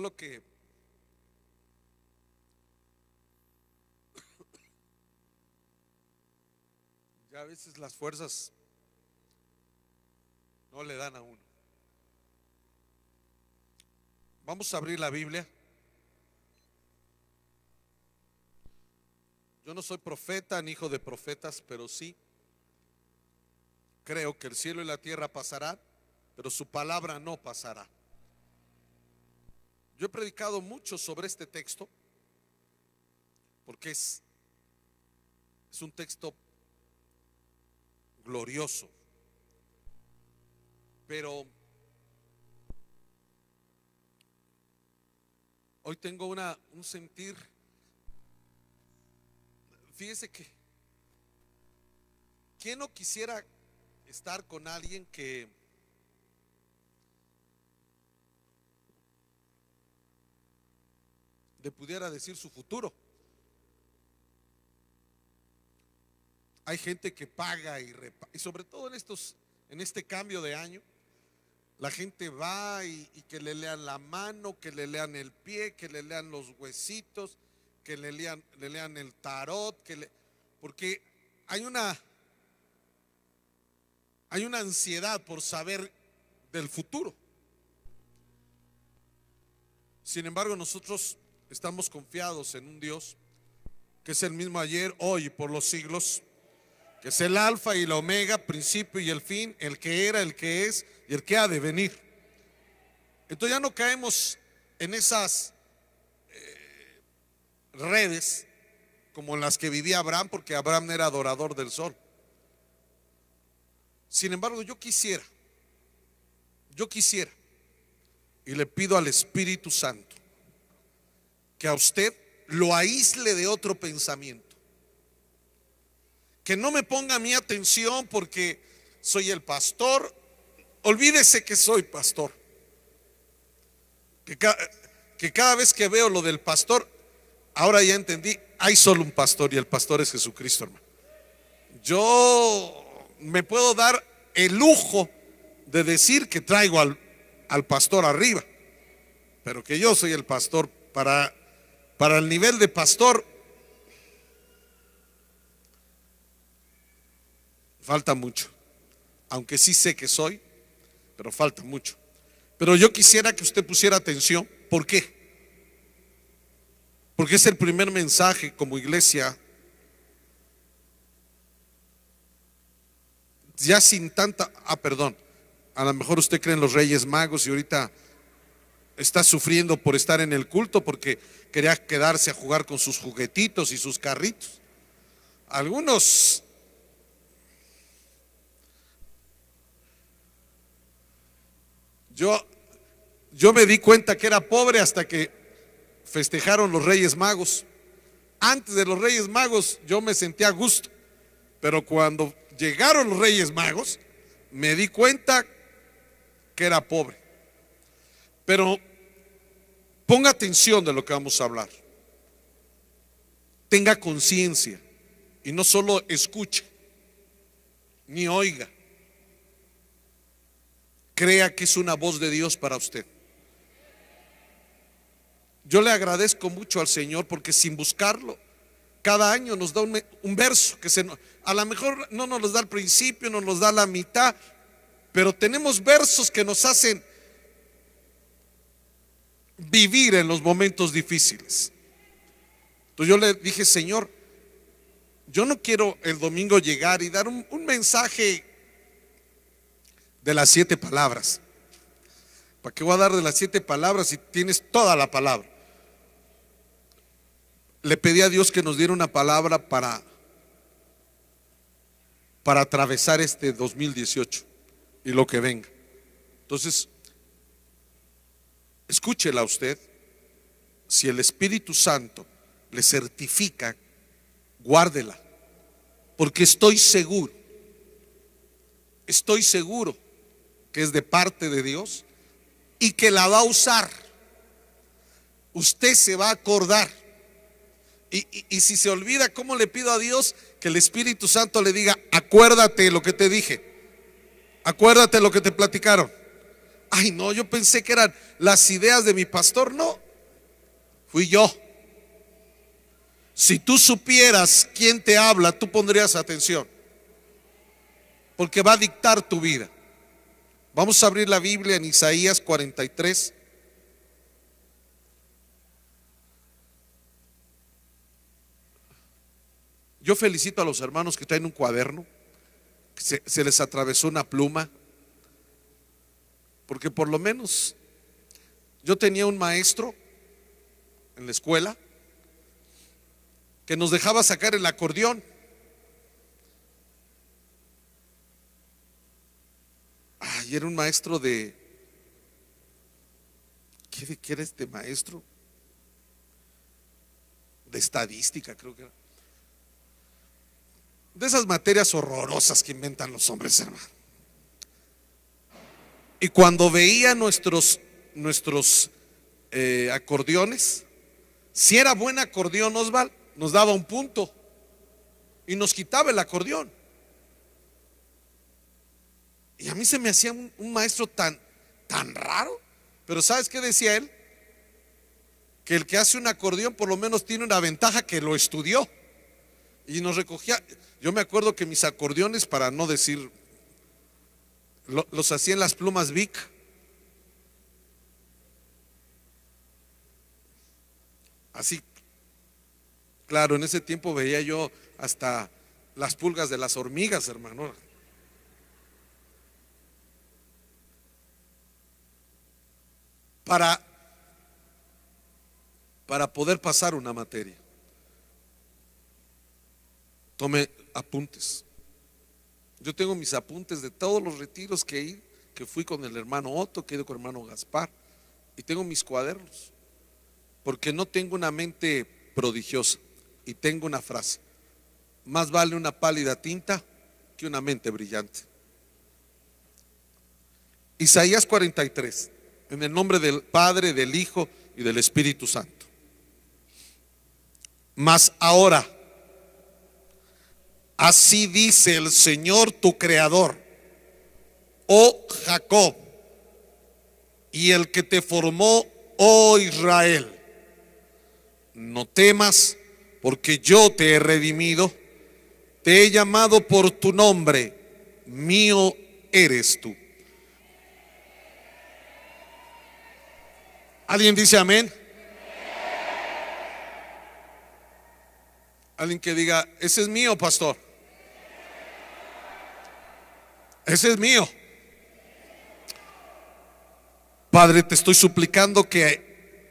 Solo que ya a veces las fuerzas no le dan a uno. Vamos a abrir la Biblia. Yo no soy profeta ni hijo de profetas, pero sí creo que el cielo y la tierra pasarán, pero su palabra no pasará. Yo he predicado mucho sobre este texto porque es un texto glorioso, pero hoy tengo un sentir. Fíjese que ¿quién no quisiera estar con alguien que le pudiera decir su futuro? Hay gente que paga y sobre todo en este cambio de año, la gente va y que le lean la mano, que le lean el pie, que le lean los huesitos, que le lean el tarot, porque hay una ansiedad por saber del futuro. Sin embargo, nosotros estamos confiados en un Dios que es el mismo ayer, hoy y por los siglos, que es el alfa y la omega, principio y el fin, el que era, el que es y el que ha de venir. Entonces ya no caemos en esas redes como en las que vivía Abraham, porque Abraham era adorador del sol. Sin embargo, yo quisiera, y le pido al Espíritu Santo que a usted lo aísle de otro pensamiento, que no me ponga mi atención porque soy el pastor. Olvídese que soy pastor, que cada vez que veo lo del pastor, ahora ya entendí, hay solo un pastor y el pastor es Jesucristo, hermano. Yo me puedo dar el lujo de decir que traigo al pastor arriba, pero que yo soy el pastor para el nivel de pastor, falta mucho. Aunque sí sé que soy, pero falta mucho. Pero yo quisiera que usted pusiera atención. ¿Por qué? Porque es el primer mensaje como iglesia, ya sin tanta, perdón, a lo mejor usted cree en los Reyes Magos y ahorita está sufriendo por estar en el culto porque quería quedarse a jugar con sus juguetitos y sus carritos. Algunos yo me di cuenta que era pobre hasta que festejaron los Reyes Magos. Antes de los Reyes Magos yo me sentía a gusto, pero cuando llegaron los Reyes Magos me di cuenta que era pobre. Pero ponga atención de lo que vamos a hablar. Tenga conciencia y no solo escuche ni oiga. Crea que es una voz de Dios para usted. Yo le agradezco mucho al Señor porque sin buscarlo, cada año nos da un verso que a lo mejor no nos los da al principio, no nos da la mitad, pero tenemos versos que nos hacen vivir en los momentos difíciles. Entonces yo le dije, Señor, yo no quiero el domingo llegar y dar un mensaje de las 7 palabras. ¿Para qué voy a dar de las 7 palabras si tienes toda la palabra? Le pedí a Dios que nos diera una palabra para atravesar este 2018 y lo que venga. Entonces, escúchela usted. Si el Espíritu Santo le certifica, guárdela, porque estoy seguro que es de parte de Dios y que la va a usar. Usted se va a acordar. Y si se olvida, ¿cómo le pido a Dios que el Espíritu Santo le diga: acuérdate lo que te dije, acuérdate lo que te platicaron, Ay, no, yo pensé que eran las ideas de mi pastor. No, fui yo. Si tú supieras quién te habla, tú pondrías atención, porque va a dictar tu vida. Vamos a abrir la Biblia en Isaías 43. Yo felicito a los hermanos que traen un cuaderno, que se les atravesó una pluma, porque por lo menos yo tenía un maestro en la escuela que nos dejaba sacar el acordeón. Y era un maestro de, ¿qué era este maestro? De estadística, creo que era. De esas materias horrorosas que inventan los hombres, hermano. Y cuando veía nuestros acordeones, si era buen acordeón, Osval, nos daba un punto y nos quitaba el acordeón. Y a mí se me hacía un maestro tan raro. Pero ¿sabes qué decía él? Que el que hace un acordeón por lo menos tiene una ventaja, que lo estudió. Y nos recogía. Yo me acuerdo que mis acordeones, para no decir, los hacía en las plumas Vic. Así, claro, en ese tiempo veía yo hasta las pulgas de las hormigas, hermano. Para poder pasar una materia. Tome apuntes. Yo tengo mis apuntes de todos los retiros que fui con el hermano Otto, que he ido con el hermano Gaspar, y tengo mis cuadernos, porque no tengo una mente prodigiosa. Y tengo una frase: más vale una pálida tinta que una mente brillante. Isaías 43, en el nombre del Padre, del Hijo y del Espíritu Santo. Mas ahora, así dice el Señor tu Creador, oh Jacob, y el que te formó, oh Israel: no temas, porque yo te he redimido, te he llamado por tu nombre, mío eres tú. ¿Alguien dice amén? Alguien que diga: ese es mío, pastor. Ese es mío. Padre, te estoy suplicando que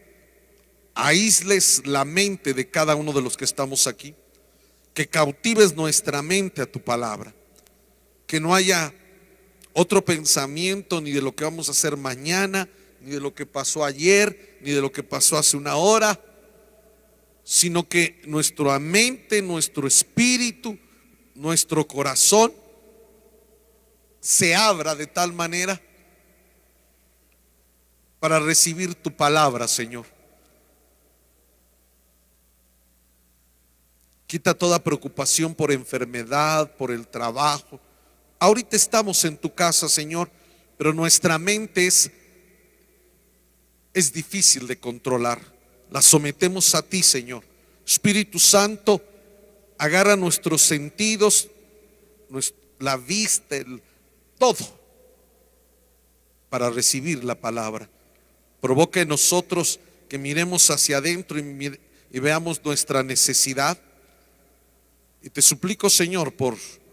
aísles la mente de cada uno de los que estamos aquí, que cautives nuestra mente a tu palabra, que no haya otro pensamiento ni de lo que vamos a hacer mañana, ni de lo que pasó ayer, ni de lo que pasó hace una hora, sino que nuestra mente, nuestro espíritu, nuestro corazón se abra de tal manera para recibir tu palabra, Señor. Quita toda preocupación por enfermedad, por el trabajo. Ahorita estamos en tu casa, Señor, pero nuestra mente es difícil de controlar. La sometemos a ti, Señor. Espíritu Santo, agarra nuestros sentidos, la vista, todo, para recibir la palabra. Provoca en nosotros que miremos hacia adentro y veamos nuestra necesidad. Y te suplico, Señor, por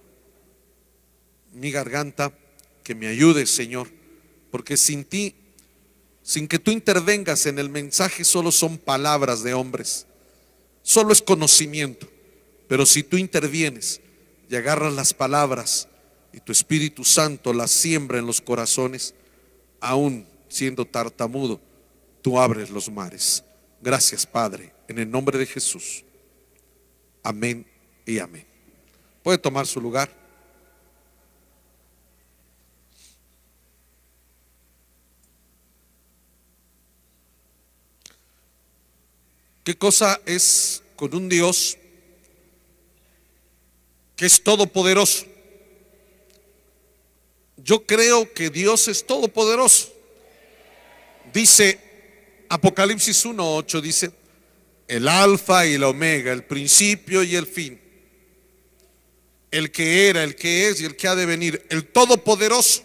mi garganta, que me ayudes, Señor, porque sin ti, sin que tú intervengas en el mensaje, solo son palabras de hombres, solo es conocimiento. Pero si tú intervienes y agarras las palabras y tu Espíritu Santo las siembra en los corazones, aún siendo tartamudo, tú abres los mares. Gracias, Padre, en el nombre de Jesús. Amén y amén. Puede tomar su lugar. ¿Qué cosa es con un Dios que es todopoderoso? Yo creo que Dios es todopoderoso. Dice Apocalipsis 1:8, dice: el alfa y el omega, el principio y el fin, el que era, el que es y el que ha de venir, el todopoderoso.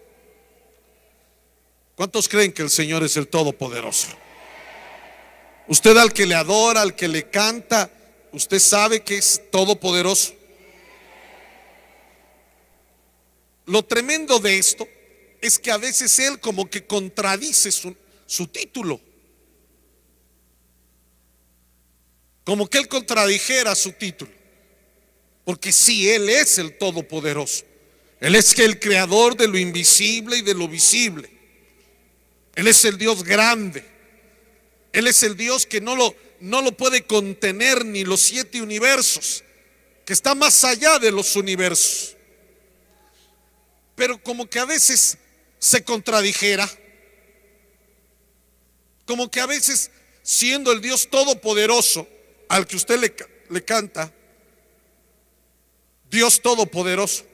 ¿Cuántos creen que el Señor es el todopoderoso? Usted, al que le adora, al que le canta, usted sabe que es todopoderoso. Lo tremendo de esto es que a veces Él como que contradice su título, como que Él contradijera su título, porque sí, Él es el todopoderoso. Él es el creador de lo invisible y de lo visible. Él es el Dios grande. Él es el Dios que no lo puede contener ni los 7 universos, que está más allá de los universos. Pero como que a veces se contradijera, como que a veces, siendo el Dios todopoderoso al que usted le canta, Dios todopoderoso,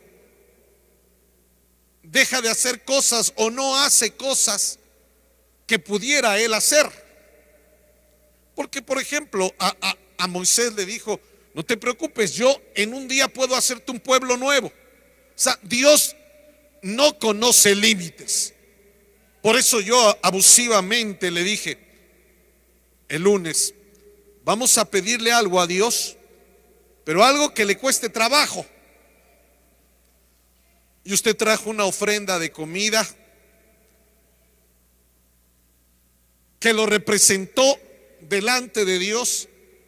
deja de hacer cosas o no hace cosas que pudiera Él hacer. Porque, por ejemplo, a Moisés le dijo: no te preocupes, yo en un día puedo hacerte un pueblo nuevo. O sea, Dios no conoce límites. Por eso yo abusivamente le dije el lunes: vamos a pedirle algo a Dios, pero algo que le cueste trabajo. Y usted trajo una ofrenda de comida que lo representó delante de Dios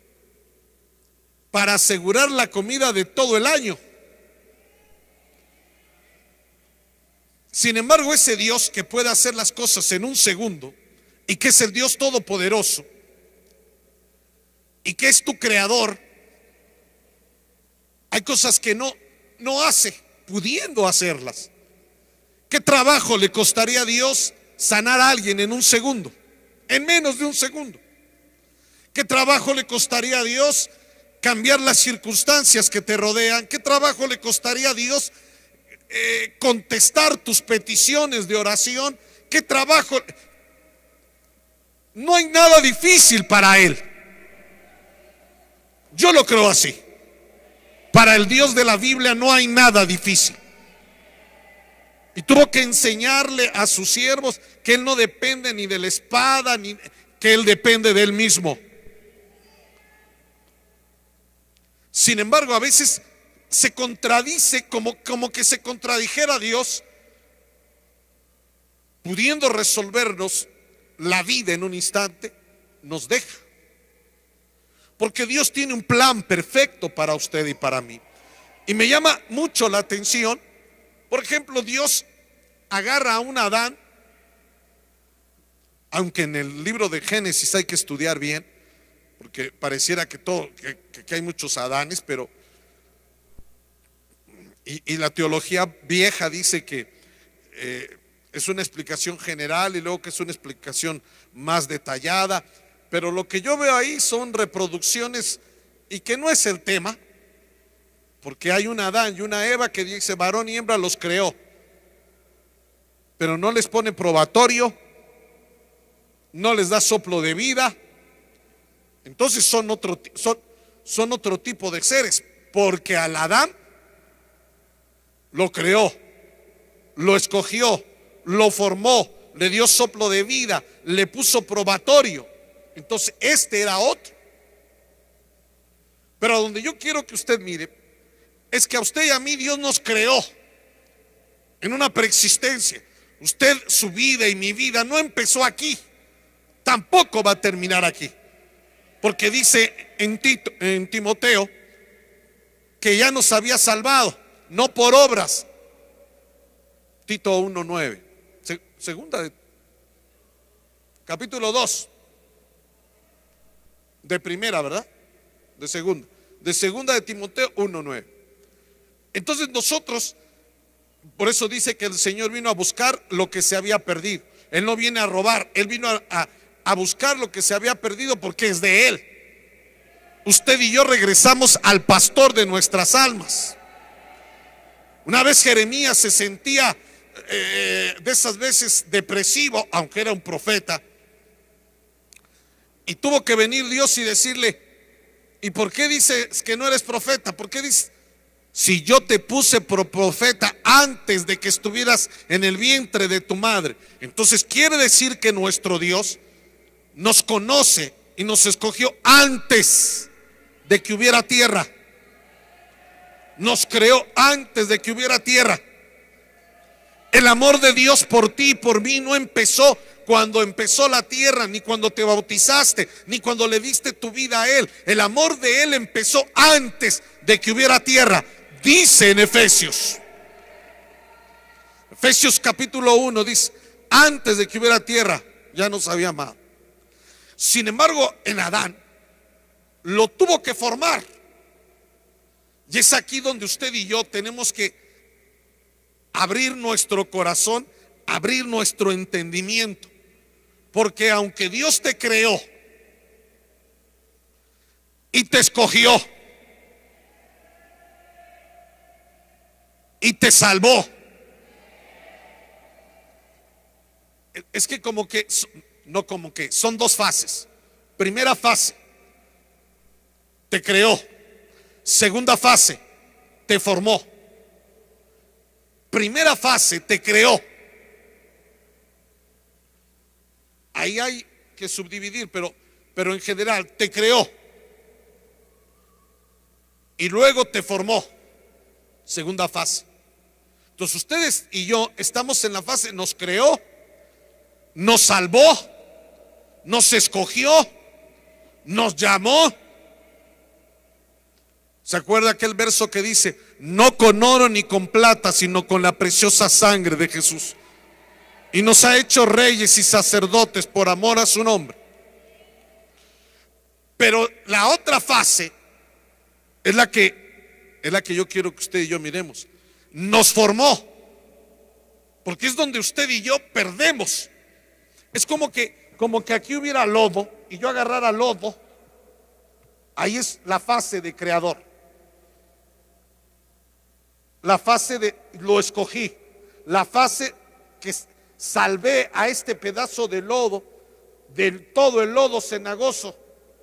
para asegurar la comida de todo el año. Sin embargo, ese Dios que puede hacer las cosas en un segundo, y que es el Dios todopoderoso, y que es tu creador, hay cosas que no hace, pudiendo hacerlas. ¿Qué trabajo le costaría a Dios sanar a alguien en un segundo? En menos de un segundo. ¿Qué trabajo le costaría a Dios cambiar las circunstancias que te rodean? ¿Qué trabajo le costaría a Dios contestar tus peticiones de oración? ¿Qué trabajo? No hay nada difícil para Él. Yo lo creo así. Para el Dios de la Biblia no hay nada difícil. Y tuvo que enseñarle a sus siervos que Él no depende ni de la espada, ni que Él depende de Él mismo. Sin embargo, a veces se contradice, como que se contradijera a Dios, pudiendo resolvernos la vida en un instante, nos deja. Porque Dios tiene un plan perfecto para usted y para mí. Y me llama mucho la atención, por ejemplo, Dios agarra a un Adán, aunque en el libro de Génesis hay que estudiar bien, porque pareciera que hay muchos Adanes, pero y la teología vieja dice que es una explicación general y luego que es una explicación más detallada, pero lo que yo veo ahí son reproducciones y que no es el tema, porque hay un Adán y una Eva que dice varón y hembra los creó, pero no les pone probatorio, no les da soplo de vida. Entonces son otro tipo de seres, porque al Adán lo creó, lo escogió, lo formó, le dio soplo de vida, le puso probatorio. Entonces este era otro. Pero a donde yo quiero que usted mire es que a usted y a mí Dios nos creó en una preexistencia. Usted, su vida y mi vida no empezó aquí, tampoco va a terminar aquí. Porque dice en Timoteo que ya nos había salvado, no por obras. Tito 1:9, capítulo 2, de primera, ¿verdad? De segunda de Timoteo 1:9. Entonces nosotros, por eso dice que el Señor vino a buscar lo que se había perdido. Él no viene a robar, Él vino a buscar lo que se había perdido porque es de Él. Usted y yo regresamos al pastor de nuestras almas. Una vez Jeremías se sentía de esas veces depresivo, aunque era un profeta, y tuvo que venir Dios y decirle: ¿y por qué dices que no eres profeta? ¿Por qué dices? Si yo te puse por profeta antes de que estuvieras en el vientre de tu madre. Entonces quiere decir que nuestro Dios nos conoce y nos escogió antes de que hubiera tierra. Nos creó antes de que hubiera tierra. El amor de Dios por ti y por mí no empezó cuando empezó la tierra, ni cuando te bautizaste, ni cuando le diste tu vida a Él. El amor de Él empezó antes de que hubiera tierra. Dice en Efesios capítulo 1, dice: antes de que hubiera tierra ya nos había amado. Sin embargo, en Adán lo tuvo que formar. Y es aquí donde usted y yo tenemos que abrir nuestro corazón, abrir nuestro entendimiento. Porque aunque Dios te creó y te escogió y te salvó, es que son dos fases. Primera fase, te creó. Segunda fase, te formó. Primera fase, te creó. Ahí hay que subdividir, pero en general te creó y luego te formó. Segunda fase. Entonces ustedes y yo estamos en la fase: nos creó, nos salvó, nos escogió, nos llamó. ¿Se acuerda aquel verso que dice: no con oro ni con plata, sino con la preciosa sangre de Jesús? Y nos ha hecho reyes y sacerdotes por amor a su nombre. Pero la otra fase es la que yo quiero que usted y yo miremos. Nos formó, porque es donde usted y yo perdemos. Es como que aquí hubiera lodo y yo agarrara lodo. Ahí es la fase de creador. La fase de lo escogí. La fase que salvé a este pedazo de lodo, del todo el lodo cenagoso,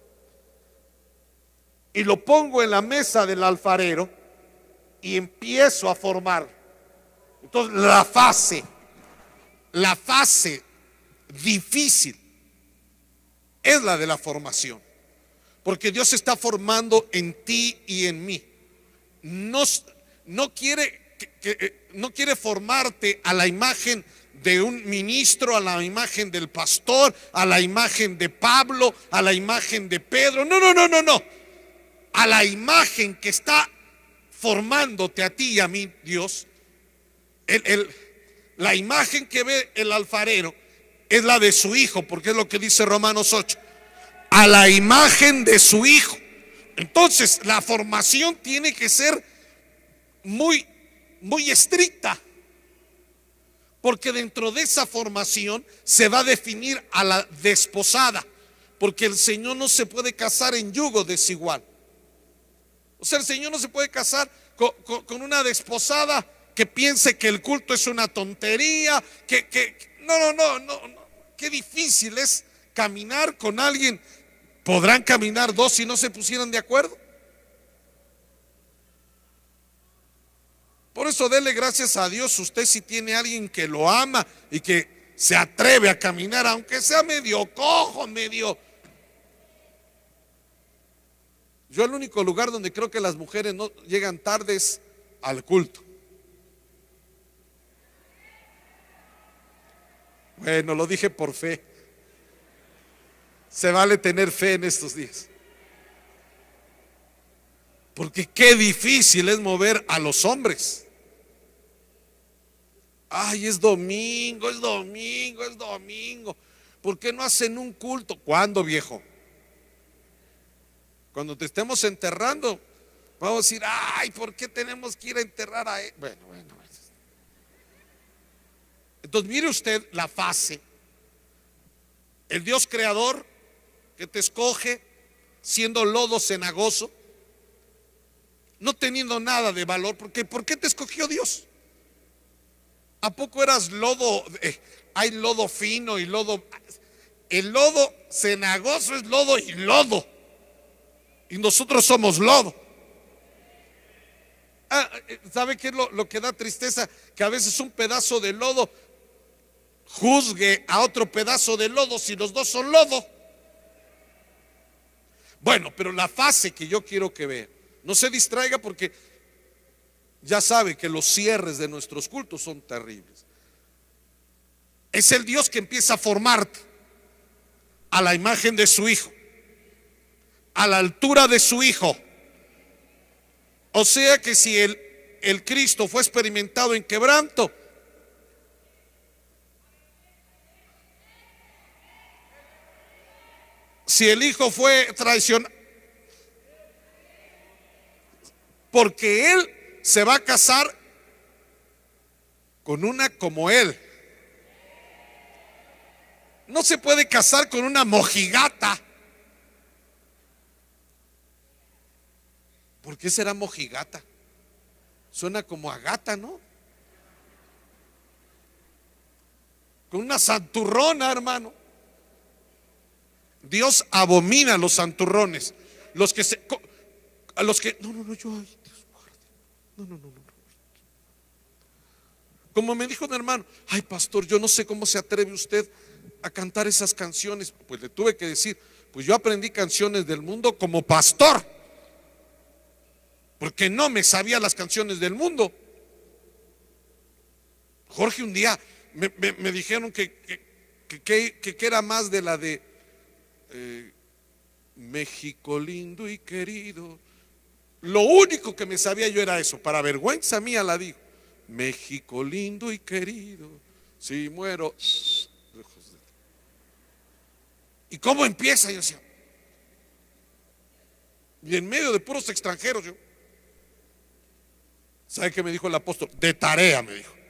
y lo pongo en la mesa del alfarero y empiezo a formar. Entonces la fase difícil es la de la formación, porque Dios está formando en ti y en mí. No quiere formarte a la imagen de un ministro, a la imagen del pastor, a la imagen de Pablo, a la imagen de Pedro. No. A la imagen que está formándote a ti y a mí, Dios. La imagen que ve el alfarero es la de su hijo, porque es lo que dice Romanos 8. A la imagen de su hijo. Entonces la formación tiene que ser muy estricta, porque dentro de esa formación se va a definir a la desposada, porque el Señor no se puede casar en yugo desigual. O sea, el Señor no se puede casar con una desposada que piense que el culto es una tontería, no. Qué difícil es caminar con alguien. ¿Podrán caminar dos si no se pusieran de acuerdo? Por eso dele gracias a Dios usted si tiene a alguien que lo ama y que se atreve a caminar, aunque sea medio cojo, Yo el único lugar donde creo que las mujeres no llegan tarde es al culto. Bueno, lo dije por fe. Se vale tener fe en estos días. Porque qué difícil es mover a los hombres. Ay, es domingo. ¿Por qué no hacen un culto? ¿Cuándo, viejo? Cuando te estemos enterrando, vamos a decir: ay, ¿por qué tenemos que ir a enterrar a él? Bueno. Entonces mire usted la fase. El Dios creador que te escoge siendo lodo cenagoso, no teniendo nada de valor, porque ¿por qué te escogió Dios? ¿A poco eras lodo? Hay lodo fino y lodo. El lodo cenagoso es lodo y lodo. Y nosotros somos lodo. ¿Sabe qué es lo que da tristeza? Que a veces un pedazo de lodo juzgue a otro pedazo de lodo si los dos son lodo. Bueno, pero la fase que yo quiero que vea, no se distraiga, porque ya sabe que los cierres de nuestros cultos son terribles. Es el Dios que empieza a formarte a la imagen de su Hijo, a la altura de su Hijo. O sea que si el Cristo fue experimentado en quebranto, si el Hijo fue traicionado, porque Él se va a casar con una como Él. No se puede casar con una mojigata. ¿Por qué será mojigata? Suena como a gata, ¿no? Con una santurrona, hermano. Dios abomina a los santurrones. A los que, no, yo, ay, Dios guarde. No. Como me dijo un hermano, ay, pastor, yo no sé cómo se atreve usted a cantar esas canciones. Pues le tuve que decir, pues yo aprendí canciones del mundo como pastor, porque no me sabía las canciones del mundo. Jorge, un día me dijeron que era más de la de México lindo y querido. Lo único que me sabía yo era eso. Para vergüenza mía la digo: México lindo y querido, si muero. ¿Y cómo empieza? Yo decía, y en medio de puros extranjeros, yo, ¿sabe qué me dijo el apóstol? De tarea, me dijo.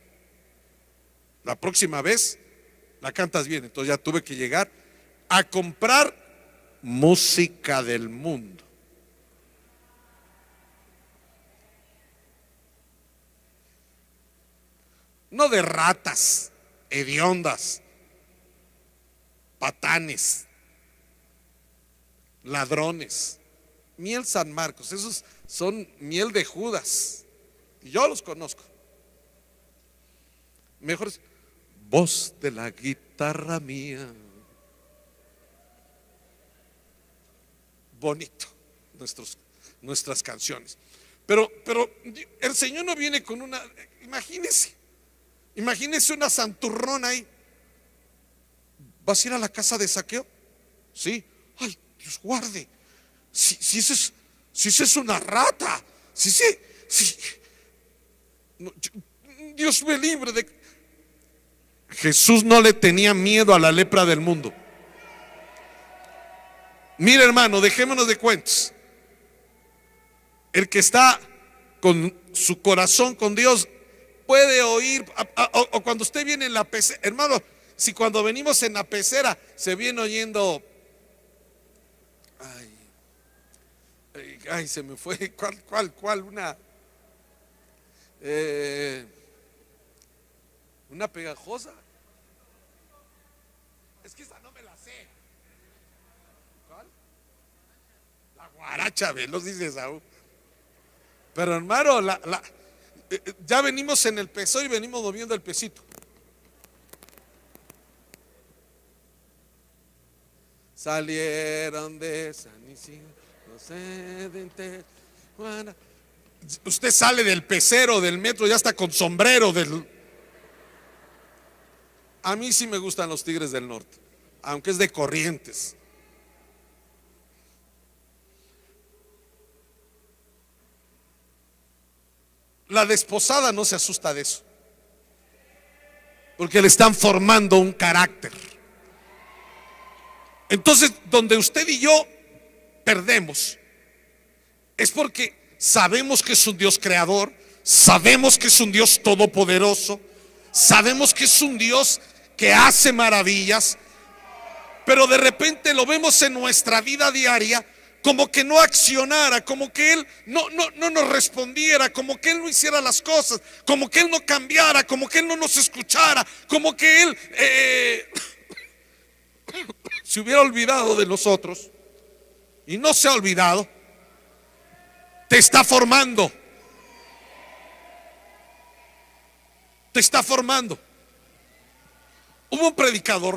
La próxima vez la cantas bien. Entonces ya tuve que llegar a comprar música del mundo. No de ratas, hediondas, patanes, ladrones. Miel San Marcos, esos son miel de Judas. Y yo los conozco. Mejor es voz de la guitarra mía. Bonito nuestras canciones. Pero el Señor no viene con una, imagínese una santurrona ahí. ¿Vas a ir a la casa de Zaqueo? Sí. Ay, Dios guarde. Si esa es una rata. Sí. No, Dios me libre de. Jesús no le tenía miedo a la lepra del mundo. Mira, hermano, dejémonos de cuentos. El que está con su corazón con Dios puede oír, o cuando usted viene en la pecera, hermano, si cuando venimos en la pecera se viene oyendo, ay, se me fue, ¿cuál? Una pegajosa. Es que esa no me la sé. ¿Cuál? La guaracha veloz, dice Saúl. Pero hermano, ya venimos en el peso y venimos moviendo el pesito. Salieron de San Isidro, no sé, de Tijuana. Usted sale del pecero, del metro, ya está con sombrero A mí sí me gustan los Tigres del Norte, aunque es de Corrientes. La desposada no se asusta de eso, porque le están formando un carácter. Entonces, donde usted y yo perdemos es porque sabemos que es un Dios creador, sabemos que es un Dios todopoderoso, sabemos que es un Dios que hace maravillas, pero de repente lo vemos en nuestra vida diaria como que no accionara, como que Él no nos respondiera, como que Él no hiciera las cosas, como que Él no cambiara, como que Él no nos escuchara, como que Él se hubiera olvidado de nosotros. Y no se ha olvidado. Te está formando. Te está formando. Hubo un predicador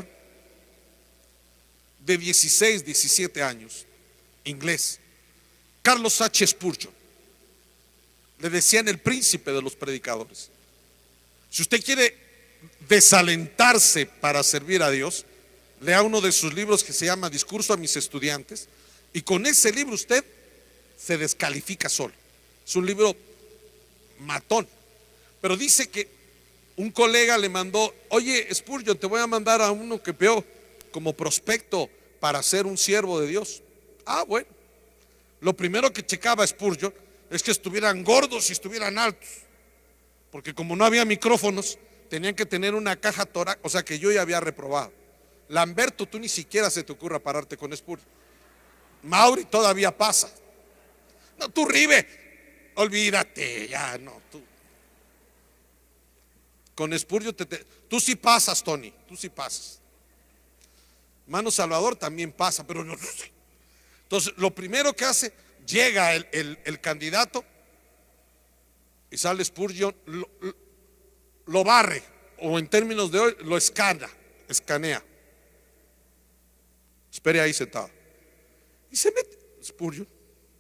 de 16, 17 años, inglés, Carlos H. Spurgeon. Le decían el príncipe de los predicadores. Si usted quiere desalentarse para servir a Dios, lea uno de sus libros que se llama Discurso a mis estudiantes, y con ese libro usted se descalifica solo. Es un libro matón. Pero dice que un colega le mandó: oye, Spurgeon, te voy a mandar a uno que veo como prospecto para ser un siervo de Dios. Ah, bueno. Lo primero que checaba Spurgeon es que estuvieran gordos y estuvieran altos, porque como no había micrófonos, tenían que tener una caja torácica, o sea que yo ya había reprobado. Lamberto, tú ni siquiera se te ocurra pararte con Spurgeon. Mauri todavía pasa. No, tú, Ribe, olvídate, ya no, tú. Con Spurgeon tú sí pasas, Tony, tú sí pasas. Mano Salvador también pasa, pero no. Entonces, lo primero que hace, llega el candidato y sale Spurgeon, lo barre, o en términos de hoy, lo escanea. Espere ahí sentado. Y se mete Spurgeon.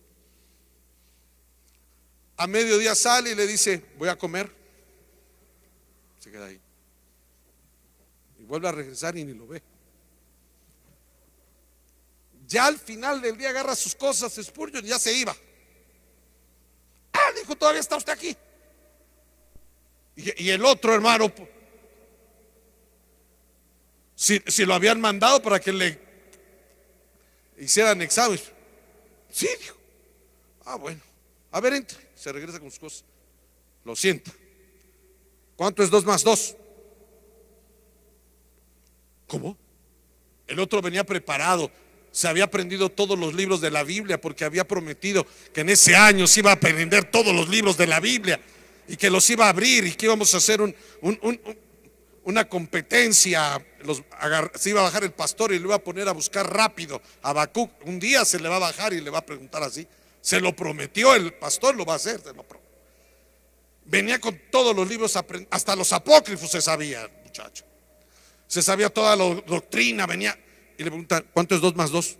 A mediodía sale y le dice: voy a comer. Se queda ahí. Y vuelve a regresar y ni lo ve. Ya al final del día agarra sus cosas Spurgeon y ya se iba. Ah, dijo, todavía está usted aquí. Y el otro hermano, si lo habían mandado para que le hicieran exámenes. Sí, dijo. Ah, bueno. A ver, entre. Se regresa con sus cosas. Lo sienta. ¿Cuánto es 2 más 2? ¿Cómo? El otro venía preparado. Se había aprendido todos los libros de la Biblia, porque había prometido que en ese año se iba a aprender todos los libros de la Biblia y que los iba a abrir y que íbamos a hacer una competencia. Se iba a bajar el pastor y lo iba a poner a buscar rápido a Habacuc. Un día se le va a bajar y le va a preguntar así. Se lo prometió el pastor, lo va a hacer. Venía con todos los libros, hasta los apócrifos se sabía, muchacho. Se sabía toda la doctrina, venía. Y le preguntan: ¿cuánto es 2 más 2?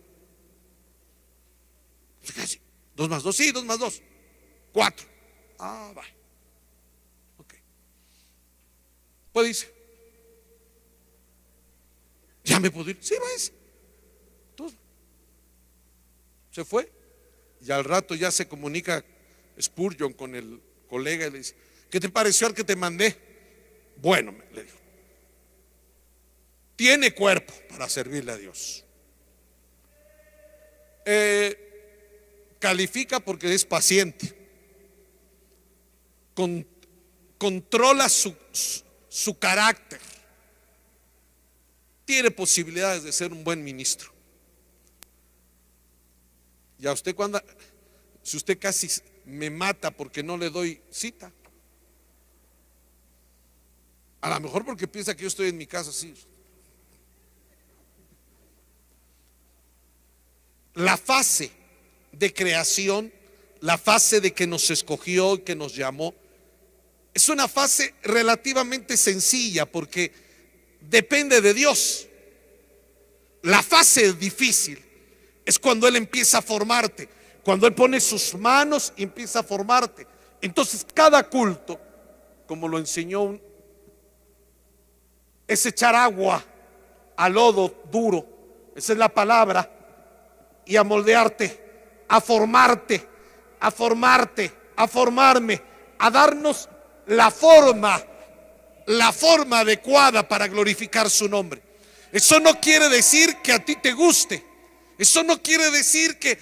2 más 2, sí, 2 más 2, 4. Ah, va. Ok. Pues dice: ¿ya me puedo ir? Sí, váyase. Entonces, se fue. Y al rato ya se comunica Spurgeon con el colega y le dice: ¿qué te pareció el que te mandé? Bueno, le dijo, tiene cuerpo para servirle a Dios. Califica porque es paciente. Controla su carácter. Tiene posibilidades de ser un buen ministro. Y a usted, si usted casi me mata porque no le doy cita, a lo mejor porque piensa que yo estoy en mi casa así. La fase de creación, la fase de que nos escogió y que nos llamó, es una fase relativamente sencilla porque depende de Dios. La fase difícil es cuando Él empieza a formarte, cuando Él pone sus manos y empieza a formarte. Entonces cada culto, como lo enseñó, es echar agua al lodo duro, esa es la palabra, y a moldearte, a formarte, a formarte, a formarme, a darnos la forma adecuada para glorificar su nombre. Eso no quiere decir que a ti te guste. Eso no quiere decir que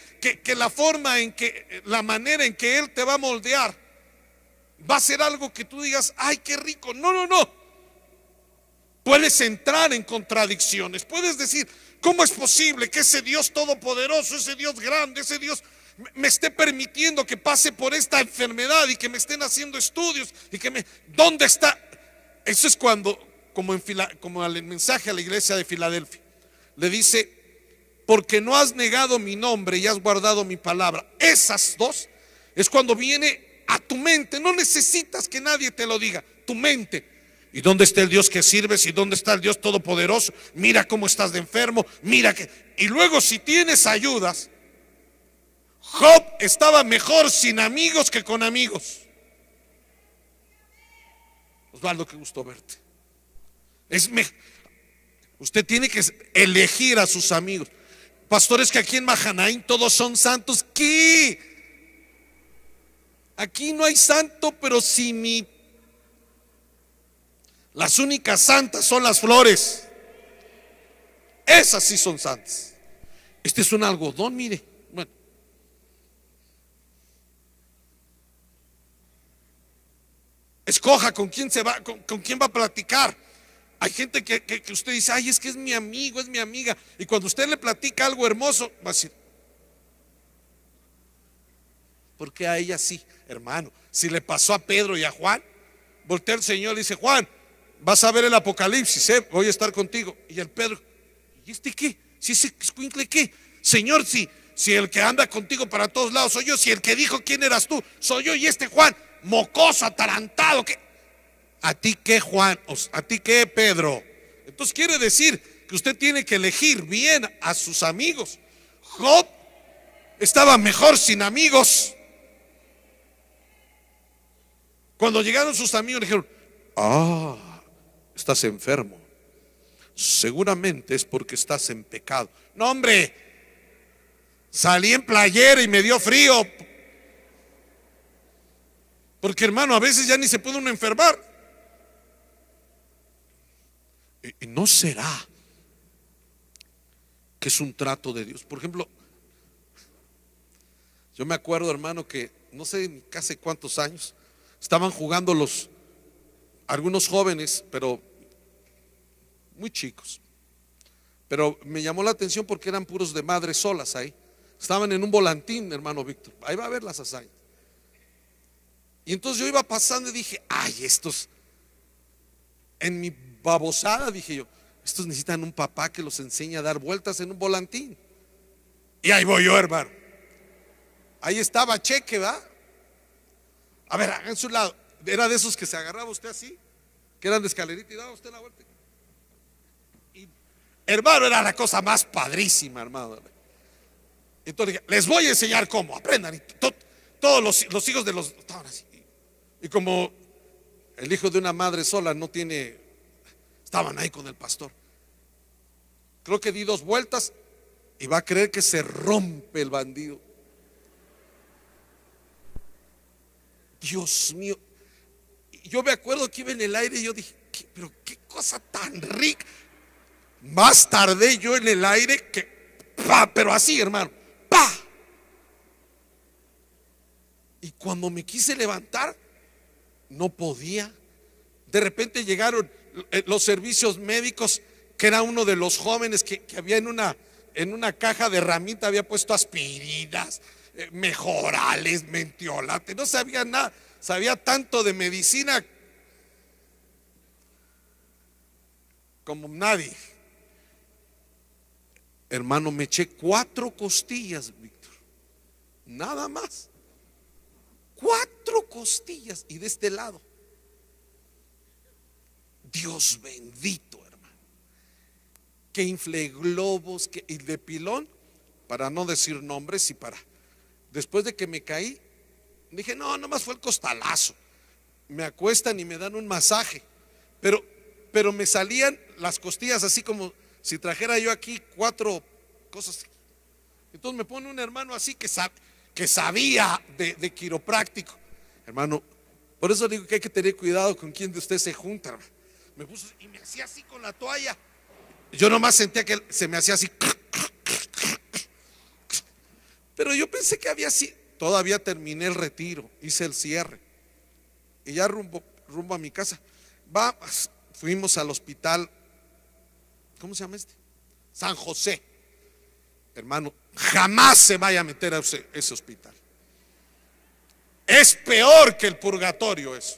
la manera en que Él te va a moldear va a ser algo que tú digas: ay, qué rico. No. Puedes entrar en contradicciones. Puedes decir: ¿Cómo es posible que ese Dios todopoderoso, ese Dios grande, ese Dios me esté permitiendo que pase por esta enfermedad y que me estén haciendo estudios y ¿dónde está? Eso es cuando, como el mensaje a la iglesia de Filadelfia, le dice: porque no has negado mi nombre y has guardado mi palabra. Esas dos es cuando viene a tu mente. No necesitas que nadie te lo diga, tu mente. ¿Y dónde está el Dios que sirves? ¿Y dónde está el Dios todopoderoso? Mira cómo estás de enfermo, mira que... Y luego, si tienes ayudas, Job estaba mejor sin amigos que con amigos. Osvaldo, qué gusto verte. Usted tiene que elegir a sus amigos. Pastores, que aquí en Mahanaim todos son santos. ¿Qué? Aquí no hay santo, pero si las únicas santas son las flores. Esas sí son santas. Este es un algodón, mire. Bueno, escoja con quién se va, con quién va a platicar. Hay gente que usted dice: ay, es que es mi amigo, es mi amiga. Y cuando usted le platica algo hermoso, va a decir: ¿por qué a ella sí? Hermano, si le pasó a Pedro y a Juan, voltea el Señor y dice: Juan, vas a ver el Apocalipsis, voy a estar contigo. Y el Pedro: ¿y este qué? ¿Si ese escuincle qué? Señor, si el que anda contigo para todos lados soy yo, si el que dijo quién eras tú soy yo, y este Juan, mocoso, atarantado, ¿qué? ¿A ti qué, Juan? ¿A ti qué, Pedro? Entonces quiere decir que usted tiene que elegir bien a sus amigos. Job estaba mejor sin amigos. Cuando llegaron sus amigos le dijeron: ah, estás enfermo, seguramente es porque estás en pecado. No, hombre, salí en playera y me dio frío. Porque, hermano, a veces ya ni se puede uno enfermar. ¿Y no será que es un trato de Dios? Por ejemplo, yo me acuerdo, hermano, que no sé casi cuántos años estaban jugando algunos jóvenes, pero muy chicos. Pero me llamó la atención porque eran puros de madres solas ahí. Estaban en un volantín, hermano Víctor. Ahí va a ver las hazañas. Y entonces yo iba pasando y dije: ay, estos, en mi babosada dije yo, estos necesitan un papá que los enseñe a dar vueltas en un volantín. Y ahí voy yo, hermano. Ahí estaba Cheque, ¿va? A ver, hagan su lado. Era de esos que se agarraba usted así, que eran de escalerita y daba usted la vuelta. Y, hermano, era la cosa más padrísima, hermano. Entonces les voy a enseñar cómo, aprendan. Y todos los hijos de los estaban así. Y como el hijo de una madre sola no tiene, estaban ahí con el pastor. Creo que di 2 vueltas y va a creer que se rompe el bandido. Dios mío. Yo me acuerdo que iba en el aire y yo dije: pero qué cosa tan rica. Más tardé yo en el aire que ¡pa! Pero así, hermano, ¡pa! Y cuando me quise levantar, no podía. De repente llegaron los servicios médicos, que era uno de los jóvenes que había en una caja de ramita, había puesto aspirinas, mejorales, mentiolate, no sabía nada, sabía tanto de medicina como nadie. Hermano, me eché 4 costillas, Víctor, nada más. 4 costillas, y de este lado, Dios bendito, hermano, que inflé globos, y de pilón, para no decir nombres, y después de que me caí, dije: no, nomás fue el costalazo. Me acuestan y me dan un masaje, pero me salían las costillas así como si trajera yo aquí 4 cosas. Entonces me pone un hermano así que sabía de quiropráctico, hermano. Por eso digo que hay que tener cuidado con quién de ustedes se junta, hermano. Me puso y me hacía así con la toalla. Yo nomás sentía que se me hacía así. Pero yo pensé que había así. Todavía terminé el retiro, hice el cierre y ya rumbo a mi casa. Fuimos al hospital. ¿Cómo se llama este? San José. Hermano, jamás se vaya a meter a ese hospital. Es peor que el purgatorio eso.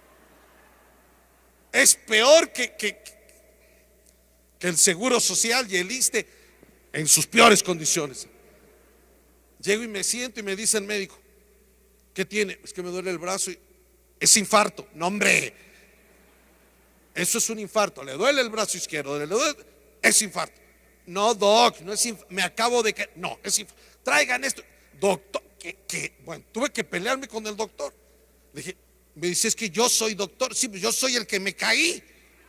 Es peor que el Seguro Social y el ISSSTE en sus peores condiciones. Llego y me siento y me dice el médico: ¿qué tiene? Es que me duele el brazo y es infarto. No, hombre, eso es un infarto. Le duele el brazo izquierdo, es infarto. No, doc, no es infarto. Me acabo de caer. No, es infarto. Traigan esto. Doctor, bueno, tuve que pelearme con el doctor. Le dije, me dice, es que yo soy doctor. Sí, pues yo soy el que me caí.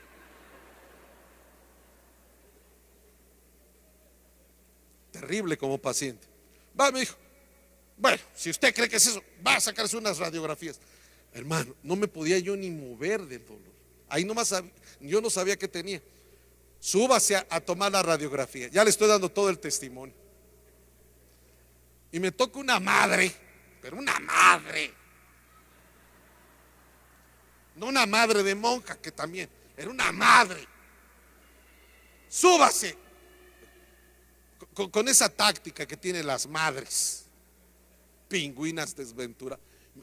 Terrible como paciente. Va, me dijo, bueno, si usted cree que es eso, va a sacarse unas radiografías. Hermano, no me podía yo ni mover del dolor. Ahí nomás yo no sabía qué tenía. Súbase a tomar la radiografía. Ya le estoy dando todo el testimonio. Y me toca una madre, pero una madre. No una madre de monja, que también, era una madre. Súbase. Con esa táctica que tienen las madres, pingüinas desventura.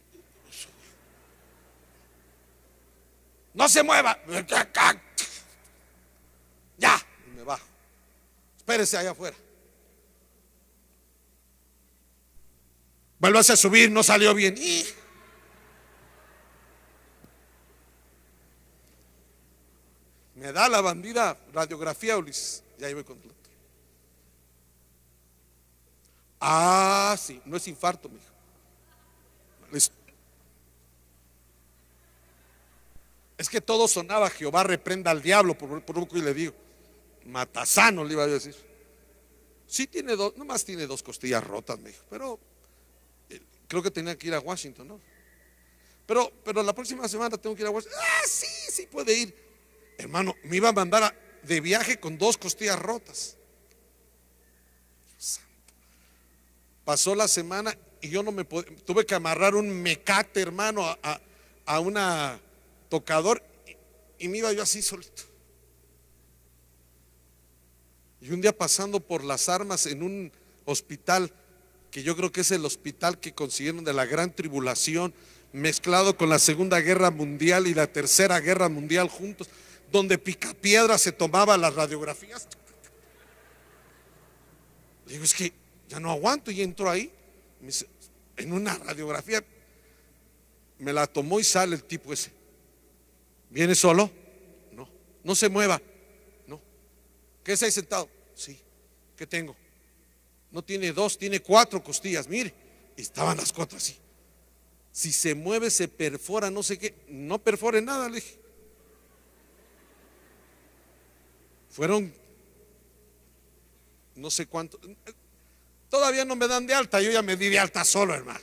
No se mueva. Ya, y me bajo. Espérese allá afuera. Vuélvase a subir, no salió bien. Me da la bandida radiografía, Ulises. Ya iba con el doctor. Ah, sí, no es infarto, mijo. Es que todo sonaba Jehová reprenda al diablo, por poco y le digo, Matasano le iba a decir. Sí tiene dos, nomás tiene dos costillas rotas, me dijo, pero creo que tenía que ir a Washington, ¿no? Pero la próxima semana tengo que ir a Washington. Ah, sí puede ir. Hermano, me iba a mandar de viaje con dos costillas rotas. Pasó la semana y yo no me tuve que amarrar un mecate, hermano, a una tocador y me iba yo así solito. Y un día pasando por Las Armas en un hospital que yo creo que es el hospital que consiguieron de la Gran Tribulación, mezclado con la Segunda Guerra Mundial y la Tercera Guerra Mundial juntos, donde Picapiedra se tomaba las radiografías. Le digo, es que ya no aguanto, y entro ahí. Me dice, en una radiografía, me la tomó y sale el tipo ese. ¿Viene solo? No. No se mueva. No. ¿Qué ahí sentado? Sí. ¿Qué tengo? No tiene dos, tiene cuatro costillas. Mire, y estaban las cuatro así. Si se mueve, se perfora, no sé qué. No perfore nada, le dije. Fueron no sé cuánto. Todavía no me dan de alta, yo ya me di de alta solo, hermano.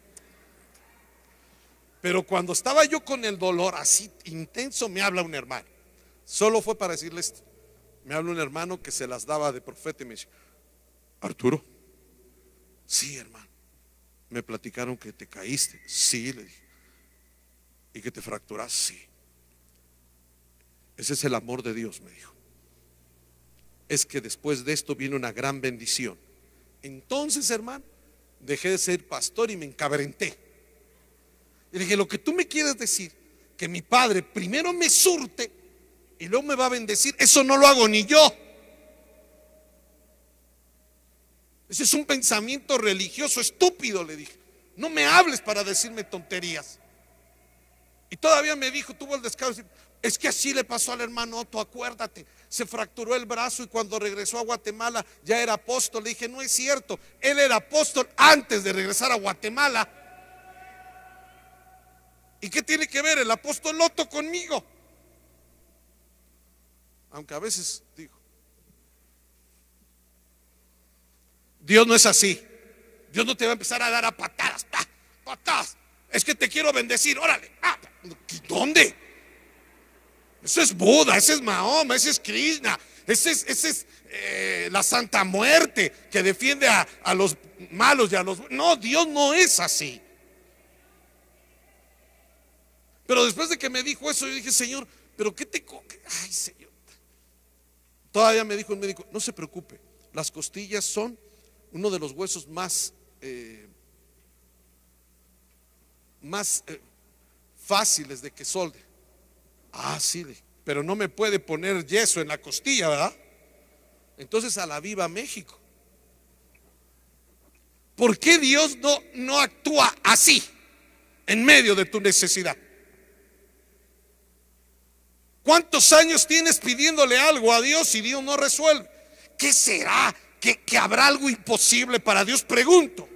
Pero cuando estaba yo con el dolor así intenso, me habla un hermano. Solo fue para decirle esto. Me habla un hermano que se las daba de profeta y me dice, Arturo, sí, hermano. Me platicaron que te caíste. Sí, le dije. ¿Y que te fracturaste? Sí. Ese es el amor de Dios, me dijo. Es que después de esto viene una gran bendición. Entonces, hermano, dejé de ser pastor y me encabrenté. Y dije, lo que tú me quieres decir, que mi padre primero me surte y luego me va a bendecir, eso no lo hago ni yo. Ese es un pensamiento religioso estúpido, le dije. No me hables para decirme tonterías. Y todavía me dijo, tuvo el descaro de decir, es que así le pasó al hermano Otto, acuérdate, se fracturó el brazo y cuando regresó a Guatemala ya era apóstol. Le dije, no es cierto, él era apóstol antes de regresar a Guatemala. ¿Y qué tiene que ver el apóstol Otto conmigo? Aunque a veces digo, Dios no es así. Dios no te va a empezar a dar a patadas, patadas. Es que te quiero bendecir, órale. ¿Dónde? Eso es Buda, ese es Mahoma, ese es Krishna, ese es la Santa Muerte que defiende a los malos y a los... No, Dios no es así. Pero después de que me dijo eso, yo dije, Señor, ¿pero qué te... Ay, Señor. Todavía me dijo el médico, no se preocupe, las costillas son uno de los huesos más fáciles de que solde. Ah, sí, pero no me puede poner yeso en la costilla, ¿verdad? Entonces a la viva México. ¿Por qué Dios no actúa así en medio de tu necesidad? ¿Cuántos años tienes pidiéndole algo a Dios y Dios no resuelve? ¿Qué será? ¿Que habrá algo imposible para Dios? Pregunto,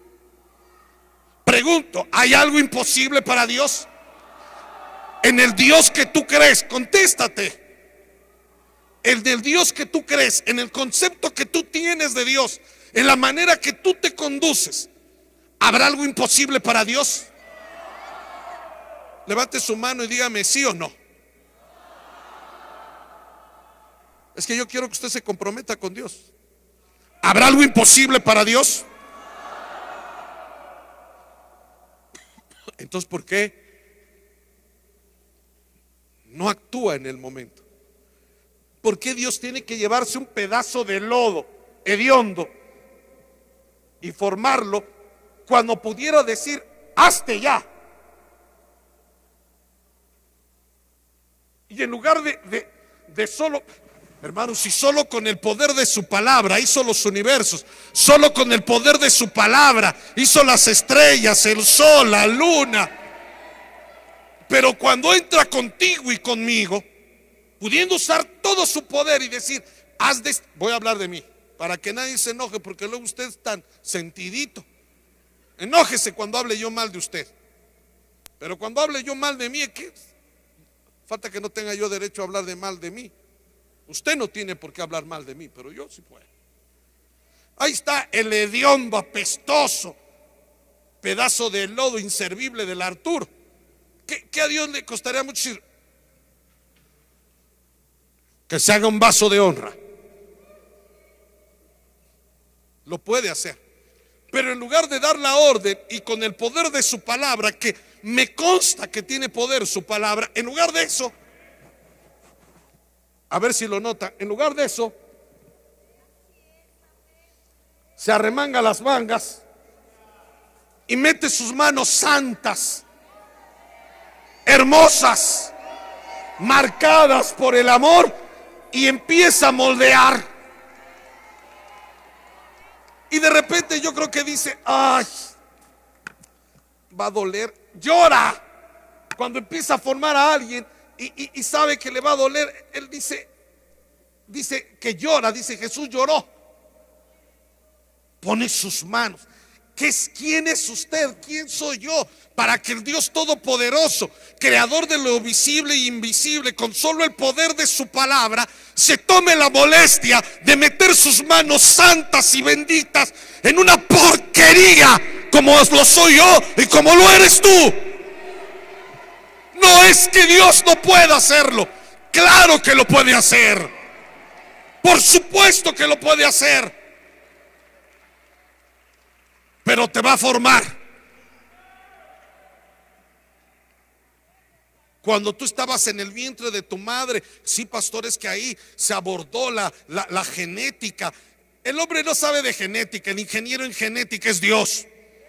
¿hay algo imposible para Dios? En el Dios que tú crees, contéstate. El del Dios que tú crees, en el concepto que tú tienes de Dios, en la manera que tú te conduces, ¿habrá algo imposible para Dios? Levante su mano y dígame sí o no. Es que yo quiero que usted se comprometa con Dios. ¿Habrá algo imposible para Dios? Entonces, ¿por qué no actúa en el momento? ¿Por qué Dios tiene que llevarse un pedazo de lodo hediondo y formarlo cuando pudiera decir, hazte ya? Y en lugar de solo, hermanos, si solo con el poder de su palabra hizo los universos, solo con el poder de su palabra hizo las estrellas, el sol, la luna. Pero cuando entra contigo y conmigo, pudiendo usar todo su poder y decir, voy a hablar de mí, para que nadie se enoje, porque luego usted es tan sentidito. Enójese cuando hable yo mal de usted. Pero cuando hable yo mal de mí, ¿qué? Falta que no tenga yo derecho a hablar de mal de mí. Usted no tiene por qué hablar mal de mí, pero yo sí puedo. Ahí está el hediondo apestoso, pedazo de lodo inservible del Arturo. ¿Qué a Dios le costaría mucho decir? Que se haga un vaso de honra. Lo puede hacer. Pero en lugar de dar la orden y con el poder de su palabra, que me consta que tiene poder su palabra, en lugar de eso, a ver si lo nota, en lugar de eso, se arremanga las mangas y mete sus manos santas, hermosas, marcadas por el amor, y empieza a moldear. Y de repente yo creo que dice, ay, va a doler. Llora cuando empieza a formar a alguien y sabe que le va a doler. Él dice que llora, dice Jesús lloró. Pone sus manos. ¿Quién es usted? ¿Quién soy yo? Para que el Dios Todopoderoso, creador de lo visible e invisible, con solo el poder de su palabra, se tome la molestia de meter sus manos santas y benditas en una porquería como lo soy yo y como lo eres tú. No es que Dios no pueda hacerlo. Claro que lo puede hacer. Por supuesto que lo puede hacer. Pero te va a formar. Cuando tú estabas en el vientre de tu madre, sí, pastores, que ahí se abordó la genética. El hombre no sabe de genética, el ingeniero en genética es Dios.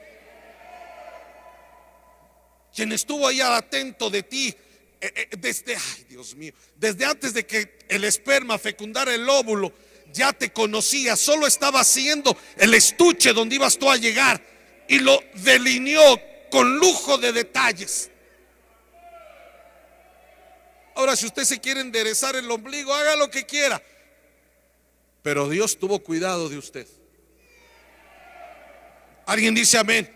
Quien estuvo ahí atento de ti ay Dios mío, desde antes de que el esperma fecundara el óvulo, ya te conocía, solo estaba haciendo el estuche donde ibas tú a llegar y lo delineó con lujo de detalles. Ahora, si usted se quiere enderezar el ombligo, haga lo que quiera, pero Dios tuvo cuidado de usted. ¿Alguien dice amén?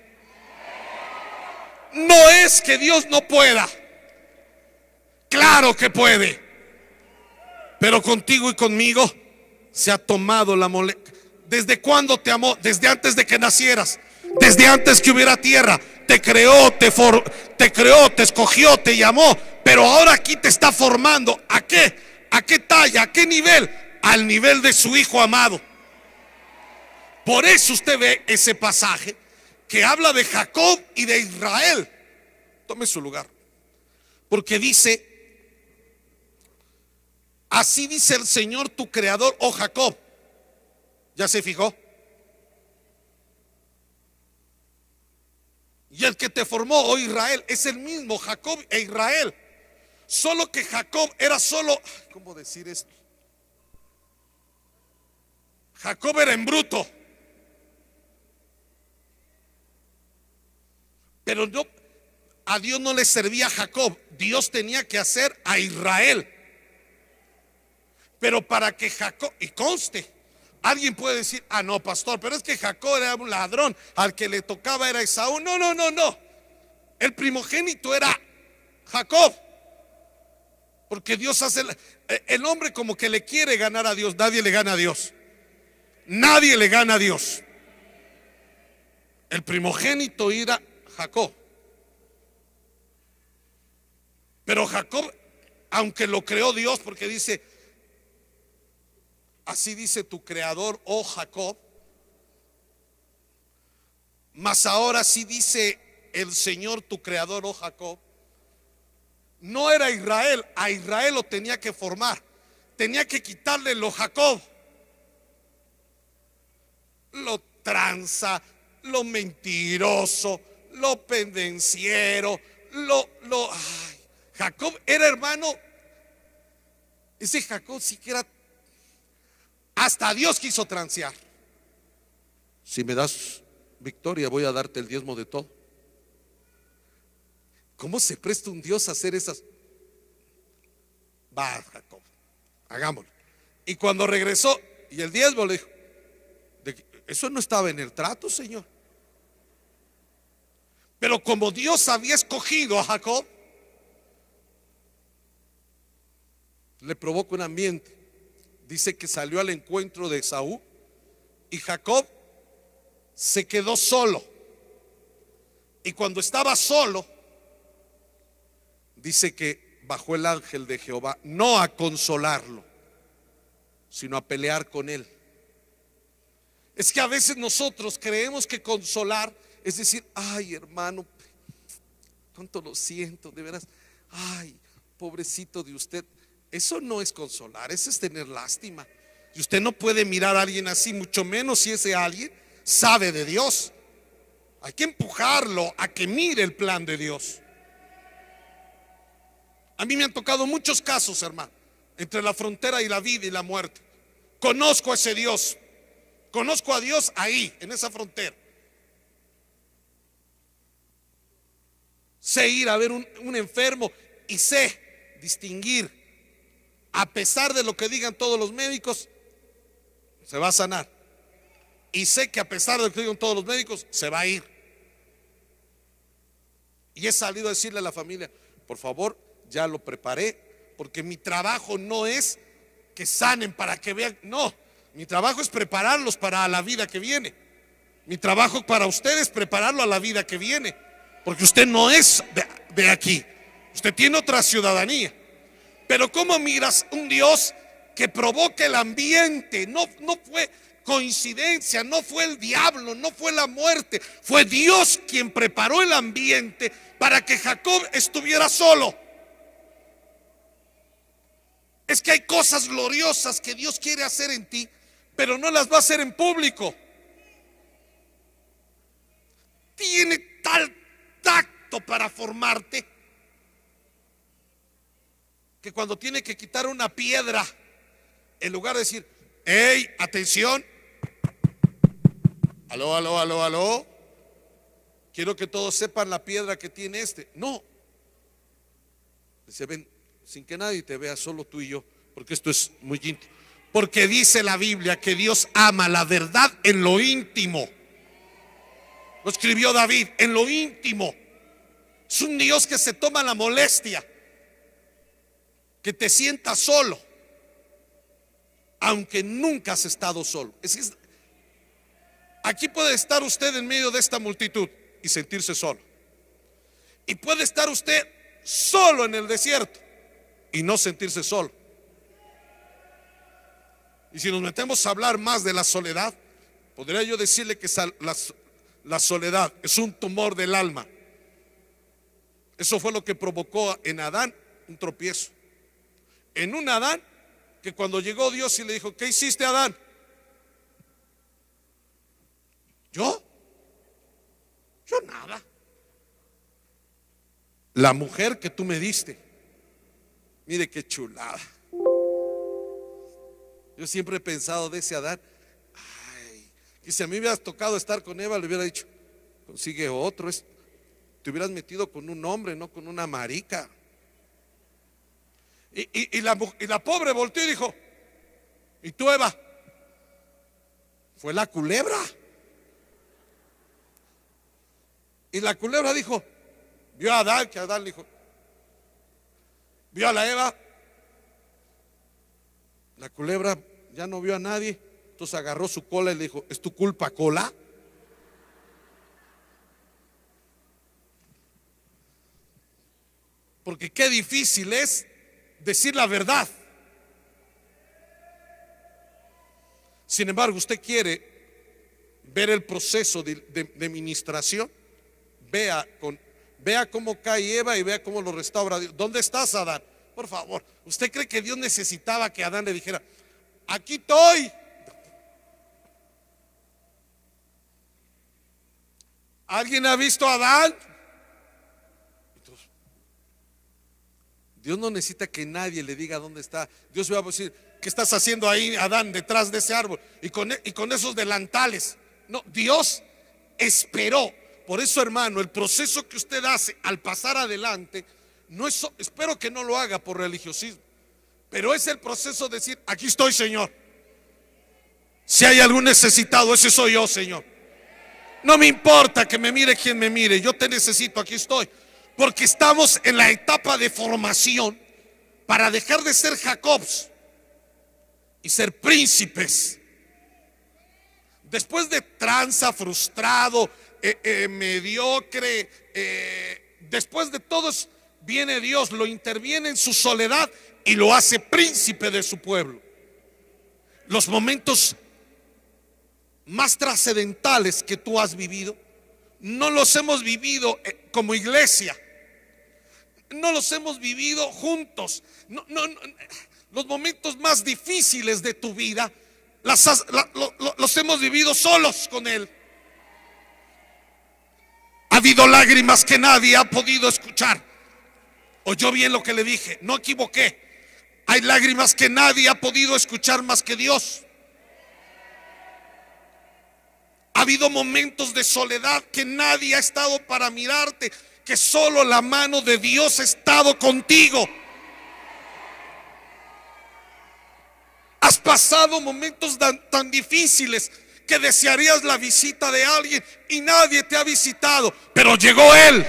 No es que Dios no pueda, claro que puede, pero contigo y conmigo se ha tomado la molestia. ¿Desde cuándo te amó? Desde antes de que nacieras, desde antes que hubiera tierra. Te creó, te escogió, te llamó, pero ahora aquí te está formando. ¿A qué? ¿A qué talla? ¿A qué nivel? Al nivel de su Hijo amado. Por eso usted ve ese pasaje que habla de Jacob y de Israel. Tome su lugar. Porque dice, así dice el Señor tu creador, oh Jacob. ¿Ya se fijó? Y el que te formó, oh Israel, es el mismo Jacob e Israel. Solo que Jacob era solo, ¿cómo decir esto? Jacob era en bruto. Pero no, a Dios no le servía a Jacob. Dios tenía que hacer a Israel. Pero para que Jacob, y conste, alguien puede decir, ah no pastor, pero es que Jacob era un ladrón, al que le tocaba era Esaú. No, no, no, no. El primogénito era Jacob. Porque Dios hace, el hombre como que le quiere ganar a Dios. Nadie le gana a Dios. Nadie le gana a Dios. El primogénito era Jacob. Pero Jacob, aunque lo creó Dios, porque dice, así dice tu creador, oh Jacob, mas ahora sí dice el Señor tu creador, oh Jacob. No era Israel, a Israel lo tenía que formar, tenía que quitarle lo Jacob, lo tranza, lo mentiroso, lo pendenciero, ay, Jacob era hermano. Ese Jacob siquiera, hasta Dios quiso transear. Si me das victoria, voy a darte el diezmo de todo. ¿Cómo se presta un Dios a hacer esas? Va, Jacob, hagámoslo. Y cuando regresó, y el diezmo le dijo, eso no estaba en el trato, Señor. Pero como Dios había escogido a Jacob, le provoca un ambiente. Dice que salió al encuentro de Esaú y Jacob se quedó solo. Y cuando estaba solo, dice que bajó el ángel de Jehová, no a consolarlo, sino a pelear con él. Es que a veces nosotros creemos que consolar es decir, ay hermano, cuánto lo siento, de veras, ay, pobrecito de usted. Eso no es consolar, eso es tener lástima. Y usted no puede mirar a alguien así, mucho menos si ese alguien sabe de Dios. Hay que empujarlo a que mire el plan de Dios. A mí me han tocado muchos casos, hermano, entre la frontera y la vida y la muerte. Conozco a ese Dios, conozco a Dios ahí, en esa frontera. Sé ir a ver un enfermo y sé distinguir, a pesar de lo que digan todos los médicos, se va a sanar. Y sé que a pesar de lo que digan todos los médicos, se va a ir. Y he salido a decirle a la familia, por favor, ya lo preparé, porque mi trabajo no es que sanen para que vean, no, mi trabajo es prepararlos para la vida que viene. Mi trabajo para ustedes es prepararlo a la vida que viene, porque usted no es de aquí, usted tiene otra ciudadanía. Pero ¿cómo miras un Dios que provoca el ambiente? No fue coincidencia, no fue el diablo, no fue la muerte, fue Dios quien preparó el ambiente para que Jacob estuviera solo. Es que hay cosas gloriosas que Dios quiere hacer en ti, pero no las va a hacer en público. Tiene tal tacto para formarte que cuando tiene que quitar una piedra, en lugar de decir, hey, atención, aló, aló, aló, aló, quiero que todos sepan la piedra que tiene este. No, dice, ven, sin que nadie te vea, solo tú y yo, porque esto es muy íntimo. Porque dice la Biblia que Dios ama la verdad en lo íntimo. Lo escribió David, en lo íntimo. Es un Dios que se toma la molestia que te sientas solo, aunque nunca has estado solo. Aquí puede estar usted en medio de esta multitud y sentirse solo. Y puede estar usted solo en el desierto y no sentirse solo. Y si nos metemos a hablar más de la soledad, podría yo decirle que la soledad es un tumor del alma. Eso fue lo que provocó en Adán un tropiezo. En un Adán que cuando llegó Dios y le dijo: ¿qué hiciste, Adán? Yo nada. La mujer que tú me diste. Mire qué chulada. Yo siempre he pensado de ese Adán, ay, que si a mí me hubieras tocado estar con Eva, le hubiera dicho: consigue otro. Te hubieras metido con un hombre, no con una marica. Y la pobre volteó y dijo: ¿y tú, Eva? Fue la culebra. Y la culebra dijo, vio a Adán, que Adán le dijo, vio a la Eva. La culebra ya no vio a nadie, entonces agarró su cola y le dijo: ¿es tu culpa, cola? Porque qué difícil es decir la verdad. Sin embargo, usted quiere ver el proceso de ministración. Vea cómo cae Eva y vea cómo lo restaura Dios. ¿Dónde estás, Adán? Por favor, ¿usted cree que Dios necesitaba que Adán le dijera: aquí estoy? ¿Alguien ha visto a Adán? Entonces, Dios no necesita que nadie le diga dónde está. Dios va a decir: ¿qué estás haciendo ahí, Adán, detrás de ese árbol? Y con esos delantales. No, Dios esperó. Por eso, hermano, el proceso que usted hace al pasar adelante, no es, espero que no lo haga por religiosismo, pero es el proceso de decir: aquí estoy, Señor. Si hay algún necesitado, ese soy yo, Señor. No me importa que me mire quien me mire, yo te necesito, aquí estoy. Porque estamos en la etapa de formación para dejar de ser Jacobs y ser príncipes. Después de tranza, frustrado, mediocre, después de todo viene Dios, lo interviene en su soledad y lo hace príncipe de su pueblo. Los momentos más trascendentales que tú has vivido no los hemos vivido como iglesia, no los hemos vivido juntos. Los momentos más difíciles de tu vida los hemos vivido solos con Él. Ha habido lágrimas que nadie ha podido escuchar. Oyó bien lo que le dije, no equivoqué. Hay lágrimas que nadie ha podido escuchar más que Dios. Ha habido momentos de soledad que nadie ha estado para mirarte, que solo la mano de Dios ha estado contigo. Has pasado momentos tan difíciles que desearías la visita de alguien y nadie te ha visitado, pero llegó Él.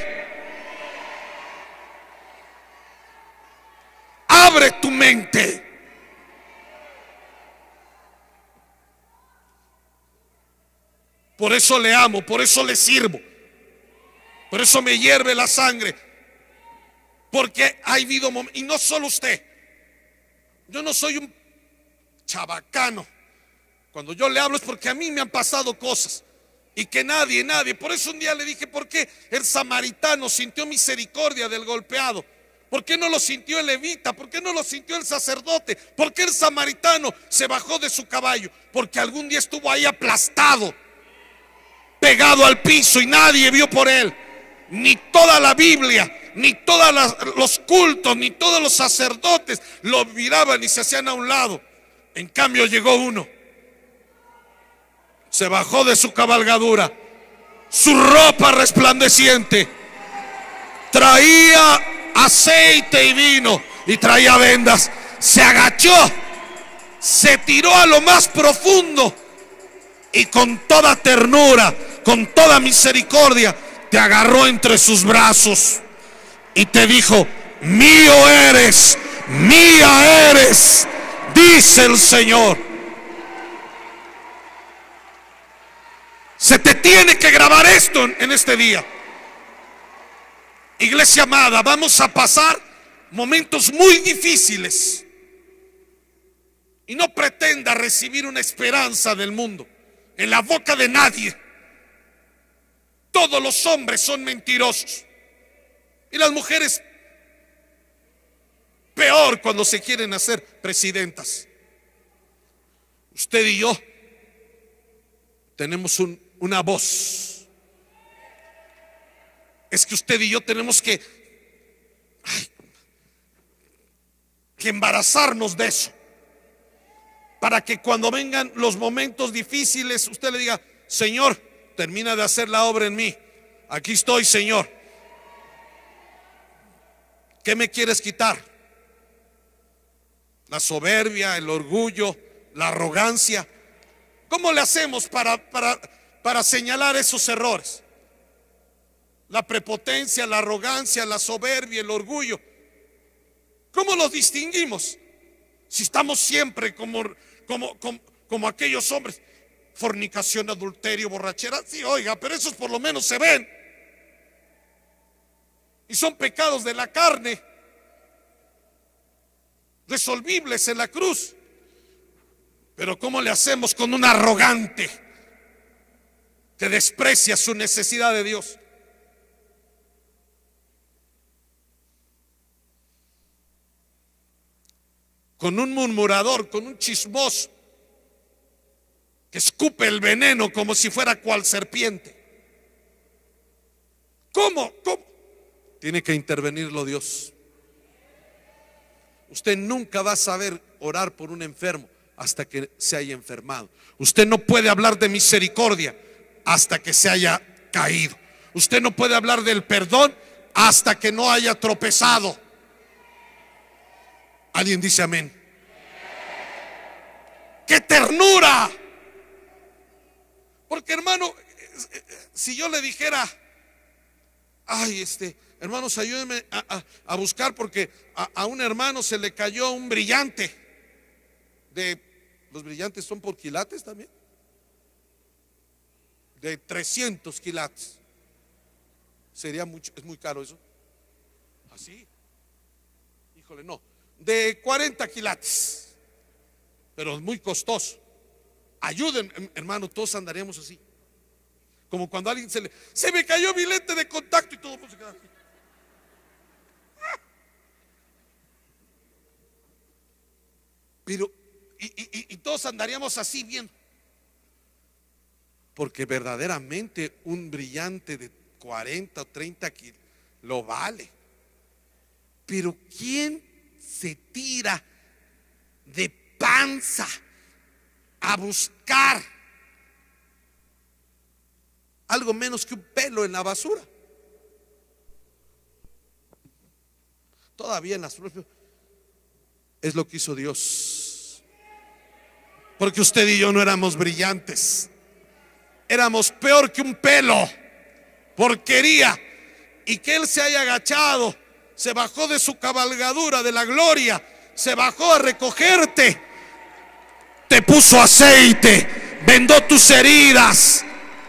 Abre tu mente. Por eso le amo, por eso le sirvo, por eso me hierve la sangre, porque ha habido momentos, y no solo usted. Yo no soy un chabacano. Cuando yo le hablo es porque a mí me han pasado cosas y que nadie, por eso un día le dije: ¿por qué el samaritano sintió misericordia del golpeado? ¿Por qué no lo sintió el levita? ¿Por qué no lo sintió el sacerdote? ¿Por qué el samaritano se bajó de su caballo? Porque algún día estuvo ahí aplastado, pegado al piso, y nadie vio por él. Ni toda la Biblia, ni todos los cultos, ni todos los sacerdotes lo miraban y se hacían a un lado. En cambio llegó uno, se bajó de su cabalgadura, su ropa resplandeciente, traía aceite y vino y traía vendas. Se agachó, se tiró a lo más profundo y con toda ternura, con toda misericordia, te agarró entre sus brazos y te dijo: mío eres, mía eres, dice el Señor. Se te tiene que grabar esto en este día. Iglesia amada, vamos a pasar momentos muy difíciles. Y no pretenda recibir una esperanza del mundo en la boca de nadie. Todos los hombres son mentirosos y las mujeres peor cuando se quieren hacer presidentas. Usted y yo tenemos una voz. Es que usted y yo tenemos que embarazarnos de eso, para que cuando vengan los momentos difíciles usted le diga: Señor, termina de hacer la obra en mí. Aquí estoy, Señor. ¿Qué me quieres quitar? La soberbia, el orgullo, la arrogancia. ¿Cómo le hacemos para señalar esos errores? La prepotencia, la arrogancia, la soberbia, el orgullo. ¿Cómo los distinguimos? Si estamos siempre como aquellos hombres: fornicación, adulterio, borrachera. Sí, oiga, pero esos por lo menos se ven. Y son pecados de la carne, resolvibles en la cruz. Pero ¿cómo le hacemos con un arrogante que desprecia su necesidad de Dios? Con un murmurador, con un chismoso que escupe el veneno como si fuera cual serpiente. ¿Cómo? Tiene que intervenirlo Dios. Usted nunca va a saber orar por un enfermo hasta que se haya enfermado. Usted no puede hablar de misericordia hasta que se haya caído. Usted no puede hablar del perdón hasta que no haya tropezado. ¿Alguien dice amén? ¡Qué ternura! Porque, hermano, si yo le dijera: ay, hermanos, ayúdenme a buscar, porque a un hermano se le cayó un brillante. Los brillantes son por quilates también, de 300 quilates. Sería mucho, es muy caro eso. Así, híjole, no, de 40 quilates, pero es muy costoso. Ayuden, hermano, todos andaríamos así. Como cuando a alguien se me cayó mi lente de contacto y todo el mundo se queda así. Pero y todos andaríamos así bien. Porque verdaderamente un brillante de 40 o 30 kilos lo vale. Pero ¿quién se tira de panza a buscar algo menos que un pelo en la basura? Todavía en las flores. Es lo que hizo Dios. Porque usted y yo no éramos brillantes, éramos peor que un pelo, porquería. Y que Él se haya agachado, se bajó de su cabalgadura de la gloria, se bajó a recogerte, te puso aceite, vendó tus heridas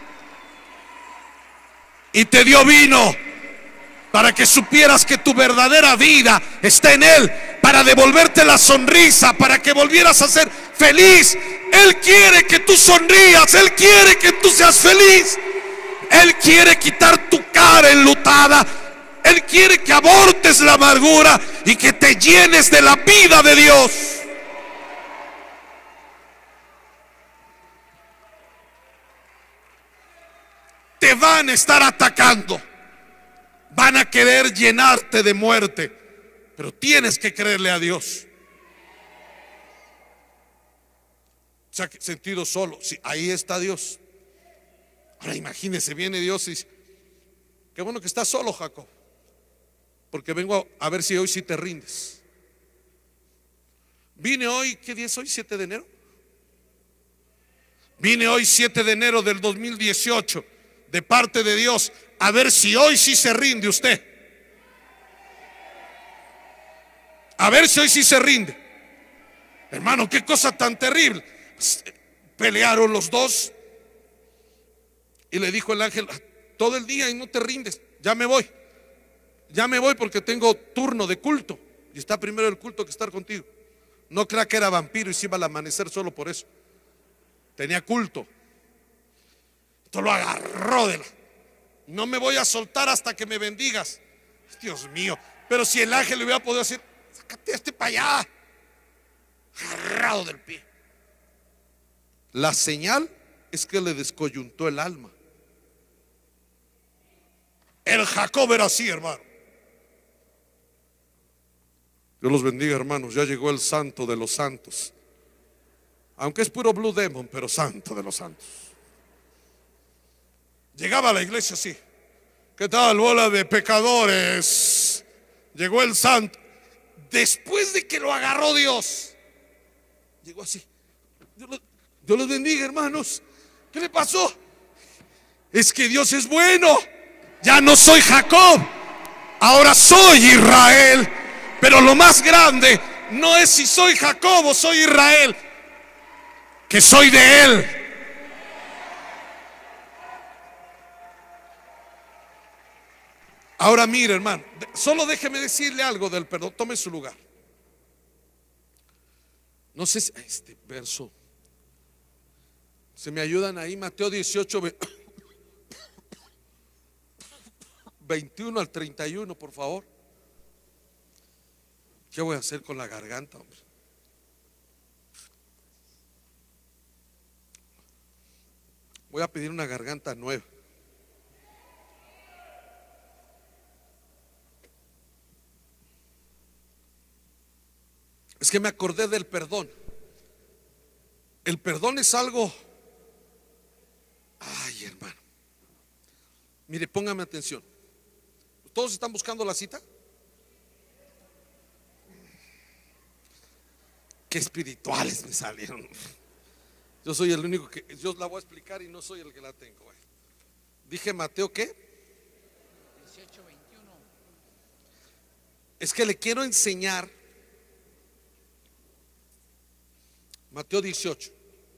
y te dio vino para que supieras que tu verdadera vida está en Él, para devolverte la sonrisa, para que volvieras a ser feliz. Él quiere que tú sonrías, Él quiere que tú seas feliz. Él quiere quitar tu cara enlutada. Él quiere que abortes la amargura y que te llenes de la vida de Dios. Te van a estar atacando, van a querer llenarte de muerte, pero tienes que creerle a Dios. Se ha sentido solo. Sí, ahí está Dios. Ahora imagínese, viene Dios y dice: qué bueno que estás solo, Jacob, porque vengo a ver si hoy sí te rindes. Vine hoy, ¿qué día es hoy? 7 de enero. Vine hoy 7 de enero del 2018 de parte de Dios a ver si hoy sí se rinde usted. A ver si hoy sí se rinde. Hermano, qué cosa tan terrible. Pelearon los dos y le dijo el ángel: todo el día y no te rindes. Ya me voy porque tengo turno de culto y está primero el culto que estar contigo. No crea que era vampiro y se iba al amanecer solo por eso. Tenía culto. Esto lo agarró de la... No me voy a soltar hasta que me bendigas. Dios mío, pero si el ángel le hubiera podido decir: sácate este para allá, agarrado del pie. La señal es que le descoyuntó el alma. El Jacob era así, hermano. Dios los bendiga, hermanos. Ya llegó el santo de los santos. Aunque es puro Blue Demon, pero santo de los santos. Llegaba a la iglesia así. ¿Qué tal, bola de pecadores? Llegó el santo. Después de que lo agarró Dios, llegó así. Dios los bendiga, hermanos. ¿Qué le pasó? Es que Dios es bueno. Ya no soy Jacob, ahora soy Israel. Pero lo más grande no es si soy Jacob o soy Israel, que soy de él. Ahora mire, hermano, solo déjeme decirle algo del perdón. Tome su lugar. No sé si este verso, ¿se me ayudan ahí? Mateo 18, 21 al 31, por favor. ¿Qué voy a hacer con la garganta, hombre? Voy a pedir una garganta nueva. Es que me acordé del perdón. El perdón es algo. Ay, hermano. Mire, póngame atención. ¿Todos están buscando la cita? Qué espirituales me salieron. Yo soy el único que, yo la voy a explicar y no soy el que la tengo. Dije Mateo, ¿qué? 18, 21. Es que le quiero enseñar Mateo 18.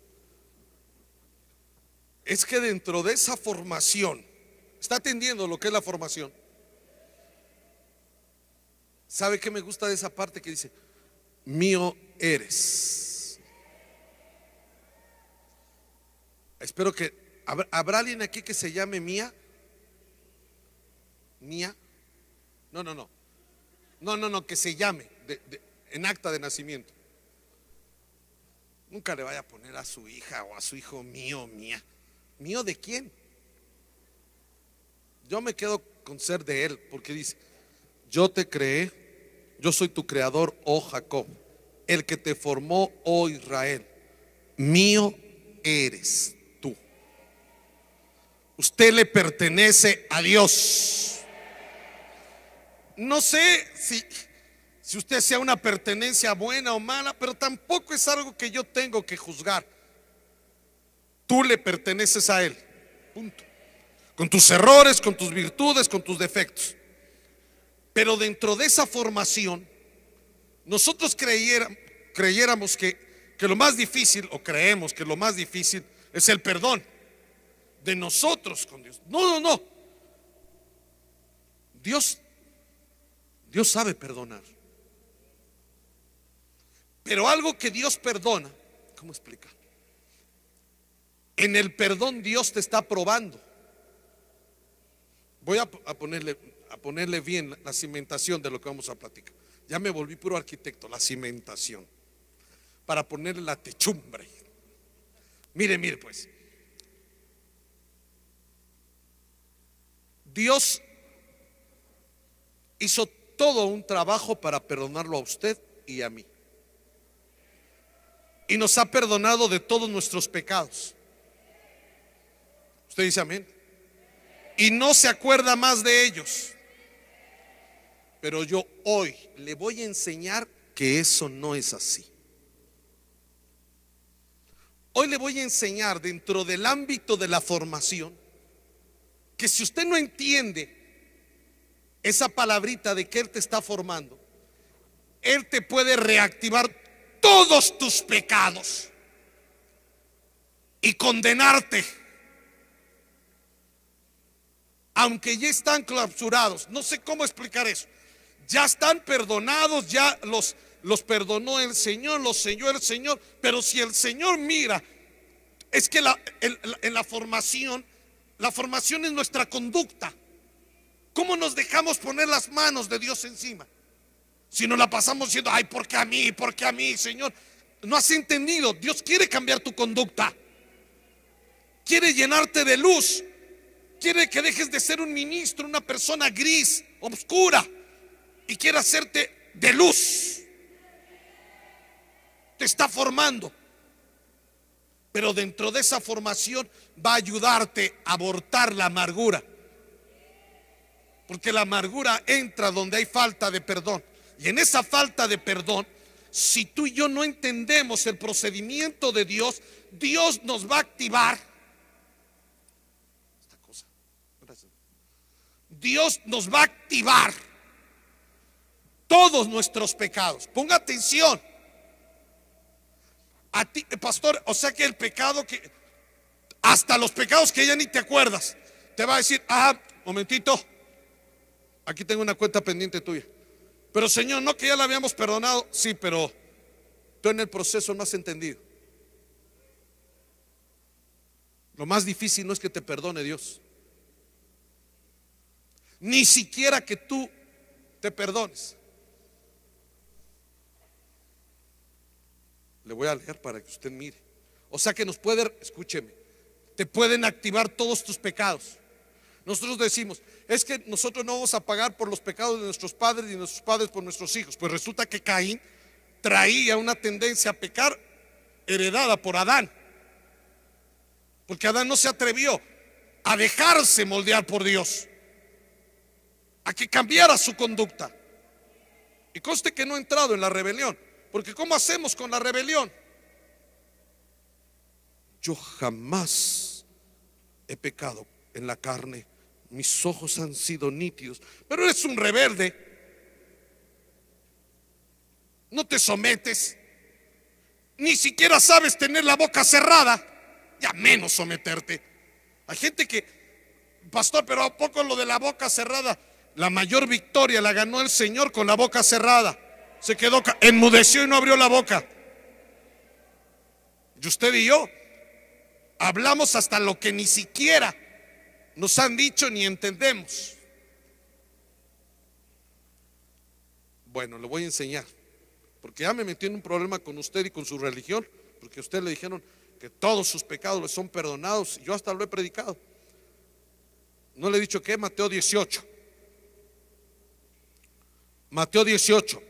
Es que dentro de esa formación, ¿está atendiendo lo que es la formación? ¿Sabe qué me gusta de esa parte que dice, mío eres? Espero que ¿habrá alguien aquí que se llame Mía? ¿Mía? No, que se llame en acta de nacimiento. Nunca le vaya a poner a su hija o a su hijo mío, Mía. ¿Mío de quién? Yo me quedo con ser de él, porque dice, yo te creé, yo soy tu creador, oh Jacob, el que te formó, oh Israel. Mío eres tú. Usted le pertenece a Dios. No sé si usted sea una pertenencia buena o mala, pero tampoco es algo que yo tengo que juzgar. Tú le perteneces a Él, punto. Con tus errores, con tus virtudes, con tus defectos. Pero dentro de esa formación, nosotros creyéramos que lo más difícil, o creemos que lo más difícil es el perdón de nosotros con Dios. No. Dios sabe perdonar. Pero algo que Dios perdona, ¿cómo explicar? En el perdón Dios te está probando. Voy a ponerle bien la cimentación de lo que vamos a platicar. Ya me volví puro arquitecto, la cimentación, para ponerle la techumbre. Mire pues. Dios hizo todo un trabajo para perdonarlo a usted y a mí. Y nos ha perdonado de todos nuestros pecados. Usted dice amén. Y no se acuerda más de ellos. Pero yo hoy le voy a enseñar que eso no es así. Hoy le voy a enseñar dentro del ámbito de la formación que si usted no entiende esa palabrita de que Él te está formando, Él te puede reactivar todos tus pecados y condenarte, aunque ya están clausurados. No sé cómo explicar eso. Ya están perdonados, ya los perdonó el Señor, los selló el Señor. Pero si el Señor mira, es que en la formación es nuestra conducta. ¿Cómo nos dejamos poner las manos de Dios encima? Si nos la pasamos diciendo, ay, ¿por qué a mí? ¿Por qué a mí, Señor? No has entendido. Dios quiere cambiar tu conducta. Quiere llenarte de luz. Quiere que dejes de ser un ministro, una persona gris, oscura, y quiere hacerte de luz. Te está formando. Pero dentro de esa formación va a ayudarte a abortar la amargura. Porque la amargura entra donde hay falta de perdón. Y en esa falta de perdón, si tú y yo no entendemos el procedimiento de Dios, Dios nos va a activar esta cosa. Gracias. Dios nos va a activar todos nuestros pecados. Ponga atención. A ti, pastor, o sea que el pecado que, hasta los pecados que ya ni te acuerdas, te va a decir, momentito, aquí tengo una cuenta pendiente tuya. Pero Señor, no que ya la habíamos perdonado. Sí, pero tú en el proceso no has entendido. Lo más difícil no es que te perdone Dios, ni siquiera que tú te perdones. Le voy a leer para que usted mire. O sea que nos puede, escúcheme, te pueden activar todos tus pecados. Nosotros decimos, es que nosotros no vamos a pagar por los pecados de nuestros padres y nuestros padres por nuestros hijos. Pues resulta que Caín traía una tendencia a pecar heredada por Adán, porque Adán no se atrevió a dejarse moldear por Dios, a que cambiara su conducta. Y conste que no ha entrado en la rebelión, porque ¿cómo hacemos con la rebelión? Yo jamás he pecado en la carne, mis ojos han sido nítidos. Pero eres un rebelde, no te sometes, ni siquiera sabes tener la boca cerrada, ya menos someterte. Hay gente que, pastor, pero ¿a poco lo de la boca cerrada? La mayor victoria la ganó el Señor con la boca cerrada. Se quedó, enmudeció y no abrió la boca. Y usted y yo hablamos hasta lo que ni siquiera nos han dicho ni entendemos. Bueno, le voy a enseñar, porque ya me metí en un problema con usted y con su religión, porque a usted le dijeron que todos sus pecados le son perdonados. Yo hasta lo he predicado. No le he dicho que Mateo 18. Mateo 18.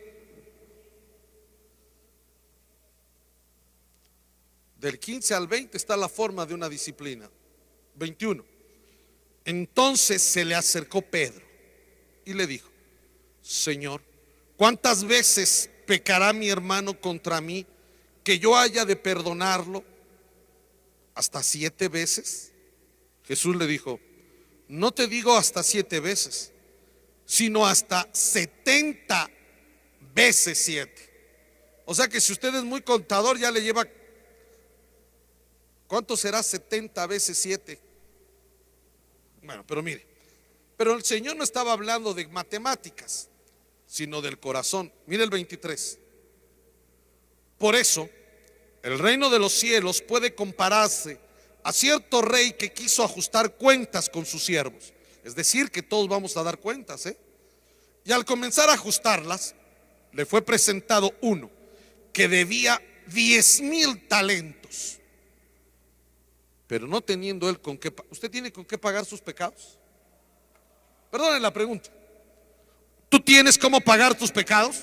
Del 15 al 20 está la forma de una disciplina. 21. Entonces se le acercó Pedro y le dijo: Señor, ¿cuántas veces pecará mi hermano contra mí que yo haya de perdonarlo? ¿Hasta 7 veces? Jesús le dijo: no te digo hasta 7 veces, sino hasta 70 veces 7. O sea que si usted es muy contador, ya le lleva, ¿cuánto será 70 veces 7? Bueno, pero mire, pero el Señor no estaba hablando de matemáticas, sino del corazón. Mire el 23. Por eso, el reino de los cielos puede compararse a cierto rey que quiso ajustar cuentas con sus siervos. Es decir, que todos vamos a dar cuentas, Y al comenzar a ajustarlas, le fue presentado uno que debía 10,000 talentos. Pero no teniendo él con qué. ¿Usted tiene con qué pagar sus pecados? Perdone la pregunta. ¿Tú tienes cómo pagar tus pecados?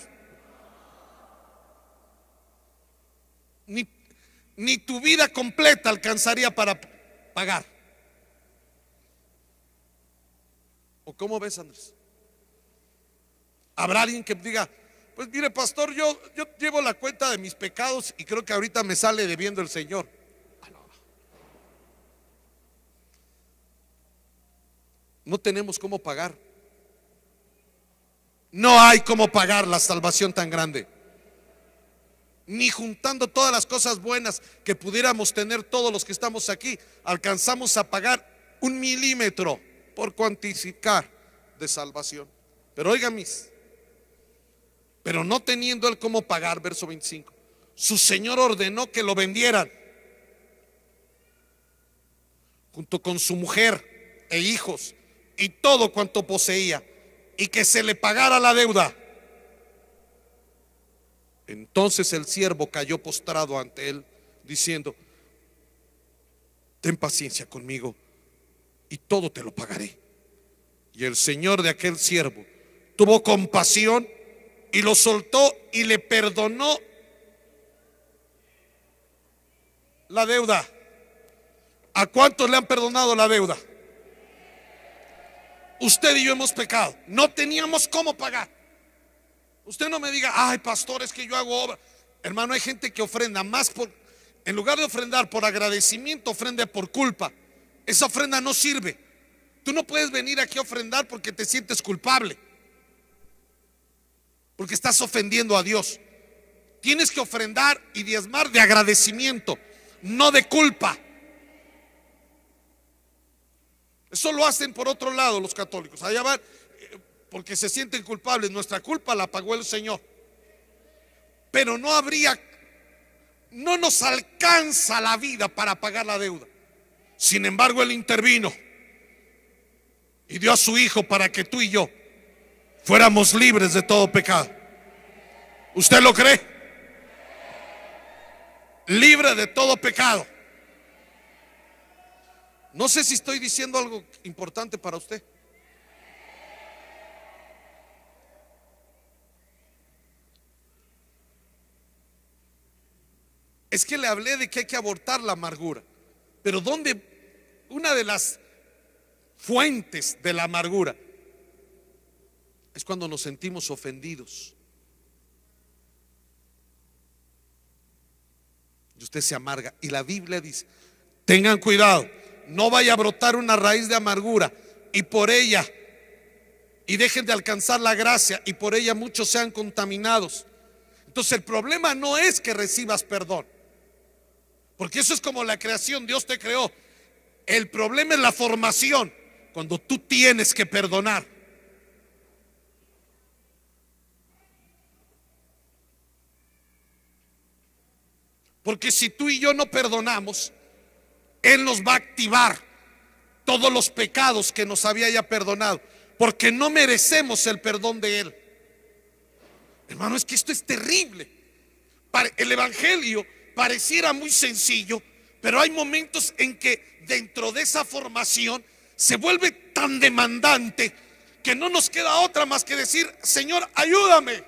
Ni tu vida completa alcanzaría para pagar. ¿O cómo ves, Andrés? Habrá alguien que diga: pues mire, pastor, yo llevo la cuenta de mis pecados y creo que ahorita me sale debiendo el Señor. No tenemos cómo pagar. No hay cómo pagar la salvación tan grande. Ni juntando todas las cosas buenas que pudiéramos tener todos los que estamos aquí, alcanzamos a pagar 1 milímetro por cuantificar de salvación. Pero oigan pero no teniendo él cómo pagar, verso 25, su Señor ordenó que lo vendieran junto con su mujer e hijos y todo cuanto poseía, y que se le pagara la deuda. Entonces el siervo cayó postrado ante él, diciendo: ten paciencia conmigo y todo te lo pagaré. Y el señor de aquel siervo tuvo compasión y lo soltó y le perdonó la deuda. ¿A cuántos le han perdonado la deuda? Usted y yo hemos pecado, no teníamos cómo pagar. Usted no me diga: ay, pastor, es que yo hago obra. Hermano, hay gente que ofrenda más en lugar de ofrendar por agradecimiento, ofrenda por culpa. Esa ofrenda no sirve. Tú no puedes venir aquí a ofrendar porque te sientes culpable, porque estás ofendiendo a Dios. Tienes que ofrendar y diezmar de agradecimiento, no de culpa. Eso lo hacen por otro lado los católicos. Allá van porque se sienten culpables. Nuestra culpa la pagó el Señor. Pero no nos alcanza la vida para pagar la deuda. Sin embargo, Él intervino y dio a su Hijo para que tú y yo fuéramos libres de todo pecado. ¿Usted lo cree? Libre de todo pecado. No sé si estoy diciendo algo importante para usted. Es que le hablé de que hay que abortar la amargura. Pero una de las fuentes de la amargura es cuando nos sentimos ofendidos. Y usted se amarga. Y la Biblia dice: tengan cuidado, no vaya a brotar una raíz de amargura y por ella, y dejen de alcanzar la gracia, y por ella muchos sean contaminados. Entonces el problema no es que recibas perdón, porque eso es como la creación, Dios te creó. El problema es la formación, cuando tú tienes que perdonar. Porque si tú y yo no perdonamos, Él nos va a activar todos los pecados que nos había ya perdonado, porque no merecemos el perdón de Él. Hermano, es que esto es terrible. El evangelio pareciera muy sencillo, pero hay momentos en que dentro de esa formación se vuelve tan demandante que no nos queda otra más que decir: Señor, ayúdame.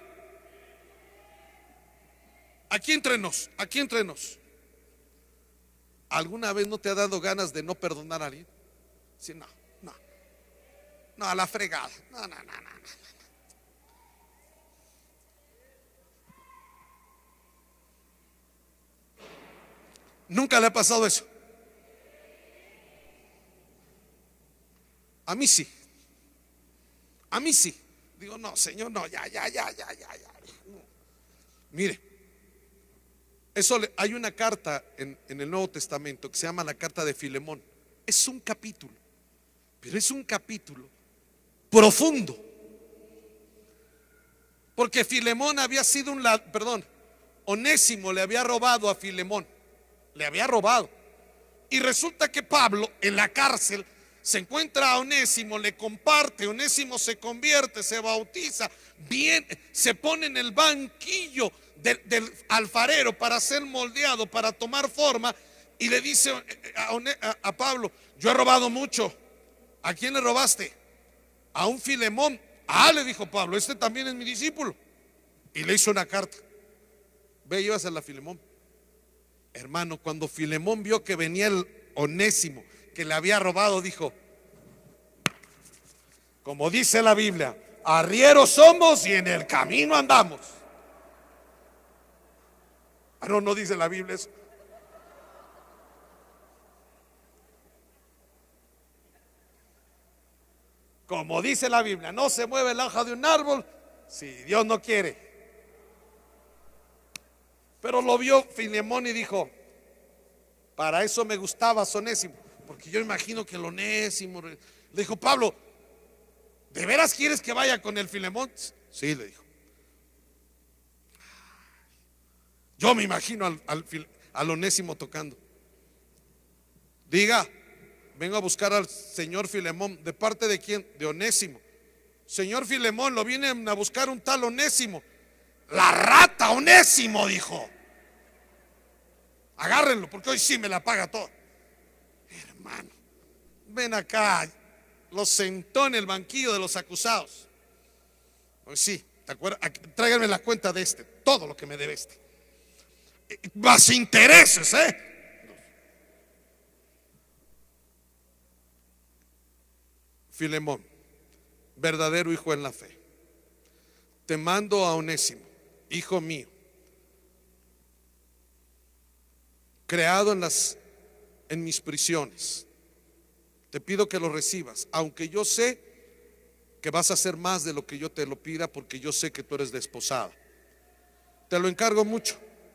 Aquí entre nos. ¿Alguna vez no te ha dado ganas de no perdonar a alguien? Sí, no, a la fregada. No. ¿Nunca le ha pasado eso? A mí sí. Digo: no, Señor, no, ya. No. Mire, hay una carta en el Nuevo Testamento que se llama la carta de Filemón. Es un capítulo, pero es un capítulo profundo, porque Filemón había sido Onésimo le había robado a Filemón, y resulta que Pablo en la cárcel se encuentra a Onésimo, le comparte, Onésimo se convierte, se bautiza, bien, se pone en el banquillo del alfarero para ser moldeado, para tomar forma, y le dice a Pablo: yo he robado mucho. ¿A quién le robaste? A un Filemón. Ah, le dijo Pablo, este también es mi discípulo. Y le hizo una carta: ve, llévasela a Filemón. Hermano, cuando Filemón vio que venía el Onésimo que le había robado, dijo: como dice la Biblia, arrieros somos y en el camino andamos. No dice la Biblia eso. Como dice la Biblia, no se mueve la hoja de un árbol si Dios no quiere. Pero lo vio Filemón y dijo: para eso me gustaba Onésimo, porque yo imagino que el Onésimo le dijo: Pablo, ¿de veras quieres que vaya con el Filemón? Sí, le dijo. Yo me imagino al Onésimo tocando. Diga: vengo a buscar al señor Filemón. ¿De parte de quién? De Onésimo. Señor Filemón, lo vienen a buscar un tal Onésimo. La rata, Onésimo, dijo. Agárrenlo, porque hoy sí me la paga todo. Hermano, ven acá. Lo sentó en el banquillo de los acusados. Hoy sí, ¿te acuerdas? Tráiganme la cuenta de todo lo que me debe más intereses, Filemón, verdadero hijo en la fe, te mando a Onésimo, hijo mío, creado en mis prisiones. Te pido que lo recibas, aunque yo sé que vas a hacer más de lo que yo te lo pida, porque yo sé que tú eres desposada. Te lo encargo mucho.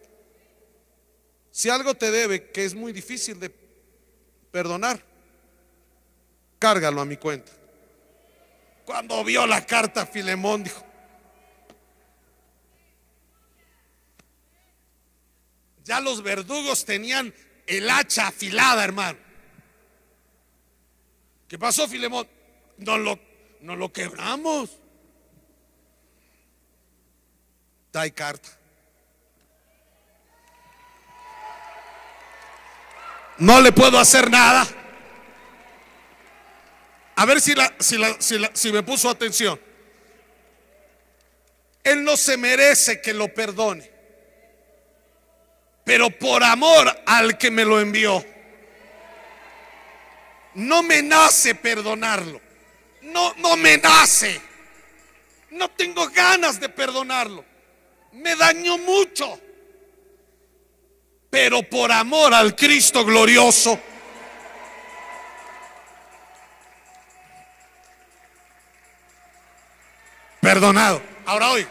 Si algo te debe, que es muy difícil de perdonar, cárgalo a mi cuenta. Cuando vio la carta, Filemón dijo: ya los verdugos tenían el hacha afilada, hermano. ¿Qué pasó, Filemón? No lo quebramos. Trae carta. No le puedo hacer nada. A ver si me puso atención. Él no se merece que lo perdone, pero por amor al que me lo envió, no me nace perdonarlo. No me nace. No tengo ganas de perdonarlo. Me dañó mucho. Pero por amor al Cristo glorioso, perdonado. Ahora hoy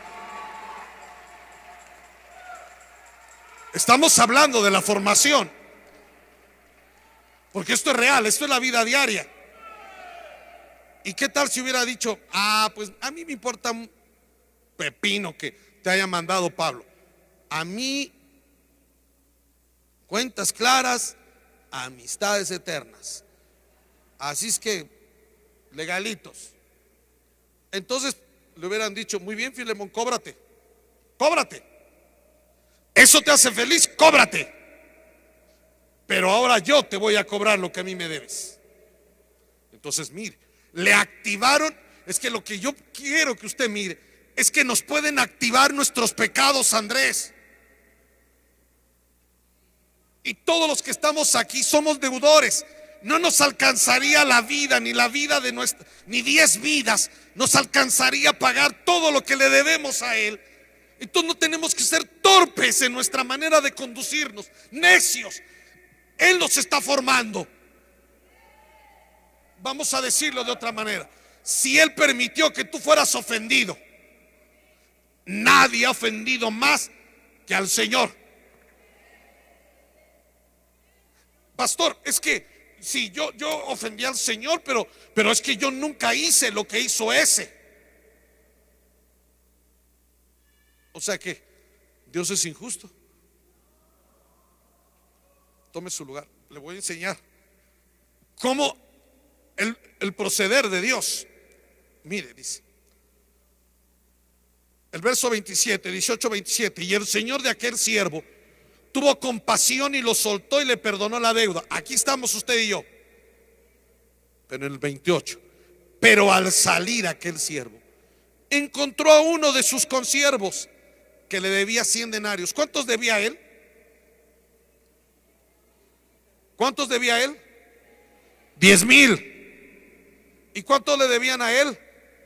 estamos hablando de la formación, porque esto es real, esto es la vida diaria. ¿Y qué tal si hubiera dicho: pues a mí me importa un pepino que te haya mandado Pablo? A mí, cuentas claras, amistades eternas. Así es que, legalitos. Entonces le hubieran dicho: muy bien, Filemón, cóbrate. Eso te hace feliz, cóbrate. Pero ahora yo te voy a cobrar lo que a mí me debes. Entonces, mire, le activaron. Es que lo que yo quiero que usted mire es que nos pueden activar nuestros pecados, Andrés. Y todos los que estamos aquí somos deudores. No nos alcanzaría la vida, ni la vida de ni 10 vidas nos alcanzaría a pagar todo lo que le debemos a Él. Entonces no tenemos que ser torpes en nuestra manera de conducirnos, necios. Él nos está formando. Vamos a decirlo de otra manera: si Él permitió que tú fueras ofendido, nadie ha ofendido más que al Señor. Pastor, es que sí, yo ofendí al Señor, pero es que yo nunca hice lo que hizo ese. O sea que Dios es injusto. Tome su lugar. Le voy a enseñar cómo el proceder de Dios. Mire, dice el verso 27, 18, 27: y el Señor de aquel siervo tuvo compasión y lo soltó y le perdonó la deuda. Aquí estamos usted y yo. Pero en el 28: pero al salir aquel siervo, encontró a uno de sus consiervos que le debía 100 denarios. ¿Cuántos debía él? ¿Cuántos debía él? 10,000. ¿Y cuántos le debían a él?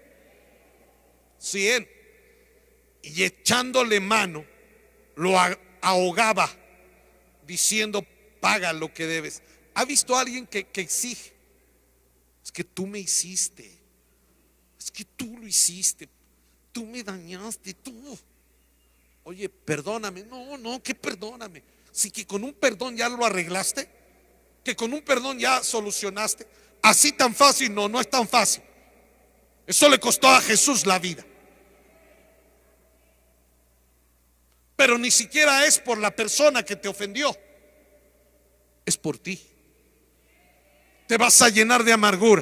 100. Y echándole mano, lo ahogaba, diciendo: paga lo que debes. ¿Ha visto a alguien que exige? Es que tú me hiciste, es que tú lo hiciste, tú me dañaste, tú. Oye, perdóname. No, que perdóname. Si que con un perdón ya lo arreglaste, que con un perdón ya solucionaste. Así tan fácil, no es tan fácil. Eso le costó a Jesús la vida. Pero ni siquiera es por la persona que te ofendió, es por ti. Te vas a llenar de amargura.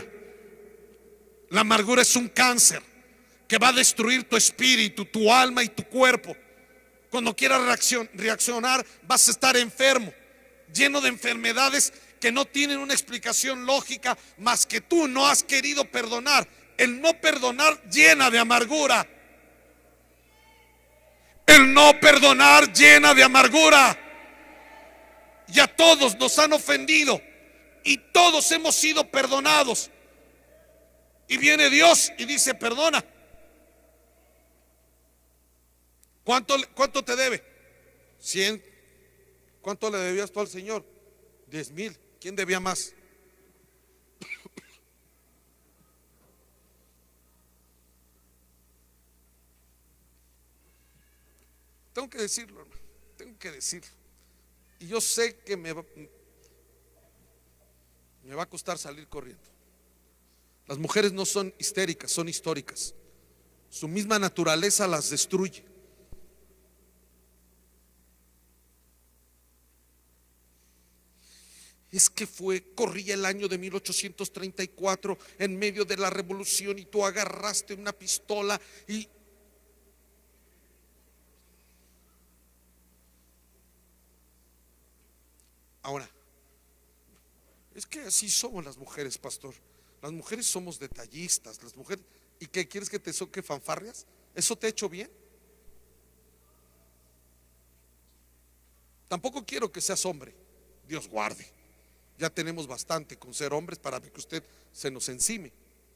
La amargura es un cáncer que va a destruir tu espíritu, tu alma y tu cuerpo. Cuando quieras reaccionar, vas a estar enfermo, lleno de enfermedades que no tienen una explicación lógica, más que tú no has querido perdonar. El no perdonar llena de amargura. El no perdonar llena de amargura. Y a todos nos han ofendido y todos hemos sido perdonados. Y viene Dios y dice: perdona. ¿Cuánto te debe? 100. ¿Cuánto le debías tú al Señor? 10,000. ¿Quién debía más? Tengo que decirlo, hermano. Tengo que decirlo. Y yo sé que me va a costar salir corriendo. Las mujeres no son histéricas, son históricas. Su misma naturaleza las destruye. Es que corría el año de 1834 en medio de la revolución y tú agarraste una pistola y... Ahora, es que así somos las mujeres, pastor. Las mujeres somos detallistas, las mujeres. ¿Y qué quieres que te soque fanfarrias? ¿Eso te ha hecho bien? Tampoco quiero que seas hombre, Dios guarde. Ya tenemos bastante con ser hombres para que usted se nos encime.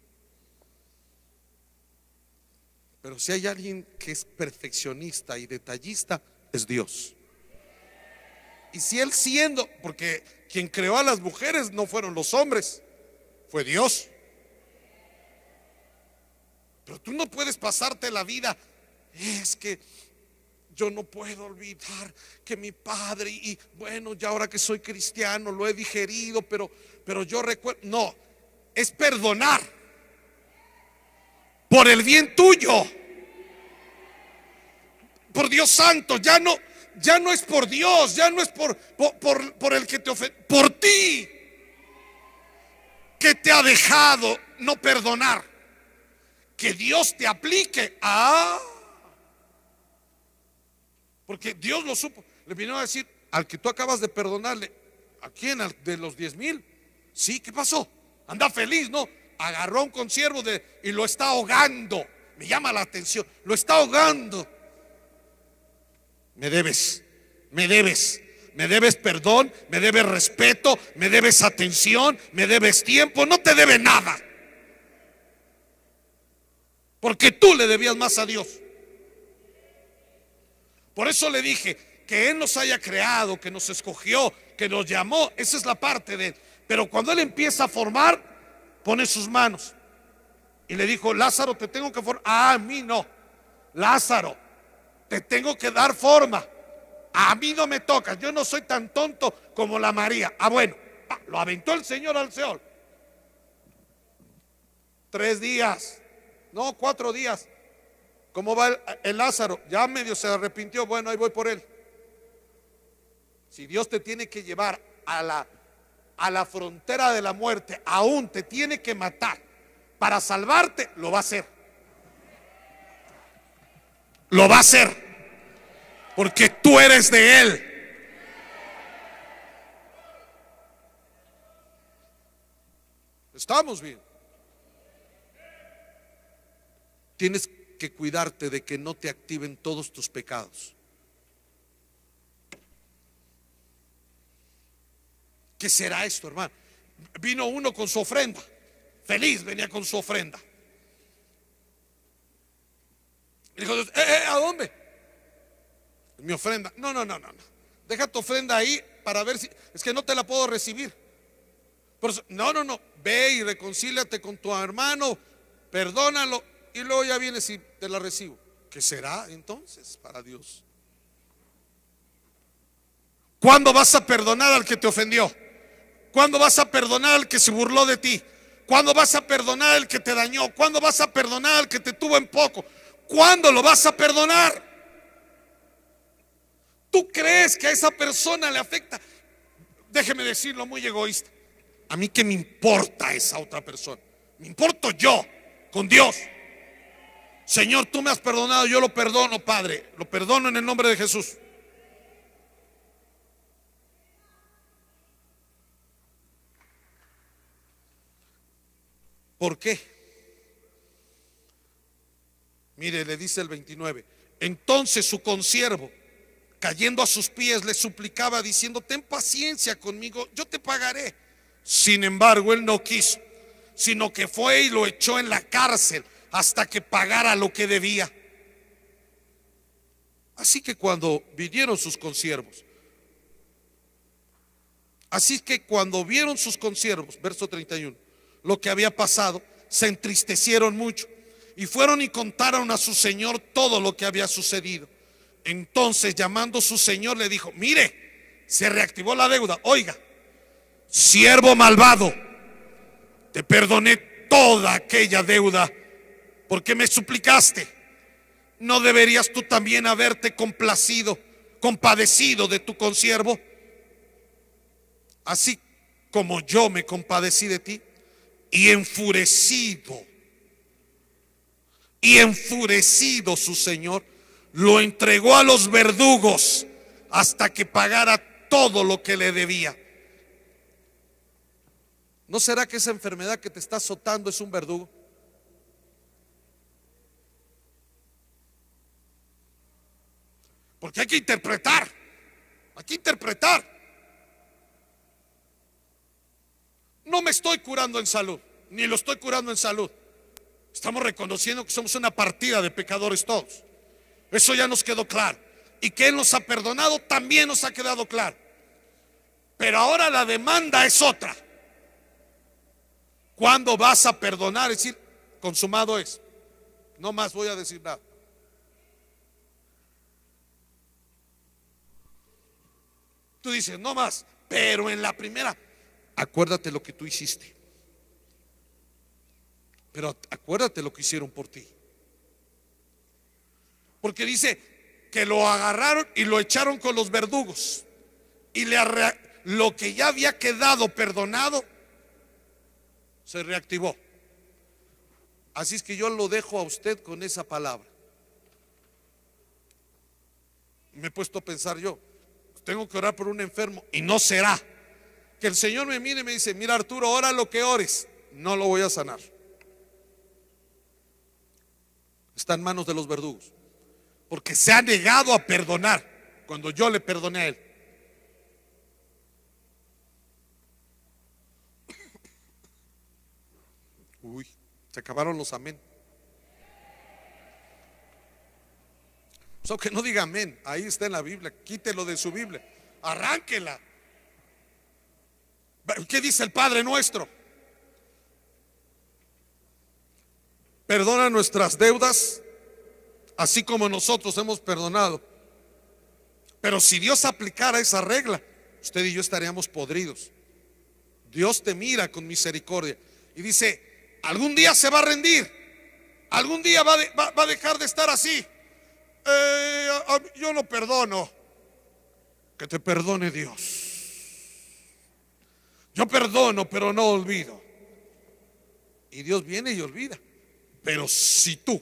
Pero si hay alguien que es perfeccionista y detallista, es Dios. Y si Él siendo, porque quien creó a las mujeres no fueron los hombres, fue Dios. Pero tú no puedes pasarte la vida: es que yo no puedo olvidar que mi padre, y bueno, ya ahora que soy cristiano lo he digerido, pero yo recuerdo. No, es perdonar por el bien tuyo. Por Dios santo, ya no es por Dios, ya no es por el que te ofende, por ti que te ha dejado no perdonar. Que Dios te aplique. Porque Dios lo supo. Le vino a decir al que tú acabas de perdonarle: ¿a quién? ¿Al de los 10,000? Sí, ¿qué pasó? Anda feliz, ¿no? Agarró a un consiervo y lo está ahogando. Me llama la atención, lo está ahogando. Me debes perdón, me debes respeto, me debes atención, me debes tiempo. No te debe nada, porque tú le debías más a Dios. Por eso le dije que Él nos haya creado, que nos escogió, que nos llamó. Esa es la parte de Él. Pero cuando Él empieza a formar, pone sus manos y le dijo: Lázaro, te tengo que formar. A mí no. Lázaro, te tengo que dar forma. A mí no me tocas. Yo no soy tan tonto como la María. Bueno, lo aventó el Señor al Seol. 3 días, no, 4 días. ¿Cómo va el Lázaro? Ya medio se arrepintió. Bueno, ahí voy por él. Si Dios te tiene que llevar a la frontera de la muerte, aún te tiene que matar para salvarte, lo va a hacer. Lo va a hacer, porque tú eres de Él. Estamos bien. Tienes que cuidarte de que no te activen todos tus pecados. ¿Qué será esto, hermano? Vino uno con su ofrenda, feliz, venía con su ofrenda. Y dijo: ¿a dónde? Mi ofrenda. No. Deja tu ofrenda ahí para ver si. Es que no te la puedo recibir. Por eso, no. Ve y reconcíliate con tu hermano, perdónalo, y luego ya vienes y te la recibo. ¿Qué será entonces para Dios? ¿Cuándo vas a perdonar al que te ofendió? ¿Cuándo vas a perdonar al que se burló de ti? ¿Cuándo vas a perdonar al que te dañó? ¿Cuándo vas a perdonar al que te tuvo en poco? ¿Cuándo lo vas a perdonar? ¿Tú crees que a esa persona le afecta? Déjeme decirlo muy egoísta. A mí qué me importa esa otra persona. Me importo yo con Dios. Señor, tú me has perdonado, yo lo perdono, Padre, lo perdono en el nombre de Jesús. ¿Por qué? Mire, le dice el 29. Entonces su consiervo, cayendo a sus pies, le suplicaba diciendo: ten paciencia conmigo, yo te pagaré. Sin embargo, él no quiso, sino que fue y lo echó en la cárcel hasta que pagara lo que debía. Así que cuando vieron sus consiervos, verso 31, lo que había pasado, se entristecieron mucho y fueron y contaron a su señor todo lo que había sucedido. Entonces, llamando a su señor, le dijo: mire, se reactivó la deuda. Oiga, siervo malvado, te perdoné toda aquella deuda porque me suplicaste. ¿No deberías tú también haberte compadecido de tu consiervo, así como yo me compadecí de ti? Y enfurecido su señor, lo entregó a los verdugos hasta que pagara todo lo que le debía. ¿No será que esa enfermedad que te está azotando es un verdugo? Porque hay que interpretar. No me estoy curando en salud, ni lo estoy curando en salud. Estamos reconociendo que somos una partida de pecadores todos. Eso ya nos quedó claro. Y que Él nos ha perdonado también nos ha quedado claro. Pero ahora la demanda es otra. ¿Cuándo vas a perdonar? Es decir, consumado es. No más voy a decir nada. Tú dices, no más, pero en la primera, acuérdate lo que tú hiciste. Pero acuérdate lo que hicieron por ti. Porque dice que lo agarraron y lo echaron con los verdugos. Y lo que ya había quedado perdonado se reactivó. Así es que yo lo dejo a usted con esa palabra. Me he puesto a pensar yo, tengo que orar por un enfermo, y no será que el Señor me mire y me dice: mira, Arturo, ora lo que ores, no lo voy a sanar. Está en manos de los verdugos, porque se ha negado a perdonar cuando yo le perdoné a él. Uy, se acabaron los amén. Eso que no diga amén, ahí está en la Biblia, quítelo de su Biblia, arránquela. ¿Qué dice el Padre nuestro? Perdona nuestras deudas, así como nosotros hemos perdonado. Pero si Dios aplicara esa regla, usted y yo estaríamos podridos. Dios te mira con misericordia y dice: algún día se va a rendir, algún día va a dejar de estar así. Yo no perdono. Que te perdone Dios. Yo perdono, pero no olvido. Y Dios viene y olvida. Pero si tú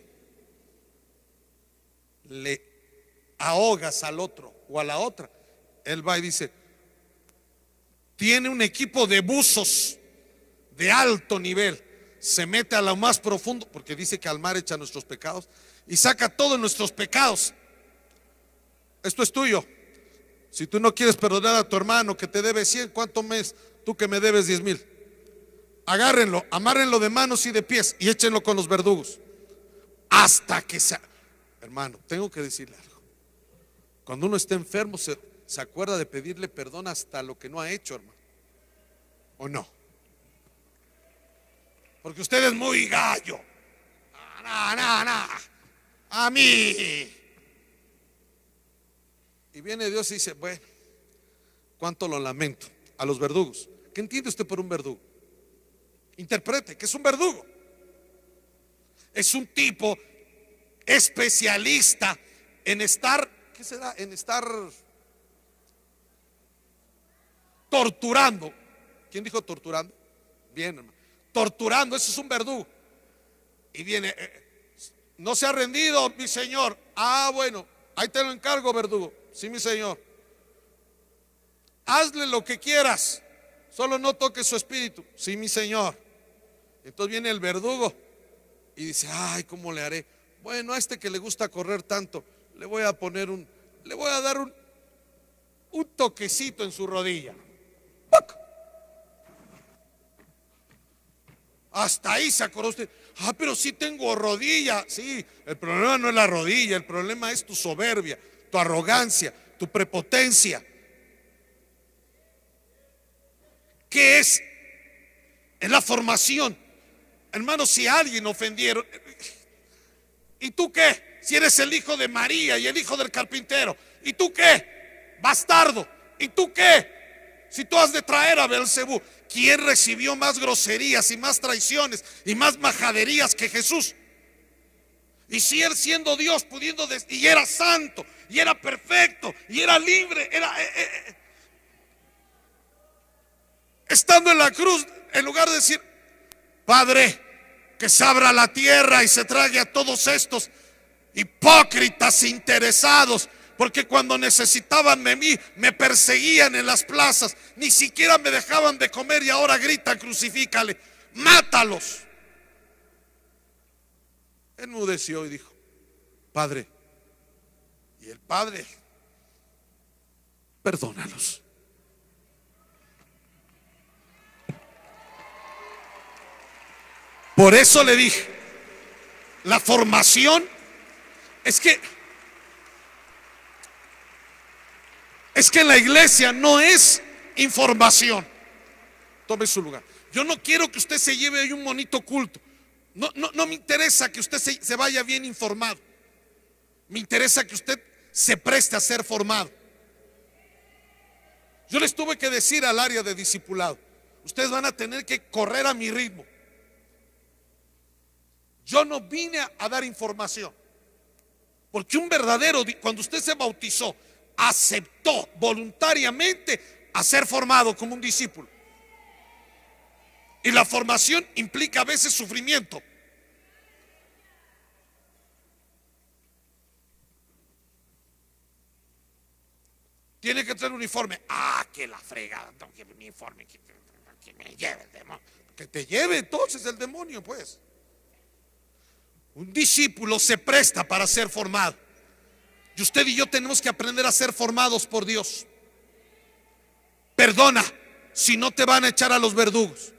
le ahogas al otro o a la otra, Él va y dice: tiene un equipo de buzos de alto nivel, se mete a lo más profundo, porque dice que al mar echa nuestros pecados y saca todos nuestros pecados. Esto es tuyo. Si tú no quieres perdonar a tu hermano que te debe 100, ¿cuánto mes tú que me debes 10,000? Agárrenlo, amárrenlo de manos y de pies y échenlo con los verdugos hasta que sea. Hermano, tengo que decirle algo. Cuando uno está enfermo se acuerda de pedirle perdón hasta lo que no ha hecho, hermano. ¿O no? Porque usted es muy gallo. No. A mí. Y viene Dios y dice: bueno, cuánto lo lamento. A los verdugos. ¿Qué entiende usted por un verdugo? Interprete que es un verdugo. Es un tipo especialista en estar, ¿qué será? En estar torturando. ¿Quién dijo torturando? Bien, hermano. Torturando, eso es un verdugo. Y viene, No se ha rendido, mi señor. Ah, bueno, ahí te lo encargo, verdugo. Sí, mi señor. Hazle lo que quieras, solo no toques su espíritu. Sí, mi señor. Entonces viene el verdugo y dice: ay, ¿cómo le haré? Bueno, a este que le gusta correr tanto, le voy a dar un toquecito en su rodilla. ¡Pac! Hasta ahí se acordó usted. Ah, pero sí tengo rodilla. Sí, el problema no es la rodilla, el problema es tu soberbia, tu arrogancia, tu prepotencia. ¿Qué es? Es la formación. Hermanos, si a alguien ofendieron, ¿y tú qué? Si eres el hijo de María y el hijo del carpintero, ¿y tú qué? Bastardo, ¿y tú qué? Si tú has de traer a Beelzebú. ¿Quién recibió más groserías y más traiciones y más majaderías que Jesús? Y si él, siendo Dios, y era santo, y era perfecto, y era libre, estando en la cruz, en lugar de decir: Padre, que se abra la tierra y se trague a todos estos hipócritas interesados, porque cuando necesitaban de mí me perseguían en las plazas, ni siquiera me dejaban de comer, y ahora gritan: crucifícale, mátalos. Enmudeció y dijo: Padre. Y el Padre: perdónalos. Por eso le dije, la formación es que en la iglesia no es información. Tome su lugar. Yo no quiero que usted se lleve ahí un bonito culto. No me interesa que usted se vaya bien informado. Me interesa que usted se preste a ser formado. Yo les tuve que decir al área de discipulado: ustedes van a tener que correr a mi ritmo. Yo no vine a dar información, porque un verdadero, cuando usted se bautizó, aceptó voluntariamente a ser formado como un discípulo. Y la formación implica a veces sufrimiento. Tiene que traer uniforme. Ah, que la fregada, no quiero uniforme, que me lleve el demonio. Que te lleve entonces el demonio, pues. Un discípulo se presta para ser formado. Y usted y yo tenemos que aprender a ser formados por Dios. Perdona, si no te van a echar a los verdugos.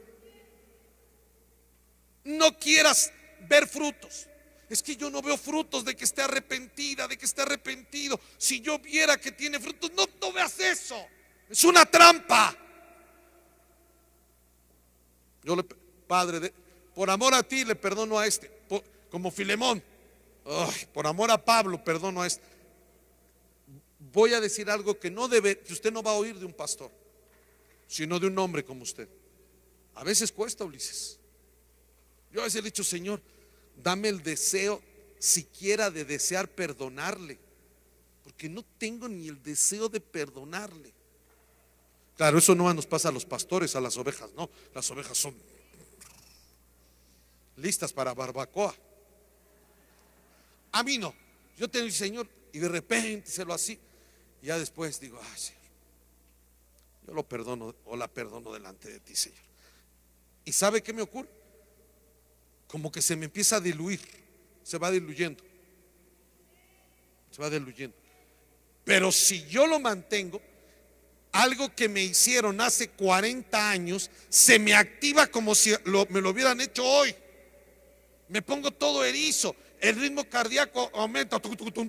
No quieras ver frutos. Es que yo no veo frutos de que esté arrepentida, de que esté arrepentido. Si yo viera que tiene frutos, no veas eso. Es una trampa. Padre, por amor a ti le perdono a este. Como Filemón. Por amor a Pablo perdono a este. Voy a decir algo que usted no va a oír de un pastor, sino de un hombre como usted. A veces cuesta, Ulises. Yo a veces he dicho: Señor, dame el deseo siquiera de desear perdonarle, porque no tengo ni el deseo de perdonarle. Claro, eso no nos pasa a los pastores, a las ovejas no. Las ovejas son listas para barbacoa. A mí no. Yo te digo: Señor, y de repente se lo así, y ya después digo: ay, Señor, yo lo perdono o la perdono delante de ti, Señor. ¿Y sabe qué me ocurre? Como que se me empieza a diluir, se va diluyendo. Se va diluyendo. Pero si yo lo mantengo, algo que me hicieron hace 40 años se me activa como si me lo hubieran hecho hoy. Me pongo todo erizo, el ritmo cardíaco aumenta.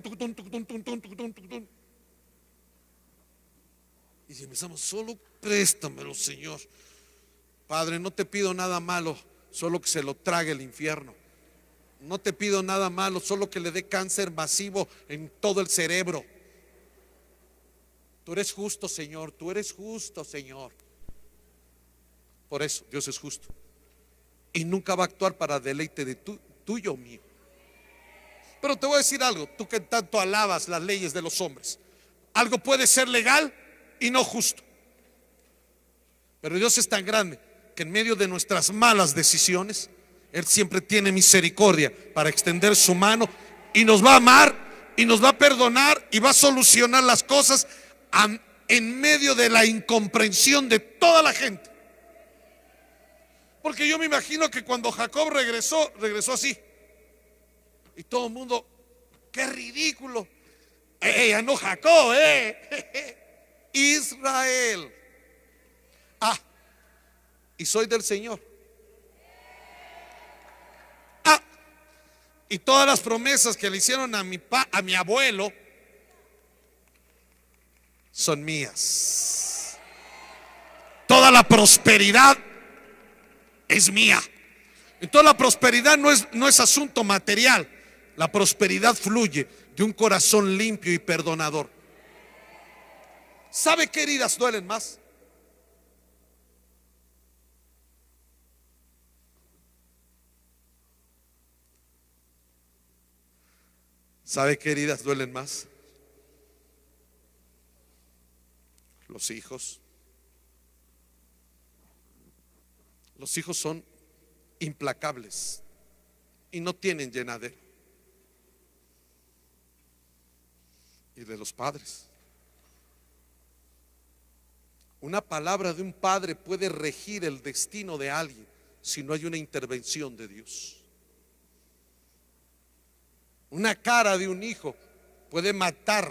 Y si empezamos: solo préstamelo, Señor. Padre, no te pido nada malo, solo que se lo trague el infierno. No te pido nada malo, solo que le dé cáncer masivo en todo el cerebro. Tú eres justo, Señor, tú eres justo, Señor. Por eso Dios es justo y nunca va a actuar para deleite de tuyo o mío. Pero te voy a decir algo: tú que tanto alabas las leyes de los hombres, algo puede ser legal y no justo, pero Dios es tan grande que en medio de nuestras malas decisiones Él siempre tiene misericordia para extender su mano y nos va a amar y nos va a perdonar y va a solucionar las cosas en medio de la incomprensión de toda la gente. Porque yo me imagino que cuando Jacob regresó así. Y todo el mundo, qué ridículo. Ya no Jacob, Israel. Y soy del Señor. Y todas las promesas que le hicieron a mi abuelo son mías. Toda la prosperidad es mía. Entonces la prosperidad no es asunto material. La prosperidad fluye de un corazón limpio y perdonador. ¿Sabe qué heridas duelen más? ¿Sabe qué heridas duelen más? Los hijos. Los hijos son implacables y no tienen llenadero. Y de los padres. Una palabra de un padre puede regir el destino de alguien si no hay una intervención de Dios. Una cara de un hijo puede matar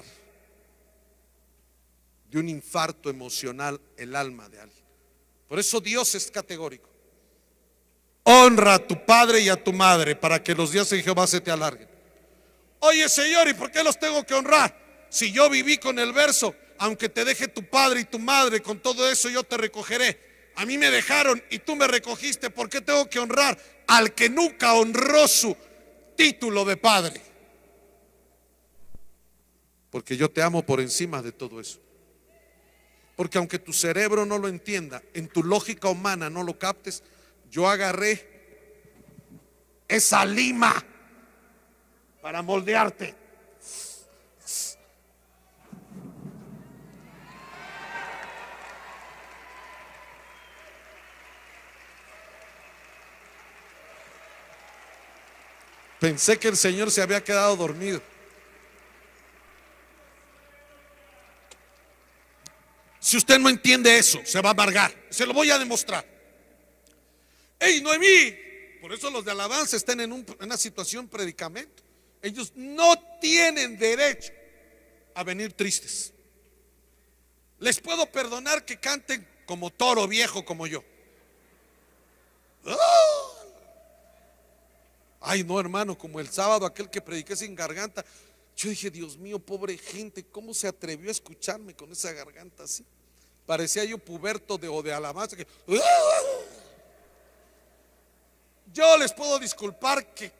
de un infarto emocional el alma de alguien. Por eso Dios es categórico. Honra a tu padre y a tu madre para que los días de Jehová se te alarguen. Oye, Señor, ¿y por qué los tengo que honrar? Si yo viví con el verso, aunque te deje tu padre y tu madre, con todo eso yo te recogeré. A mí me dejaron y tú me recogiste. ¿Por qué tengo que honrar al que nunca honró su título de padre? Porque yo te amo por encima de todo eso. Porque aunque tu cerebro no lo entienda, en tu lógica humana no lo captes, yo agarré esa lima para moldearte. Pensé que el Señor se había quedado dormido. Si usted no entiende eso, se va a amargar. Se lo voy a demostrar. ¡Ey, Noemí! Por eso los de alabanza están en una situación predicamento. Ellos no tienen derecho a venir tristes. Les puedo perdonar que canten como toro viejo como yo. Ay, no, hermano, como el sábado aquel que prediqué sin garganta. Yo dije, Dios mío, pobre gente, ¿cómo se atrevió a escucharme con esa garganta así? Parecía yo puberto de alabanza que... Yo les puedo disculpar que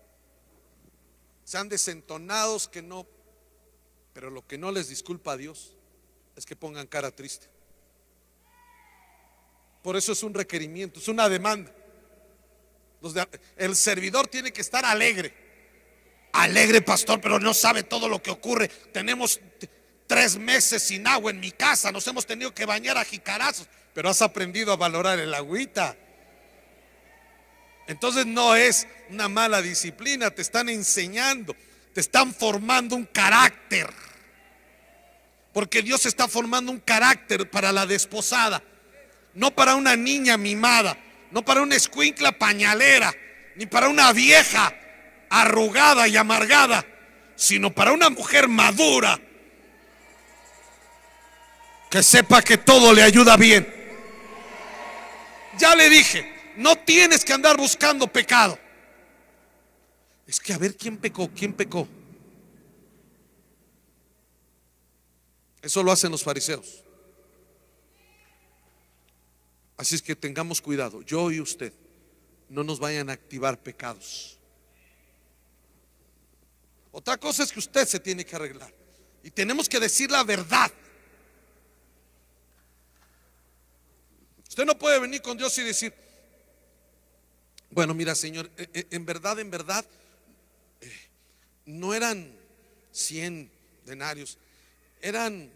sean desentonados, que no, pero lo que no les disculpa a Dios es que pongan cara triste. Por eso es un requerimiento, es una demanda. El servidor tiene que estar alegre. Alegre, pastor, pero no sabe todo lo que ocurre. Tenemos 3 meses sin agua en mi casa, nos hemos tenido que bañar a jicarazos, pero has aprendido a valorar el agüita. Entonces no es una mala disciplina, te están enseñando, te están formando un carácter. Porque Dios está formando un carácter para la desposada, no para una niña mimada, no para una escuincla pañalera, ni para una vieja arrugada y amargada, sino para una mujer madura que sepa que todo le ayuda bien. Ya le dije, no tienes que andar buscando pecado. Es que a ver quién pecó, quién pecó. Eso lo hacen los fariseos. Así es que tengamos cuidado, yo y usted, no nos vayan a activar pecados. Otra cosa es que usted se tiene que arreglar y tenemos que decir la verdad. Usted no puede venir con Dios y decir, bueno, mira, Señor, en verdad, no eran 100 denarios, eran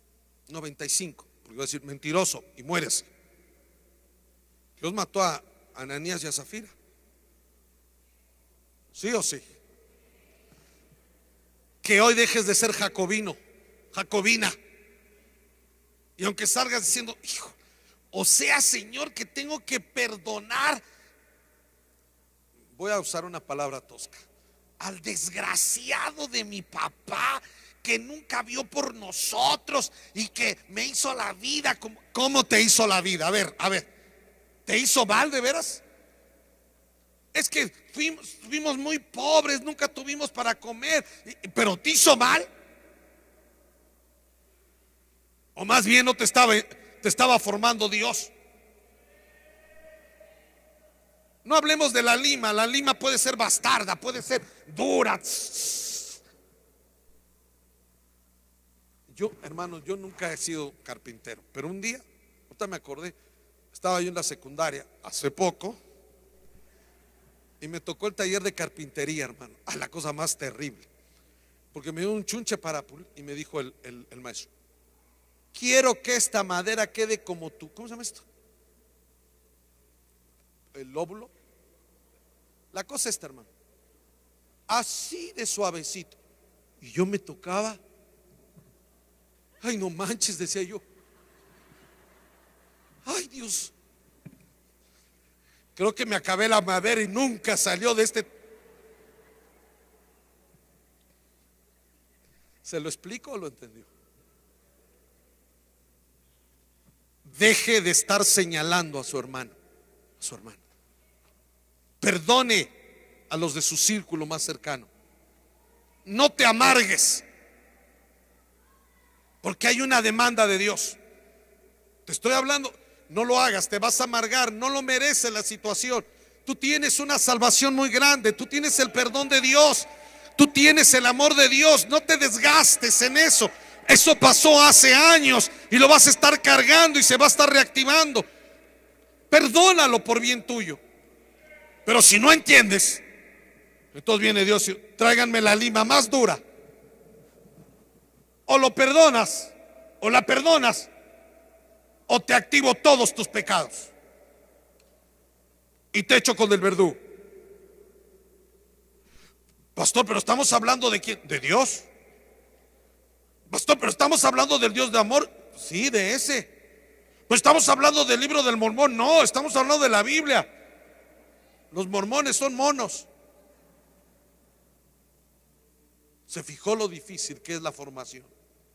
95. Porque iba a decir mentiroso y mueres. Dios mató a Ananías y a Zafira. ¿Sí o sí? Que hoy dejes de ser jacobino, jacobina. Y aunque salgas diciendo, hijo, o sea, Señor, que tengo que perdonar, voy a usar una palabra tosca, al desgraciado de mi papá que nunca vio por nosotros y que me hizo la vida. ¿Cómo te hizo la vida? A ver, ¿te hizo mal de veras? Es que fuimos muy pobres, nunca tuvimos para comer, pero ¿te hizo mal? O más bien no te estaba formando Dios. No hablemos de la lima puede ser bastarda, puede ser dura. Yo, hermanos, yo nunca he sido carpintero, pero un día, ahorita me acordé, estaba yo en la secundaria hace poco y me tocó el taller de carpintería, hermano. La cosa más terrible, porque me dio un chunche para pulir y me dijo el maestro: quiero que esta madera quede como tú. ¿Cómo se llama esto? El lóbulo. La cosa esta, hermano, así de suavecito. Y yo me tocaba. Ay, no manches, decía yo. Ay, Dios. Creo que me acabé la madera y nunca salió de este. ¿Se lo explico o lo entendió? Deje de estar señalando a su hermano, a su hermano. Perdone a los de su círculo más cercano. No te amargues, porque hay una demanda de Dios. Te estoy hablando, no lo hagas, te vas a amargar, no lo merece la situación. Tú tienes una salvación muy grande, tú tienes el perdón de Dios, tú tienes el amor de Dios. No te desgastes en eso. Eso pasó hace años y lo vas a estar cargando y se va a estar reactivando. Perdónalo por bien tuyo. Pero si no entiendes, entonces viene Dios y tráiganme la lima más dura. O lo perdonas, o la perdonas, o te activo todos tus pecados y te echo con el verdugo. Pastor, pero estamos hablando de quién, de Dios. Pastor, pero estamos hablando del Dios de amor. Sí, de ese. Pues estamos hablando del libro del Mormón. No, estamos hablando de la Biblia. Los mormones son monos. Se fijó lo difícil que es la formación.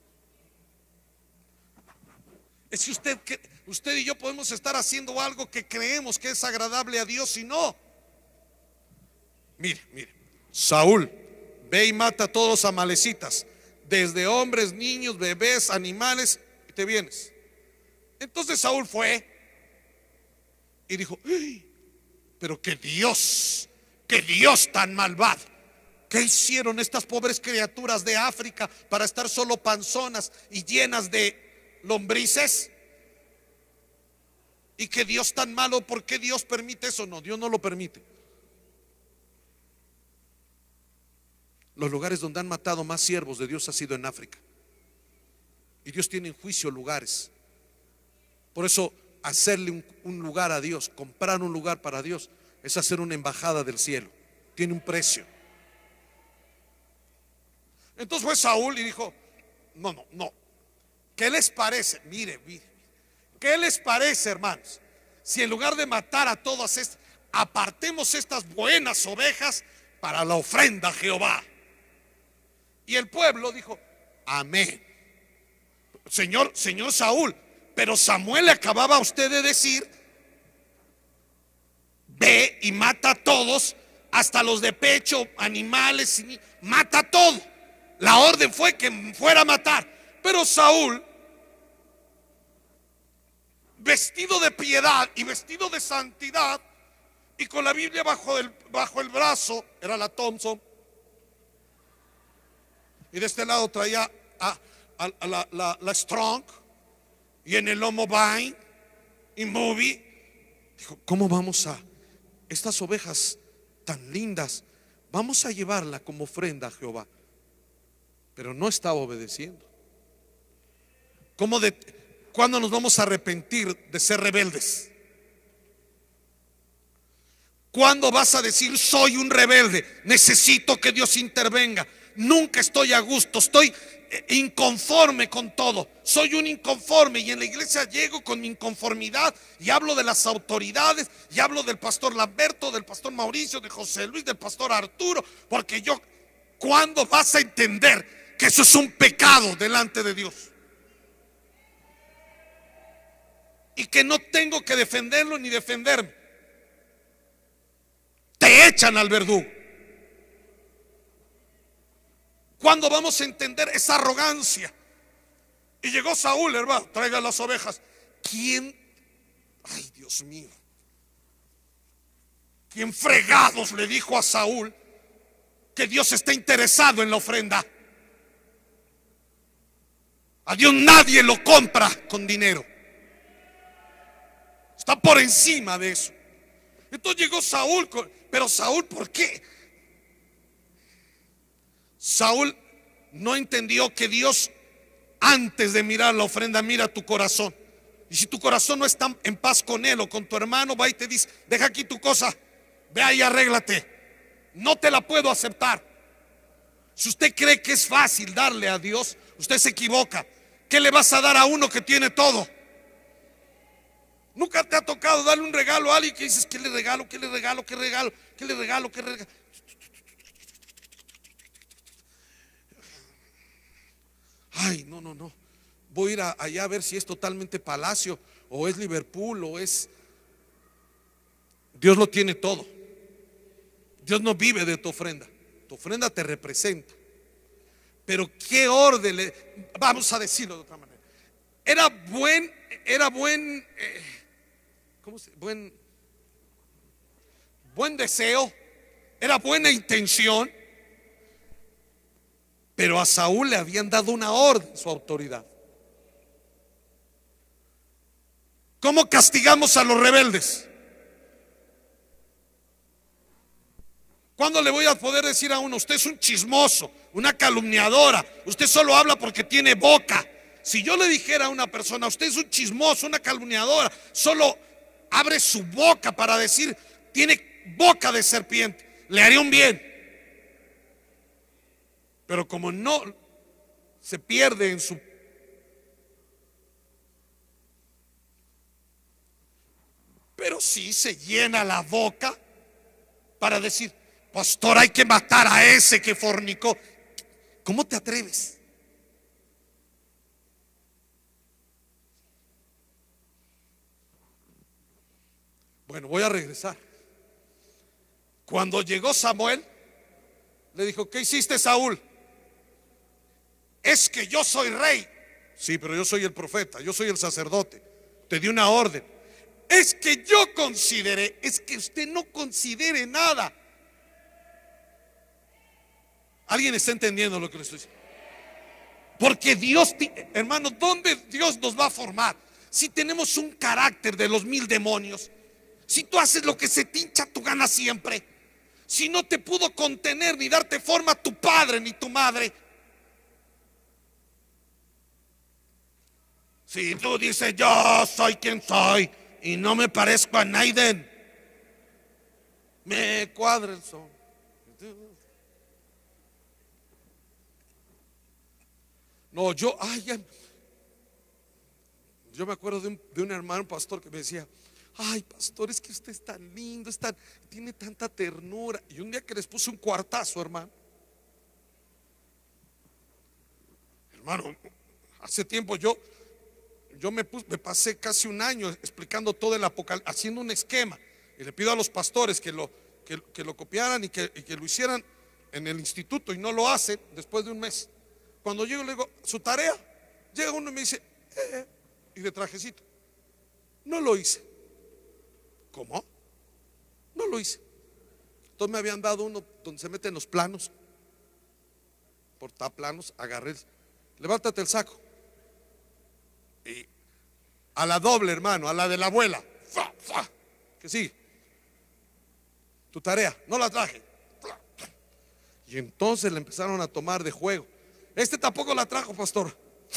Es que usted y yo podemos estar haciendo algo que creemos que es agradable a Dios y no. Mire, Saúl ve y mata a todos los amalecitas, desde hombres, niños, bebés, animales, y te vienes. Entonces Saúl fue y dijo: ¡ay! Pero qué Dios tan malvado. ¿Qué hicieron estas pobres criaturas de África para estar solo panzonas y llenas de lombrices? Y que Dios tan malo, ¿por qué Dios permite eso? No, Dios no lo permite. Los lugares donde han matado más siervos de Dios ha sido en África. Y Dios tiene en juicio lugares. Por eso hacerle un lugar a Dios, comprar un lugar para Dios, es hacer una embajada del cielo. Tiene un precio. Entonces fue Saúl y dijo: no. ¿Qué les parece? Mire, ¿qué les parece, hermanos? Si en lugar de matar a todas estas, apartemos estas buenas ovejas para la ofrenda a Jehová. Y el pueblo dijo: amén. Señor Saúl, pero Samuel le acababa a usted de decir: ve y mata a todos, hasta los de pecho, animales, mata a todo. La orden fue que fuera a matar. Pero Saúl, vestido de piedad y vestido de santidad, y con la Biblia bajo el brazo, era la Thompson, y de este lado traía la Strong, y en el lomo Vine y Movie. Dijo: ¿cómo vamos a estas ovejas tan lindas, vamos a llevarla como ofrenda a Jehová? Pero no estaba obedeciendo. ¿Cuándo nos vamos a arrepentir de ser rebeldes? ¿Cuándo vas a decir soy un rebelde? Necesito que Dios intervenga. Nunca estoy a gusto, estoy inconforme con todo. Soy un inconforme y en la iglesia llego con mi inconformidad y hablo de las autoridades y hablo del pastor Lamberto, del pastor Mauricio, de José Luis, del pastor Arturo, porque yo, ¿cuándo vas a entender que eso es un pecado delante de Dios? Y que no tengo que defenderlo ni defenderme. Te echan al verdugo. ¿Cuándo vamos a entender esa arrogancia? Y llegó Saúl, hermano, traiga las ovejas. ¿Quién? Ay, Dios mío. ¿Quién fregados le dijo a Saúl que Dios está interesado en la ofrenda? A Dios nadie lo compra con dinero. Está por encima de eso. Entonces llegó Saúl, pero Saúl, ¿por qué? Saúl no entendió que Dios, antes de mirar la ofrenda, mira tu corazón. Y si tu corazón no está en paz con él o con tu hermano, va y te dice: deja aquí tu cosa, ve ahí, arréglate, no te la puedo aceptar. Si usted cree que es fácil darle a Dios, usted se equivoca. ¿Qué le vas a dar a uno que tiene todo? ¿Nunca te ha tocado darle un regalo a alguien que dices: ¿qué le regalo? ¿Qué le regalo? ¿Qué regalo? ¿Qué le regalo? ¿Qué regalo? Ay, no. Voy a ir allá a ver si es totalmente Palacio o es Liverpool o es... Dios lo tiene todo. Dios no vive de tu ofrenda. Tu ofrenda te representa. Pero qué orden vamos a decirlo de otra manera. Era buen buen deseo, era buena intención, pero a Saúl le habían dado una orden, su autoridad. ¿Cómo castigamos a los rebeldes? ¿Cuándo le voy a poder decir a uno: usted es un chismoso, una calumniadora, usted solo habla porque tiene boca? Si yo le dijera a una persona: usted es un chismoso, una calumniadora, solo abre su boca para decir, tiene boca de serpiente, le haría un bien. Pero como no se pierde en su... Pero sí se llena la boca para decir: pastor, hay que matar a ese que fornicó. ¿Cómo te atreves? Bueno, voy a regresar. Cuando llegó Samuel, le dijo: ¿qué hiciste, Saúl? Es que yo soy rey. Sí, pero yo soy el profeta, yo soy el sacerdote. Te di una orden. Es que yo consideré. Es que usted no considere nada. ¿Alguien está entendiendo lo que le estoy diciendo? Porque Dios, hermano, ¿dónde Dios nos va a formar? Si tenemos un carácter de los 1000 demonios, si tú haces lo que se te hincha tu gana siempre, si no te pudo contener ni darte forma tu padre ni tu madre, si tú dices: yo soy quien soy y no me parezco a Naiden, me cuadra el son. No, yo me acuerdo de un hermano pastor que me decía: ay, pastor, es que usted es tan lindo, tiene tanta ternura. Y un día que les puse un cuartazo, hermano, hace tiempo yo me pasé casi un año explicando todo el Apocalipsis, haciendo un esquema, y le pido a los pastores que lo copiaran y que lo hicieran en el instituto, y no lo hacen después de un mes. Cuando llego le digo: su tarea. Llega uno y me dice: y de trajecito: no lo hice. ¿Cómo? No lo hice. Entonces me habían dado uno donde se meten los planos, portaplanos. Agarré, levántate el saco. Y a la doble, hermano, a la de la abuela. Que sí. Tu tarea, no la traje. Y entonces le empezaron a tomar de juego. Este tampoco la trajo, pastor.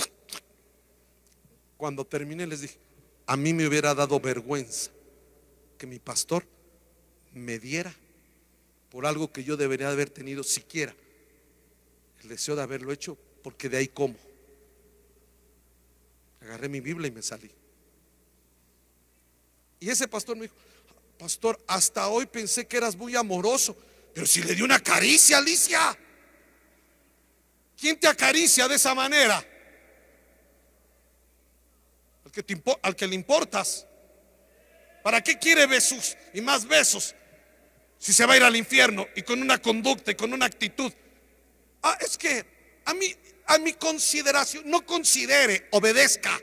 Cuando terminé les dije: a mí me hubiera dado vergüenza que mi pastor me diera por algo que yo debería haber tenido siquiera el deseo de haberlo hecho, porque de ahí como. Agarré mi Biblia y me salí. Y ese pastor me dijo: pastor, hasta hoy pensé que eras muy amoroso, pero si le di una caricia, Alicia. ¿Quién te acaricia de esa manera? Al que le importas. ¿Para qué quiere besos y más besos si se va a ir al infierno y con una conducta y con una actitud? Es que a mi consideración, no considere, obedezca.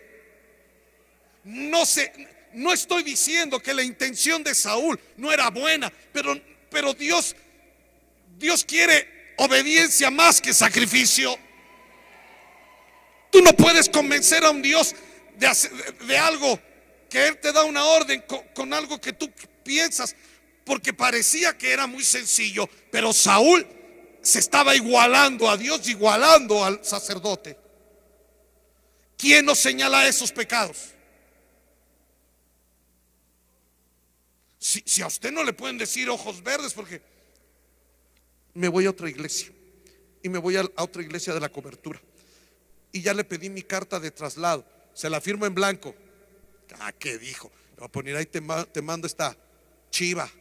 No estoy diciendo que la intención de Saúl no era buena, pero Dios quiere obediencia más que sacrificio. Tú no puedes convencer a un Dios de algo que Él te da una orden con algo que tú piensas, porque parecía que era muy sencillo, pero Saúl se estaba igualando a Dios, igualando al sacerdote. ¿Quién nos señala esos pecados? Si a usted no le pueden decir ojos verdes, porque me voy a otra iglesia y me voy a otra iglesia de la cobertura y ya le pedí mi carta de traslado, se la firmo en blanco. ¿Qué dijo? Le voy a poner ahí, te mando esta chiva.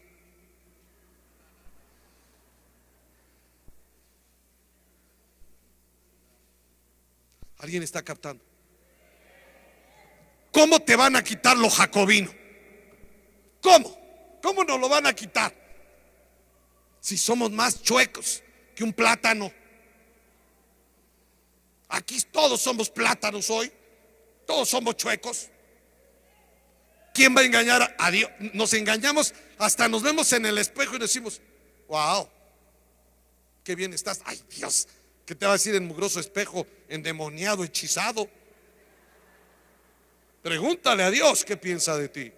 ¿Alguien está captando? ¿Cómo te van a quitar lo jacobino? ¿Cómo nos lo van a quitar? Si somos más chuecos que un plátano. Aquí todos somos plátanos hoy. Todos somos chuecos. ¿Quién va a engañar a Dios? Nos engañamos, hasta nos vemos en el espejo y decimos: wow, qué bien estás. Ay, Dios, ¿qué te va a decir el mugroso espejo endemoniado, hechizado? Pregúntale a Dios qué piensa de ti.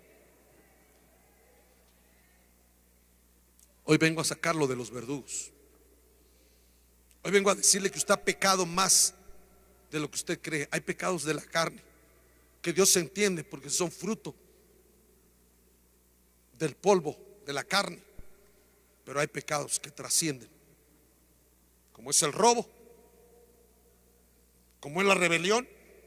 Hoy vengo a sacarlo de los verdugos. Hoy vengo a decirle que usted ha pecado más de lo que usted cree. Hay pecados de la carne que Dios se entiende porque son fruto del polvo de la carne, pero hay pecados que trascienden, como es el robo, como es la rebelión.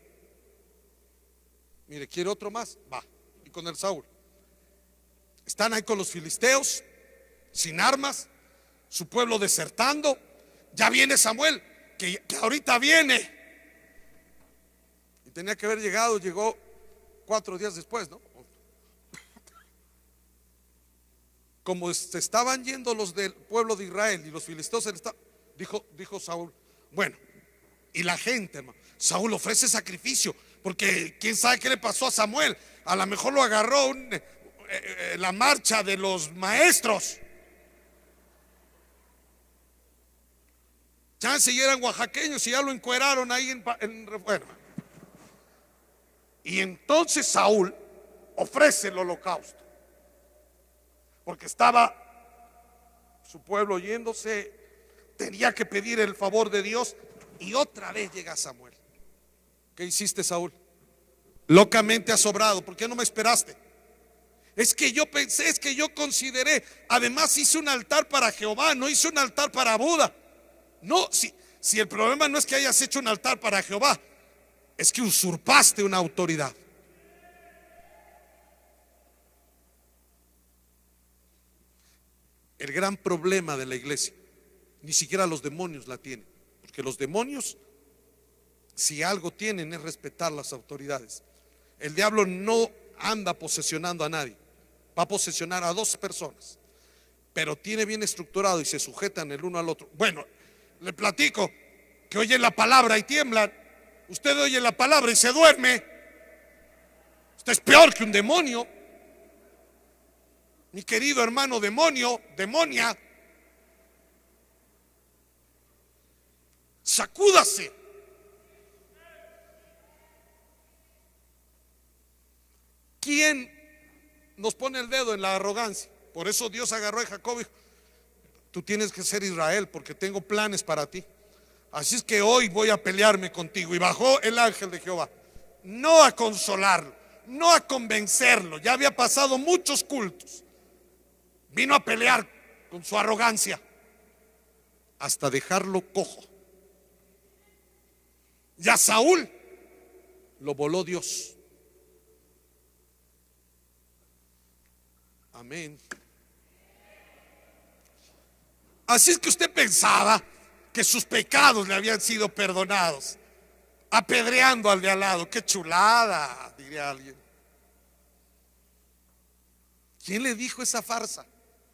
Mire, ¿quiere otro más? Va. Y con el Saúl están ahí con los filisteos sin armas, su pueblo desertando. Ya viene Samuel, que ahorita viene, y tenía que haber llegó 4 días después, ¿no? Como se estaban yendo los del pueblo de Israel y los filisteos, dijo Saúl: bueno, y la gente, hermano, Saúl ofrece sacrificio, porque quién sabe qué le pasó a Samuel. A lo mejor lo agarró la marcha de los maestros. Chance y eran oaxaqueños y ya lo encueraron ahí bueno. Y entonces Saúl ofrece el holocausto, porque estaba su pueblo yéndose, tenía que pedir el favor de Dios. Y otra vez llega Samuel. ¿Qué hiciste, Saúl? Locamente asobrado. ¿Por qué no me esperaste? Es que yo pensé, es que yo consideré. Además hice un altar para Jehová, no hice un altar para Buda. No, si el problema no es que hayas hecho un altar para Jehová, es que usurpaste una autoridad. El gran problema de la iglesia, ni siquiera los demonios la tienen, porque los demonios, si algo tienen, es respetar las autoridades. El diablo no anda posesionando a nadie, va a posesionar a 2 personas, pero tiene bien estructurado y se sujetan el uno al otro. Bueno, le platico que oyen la palabra y tiemblan. Usted oye la palabra y se duerme. Usted es peor que un demonio. Mi querido hermano demonio, demonia, sacúdase. ¿Quién nos pone el dedo en la arrogancia? Por eso Dios agarró a Jacob y dijo: tú tienes que ser Israel, porque tengo planes para ti. Así es que hoy voy a pelearme contigo. Y bajó el ángel de Jehová, no a consolarlo, no a convencerlo. Ya había pasado muchos cultos. Vino a pelear con su arrogancia hasta dejarlo cojo. Y a Saúl lo voló Dios. Amén. Así es que usted pensaba que sus pecados le habían sido perdonados, apedreando al de al lado. Qué chulada, diría alguien. ¿Quién le dijo esa farsa?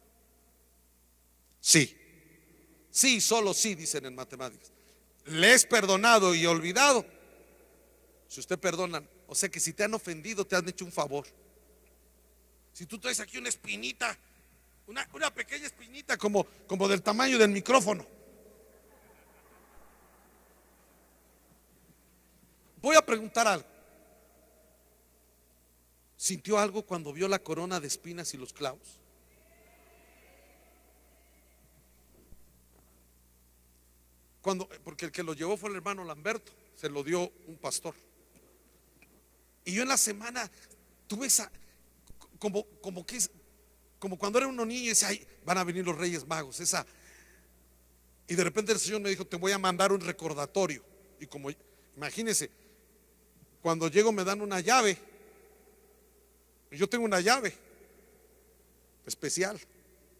Sí, sí, solo sí, dicen en matemáticas. Le es perdonado y olvidado. Si usted perdona, o sea que si te han ofendido, te han hecho un favor. Si tú traes aquí una espinita, una pequeña espinita como del tamaño del micrófono. Voy a preguntar algo. ¿Sintió algo cuando vio la corona de espinas y los clavos? Porque el que lo llevó fue el hermano Lamberto, se lo dio un pastor. Y yo en la semana tuve esa, como cuando era uno niño y decía, ay, van a venir los Reyes Magos, y de repente el Señor me dijo, te voy a mandar un recordatorio. Y como, imagínense, cuando llego me dan una llave. Yo tengo una llave especial.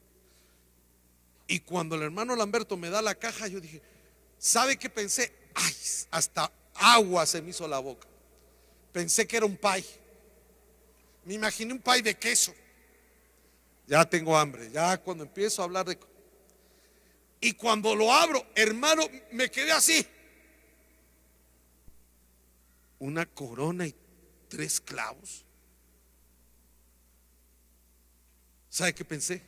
Y cuando el hermano Lamberto me da la caja, yo dije, ¿sabe qué pensé? Ay, hasta agua se me hizo la boca. Pensé que era un pay. Me imaginé un pay de queso. Ya tengo hambre. Ya cuando empiezo a hablar de... Y cuando lo abro, hermano, me quedé así. Una corona y 3 clavos. ¿Sabe qué pensé?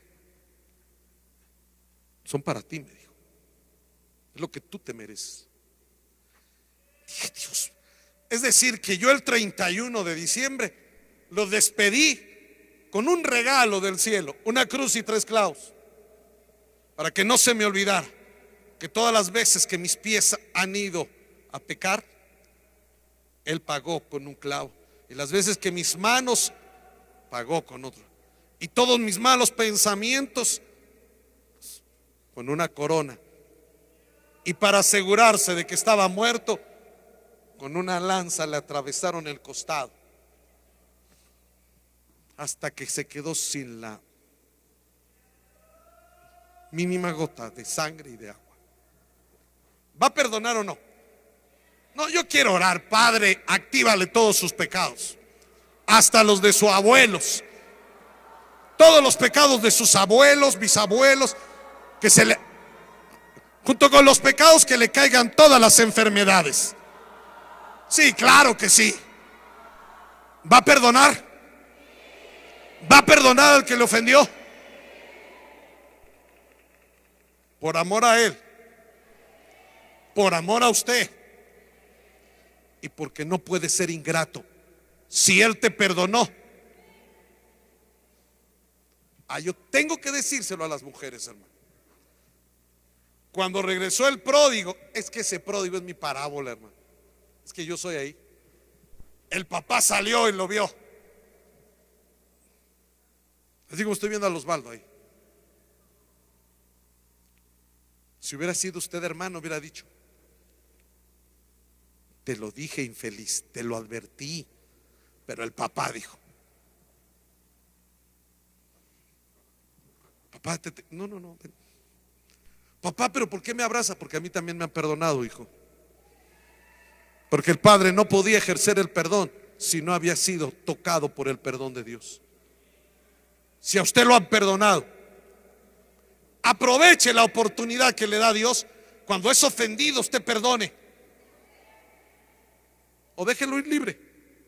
Son para ti, me dijo. Es lo que tú te mereces. Dije, Dios. Es decir, que yo el 31 de diciembre lo despedí con un regalo del cielo, una cruz y 3 clavos, para que no se me olvidara que todas las veces que mis pies han ido a pecar, Él pagó con un clavo, y las veces que mis manos, pagó con otro, y todos mis malos pensamientos con una corona, y para asegurarse de que estaba muerto, con una lanza le atravesaron el costado hasta que se quedó sin la mínima gota de sangre y de agua. ¿Va a perdonar o no? No, yo quiero orar. Padre, actívale todos sus pecados, hasta los de sus abuelos, todos los pecados de sus abuelos, bisabuelos, que se le, junto con los pecados, que le caigan todas las enfermedades. Sí, claro que sí. ¿Va a perdonar? ¿Va a perdonar al que le ofendió? Por amor a él, por amor a usted, y porque no puede ser ingrato. Si él te perdonó, yo tengo que decírselo a las mujeres, hermano. Cuando regresó el pródigo, es que ese pródigo es mi parábola, hermano. Es que yo soy ahí. El papá salió y lo vio. Así como estoy viendo a Osvaldo ahí. Si hubiera sido usted, hermano, hubiera dicho, te lo dije, infeliz, te lo advertí. Pero el papá dijo, papá, no, ven. Papá, pero ¿por qué me abraza? Porque a mí también me han perdonado, hijo. Porque el padre no podía ejercer el perdón si no había sido tocado por el perdón de Dios. Si a usted lo han perdonado, aproveche la oportunidad que le da Dios. Cuando es ofendido, usted perdone, o déjelo ir libre.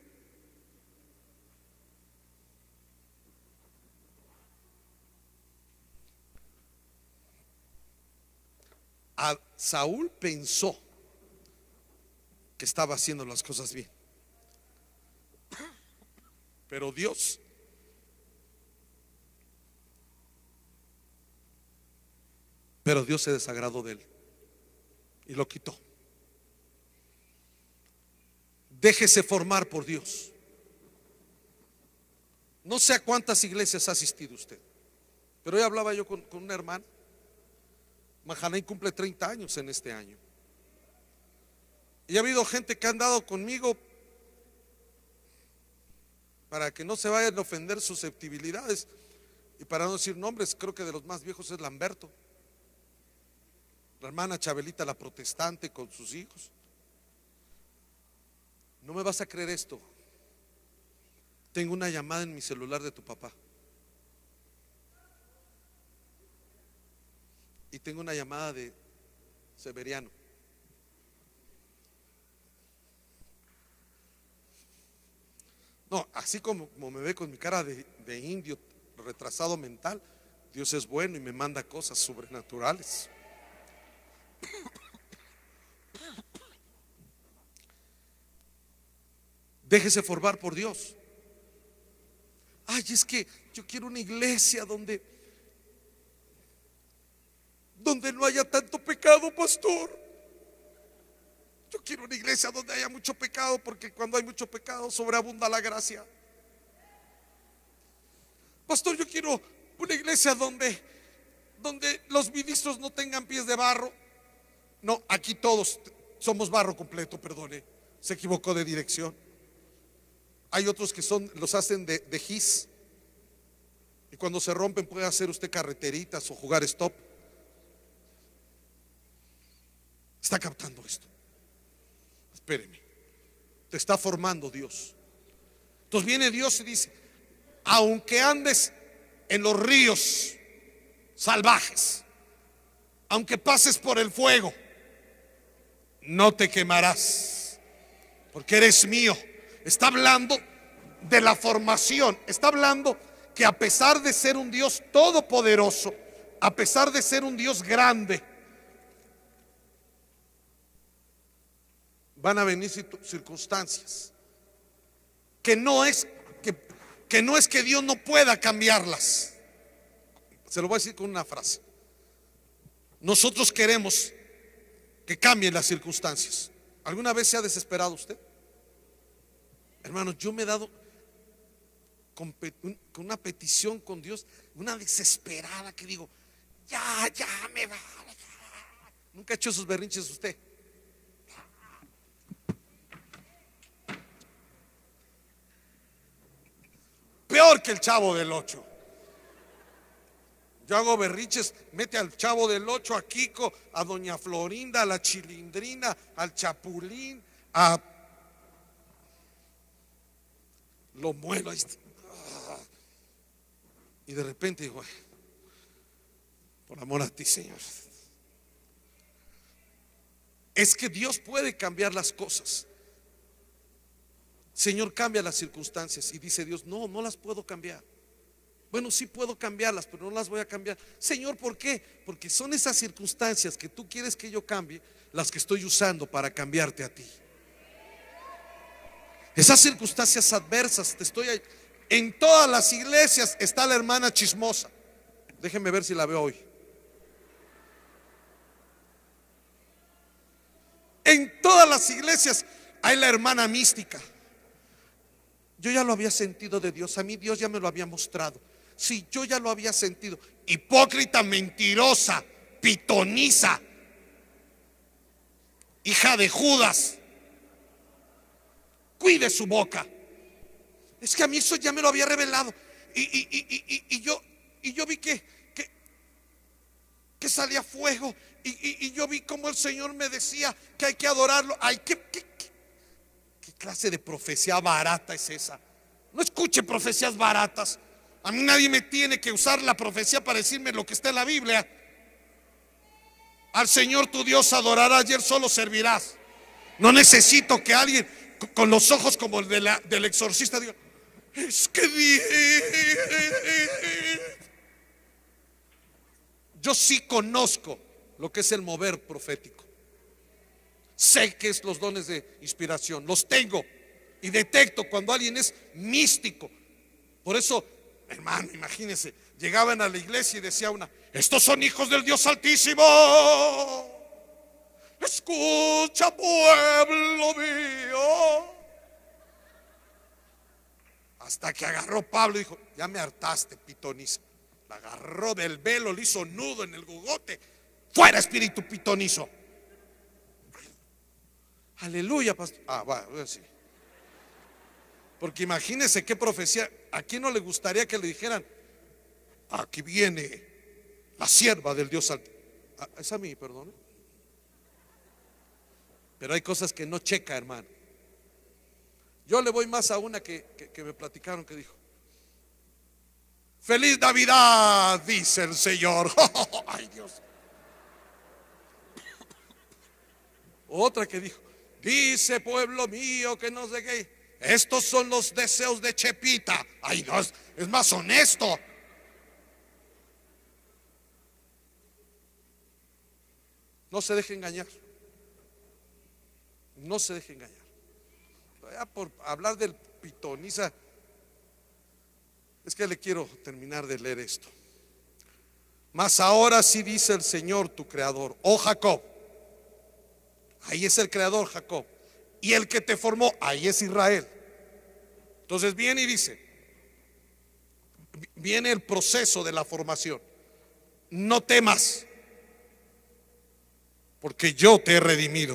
Saúl pensó que estaba haciendo las cosas bien, pero Dios se desagradó de él y lo quitó. Déjese formar por Dios. No sé a cuántas iglesias ha asistido usted. Pero hoy hablaba yo con una hermana. Mahaney cumple 30 años en este año. Y ha habido gente que ha andado conmigo para que no se vayan a ofender susceptibilidades. Y para no decir nombres, creo que de los más viejos es Lamberto, la hermana Chabelita, la protestante, con sus hijos. No me vas a creer esto. Tengo una llamada en mi celular de tu papá. Y tengo una llamada de Severiano. No, así como me ve con mi cara de indio retrasado mental, Dios es bueno y me manda cosas sobrenaturales. Déjese formar por Dios. Ay, es que yo quiero una iglesia donde no haya tanto pecado, pastor. Yo quiero una iglesia donde haya mucho pecado, porque cuando hay mucho pecado sobreabunda la gracia. Pastor, yo quiero una iglesia donde los ministros no tengan pies de barro. No, aquí todos somos barro completo, perdone, se equivocó de dirección. Hay otros que los hacen de gis, y cuando se rompen puede hacer usted carreteritas o jugar stop. ¿Está captando esto? Espéreme, te está formando Dios. Entonces viene Dios y dice: aunque andes en los ríos salvajes, aunque pases por el fuego, no te quemarás, porque eres mío. Está hablando de la formación. Está hablando que a pesar de ser un Dios todopoderoso, a pesar de ser un Dios grande, van a venir circunstancias que no es que Dios no pueda cambiarlas. Se lo voy a decir con una frase. Nosotros queremos que cambien las circunstancias. ¿Alguna vez se ha desesperado usted? Hermanos, yo me he dado con una petición con Dios, una desesperada que digo: ya me va. ¿Nunca ha hecho esos berrinches usted? Peor que el Chavo del Ocho. Yo hago berrinches, mete al Chavo del Ocho, a Kiko, a Doña Florinda, a la Chilindrina, al Chapulín, lo muelo. Y de repente digo: por amor a ti, Señor. Es que Dios puede cambiar las cosas. Señor, cambia las circunstancias. Y dice Dios: no las puedo cambiar. Bueno, sí puedo cambiarlas, pero no las voy a cambiar. Señor, ¿por qué? Porque son esas circunstancias que tú quieres que yo cambie las que estoy usando para cambiarte a ti. Esas circunstancias adversas en todas las iglesias está la hermana chismosa. Déjenme ver si la veo hoy. En todas las iglesias hay la hermana mística. Yo ya lo había sentido de Dios. A mí Dios ya me lo había mostrado. Sí, yo ya lo había sentido. Hipócrita, mentirosa, pitoniza, hija de Judas. Cuide su boca. Es que a mí eso ya me lo había revelado. Y yo vi que salía fuego. Y yo vi como el Señor me decía que hay que adorarlo. Ay, ¿qué clase de profecía barata es esa? No escuche profecías baratas. A mí nadie me tiene que usar la profecía para decirme lo que está en la Biblia. Al Señor tu Dios adorarás y Él solo servirás. No necesito que alguien con los ojos como el del exorcista diga: es que yo sí conozco lo que es el mover profético. Sé que es los dones de inspiración, los tengo y detecto cuando alguien es místico. Por eso, hermano, imagínense, llegaban a la iglesia y decía una: estos son hijos del Dios Altísimo. Escucha, pueblo mío. Hasta que agarró Pablo y dijo: ya me hartaste, pitoniza. la agarró del velo, le hizo nudo en el gogote. Fuera espíritu pitonizo. Aleluya, pastor. Va, sí. Porque imagínese qué profecía. ¿A quién no le gustaría que le dijeran: aquí viene la sierva del Dios alto? Es a mí, perdón. Pero hay cosas que no checa, hermano. Yo le voy más a una que me platicaron, que dijo: feliz Navidad, dice el Señor. Ay, Dios. Otra que dijo: dice pueblo mío que no sé qué, estos son los deseos de Chepita. Ay, no, es más honesto. No se deje engañar. No se deje engañar. Ya por hablar del pitoniza, es que le quiero terminar de leer esto. Mas ahora sí dice el Señor tu creador, oh Jacob. Ahí es el creador, Jacob. Y el que te formó, ahí es Israel. Entonces viene y dice, viene el proceso de la formación. No temas, porque yo te he redimido.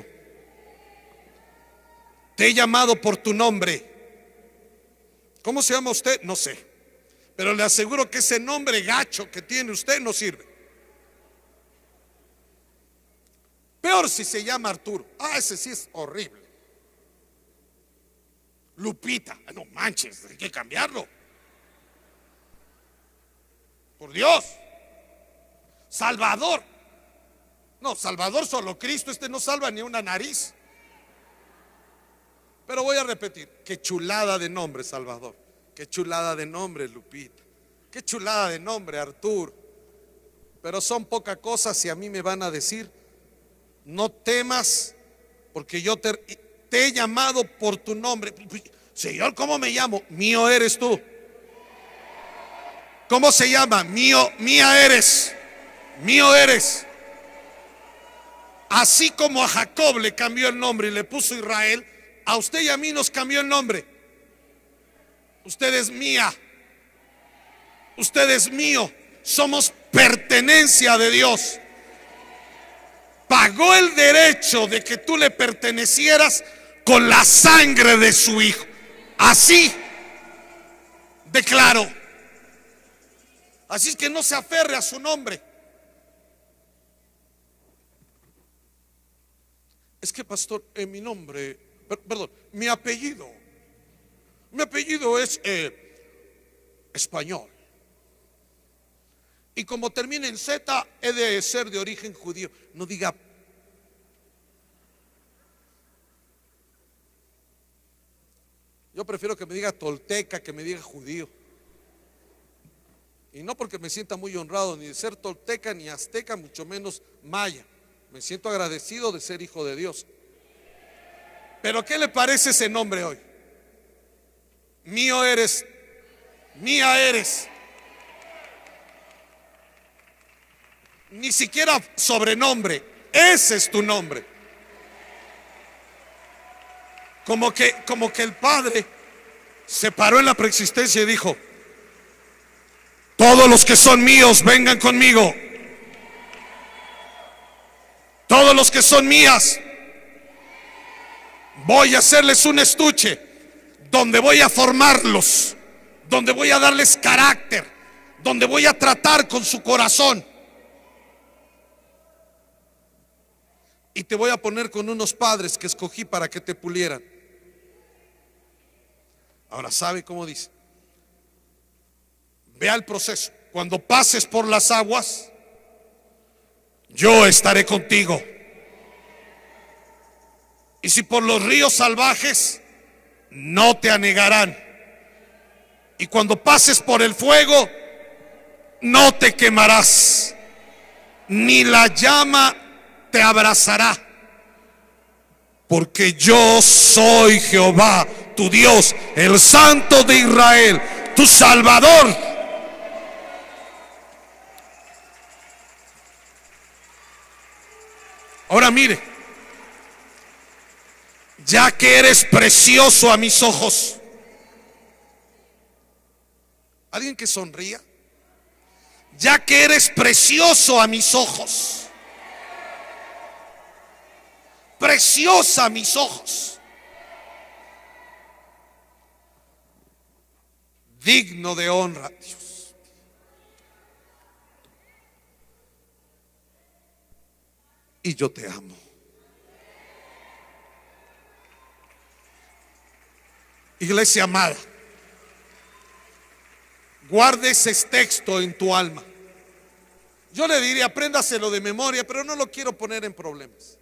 Te he llamado por tu nombre. ¿Cómo se llama usted? No sé. Pero le aseguro que ese nombre gacho que tiene usted no sirve. Peor si se llama Arturo. Ese sí es horrible. Lupita. No manches, hay que cambiarlo. Por Dios. Salvador. No, Salvador solo Cristo. Este no salva ni una nariz. Pero voy a repetir: qué chulada de nombre, Salvador. Qué chulada de nombre, Lupita. Qué chulada de nombre, Arturo. Pero son poca cosa si a mí me van a decir: no temas, porque yo te he llamado por tu nombre. Señor, ¿cómo me llamo? Mío eres tú. ¿Cómo se llama? Mía eres. Mío eres. Así como a Jacob le cambió el nombre y le puso Israel, a usted y a mí nos cambió el nombre. Usted es mía. Usted es mío. Somos pertenencia de Dios. Pagó el derecho de que tú le pertenecieras con la sangre de su hijo. Así declaró. Así es que no se aferre a su nombre. Es que, pastor, mi nombre, perdón, mi apellido es español. Y como termina en Z, he de ser de origen judío. No diga. Yo prefiero que me diga tolteca que me diga judío. Y no porque me sienta muy honrado ni de ser tolteca ni azteca, mucho menos maya. Me siento agradecido de ser hijo de Dios. Pero ¿qué le parece ese nombre hoy? Mío eres, mía eres. Ni siquiera sobrenombre, ese es tu nombre. Como que el Padre se paró en la preexistencia y dijo: todos los que son míos, vengan conmigo. Todos los que son mías, voy a hacerles un estuche donde voy a formarlos, donde voy a darles carácter, donde voy a tratar con su corazón. Y te voy a poner con unos padres que escogí para que te pulieran. Ahora, ¿sabe cómo dice? Vea el proceso. Cuando pases por las aguas, yo estaré contigo. Y si por los ríos salvajes, no te anegarán. Y cuando pases por el fuego, no te quemarás, ni la llama te abrazará. Porque yo soy Jehová, tu Dios, el Santo de Israel, tu Salvador. Ahora mire, ya que eres precioso a mis ojos. ¿Alguien que sonría? ya que eres precioso a mis ojos. Preciosa a mis ojos. Digno de honra, Dios. Y yo te amo. Iglesia amada, guarde ese texto en tu alma. Yo le diría, apréndaselo de memoria, pero no lo quiero poner en problemas.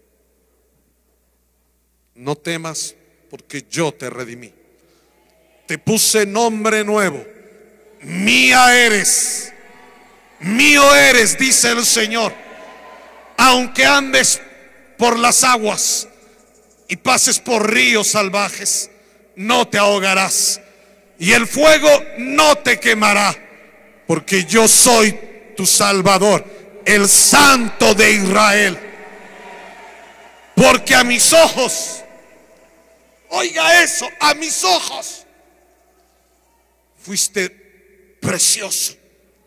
No temas, porque yo te redimí. Te puse nombre nuevo. Mía eres. Mío eres, dice el Señor. Aunque andes por las aguas y pases por ríos salvajes, no te ahogarás, y el fuego no te quemará, porque yo soy tu Salvador, el Santo de Israel. Porque a mis ojos, oiga eso, a mis ojos fuiste precioso.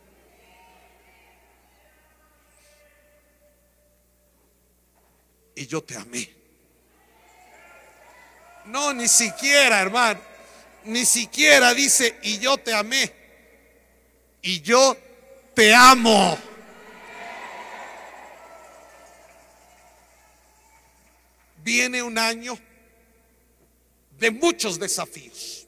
Y yo te amé. No, ni siquiera, hermano, ni siquiera dice, y yo te amé, y yo te amo. Viene un año de muchos desafíos,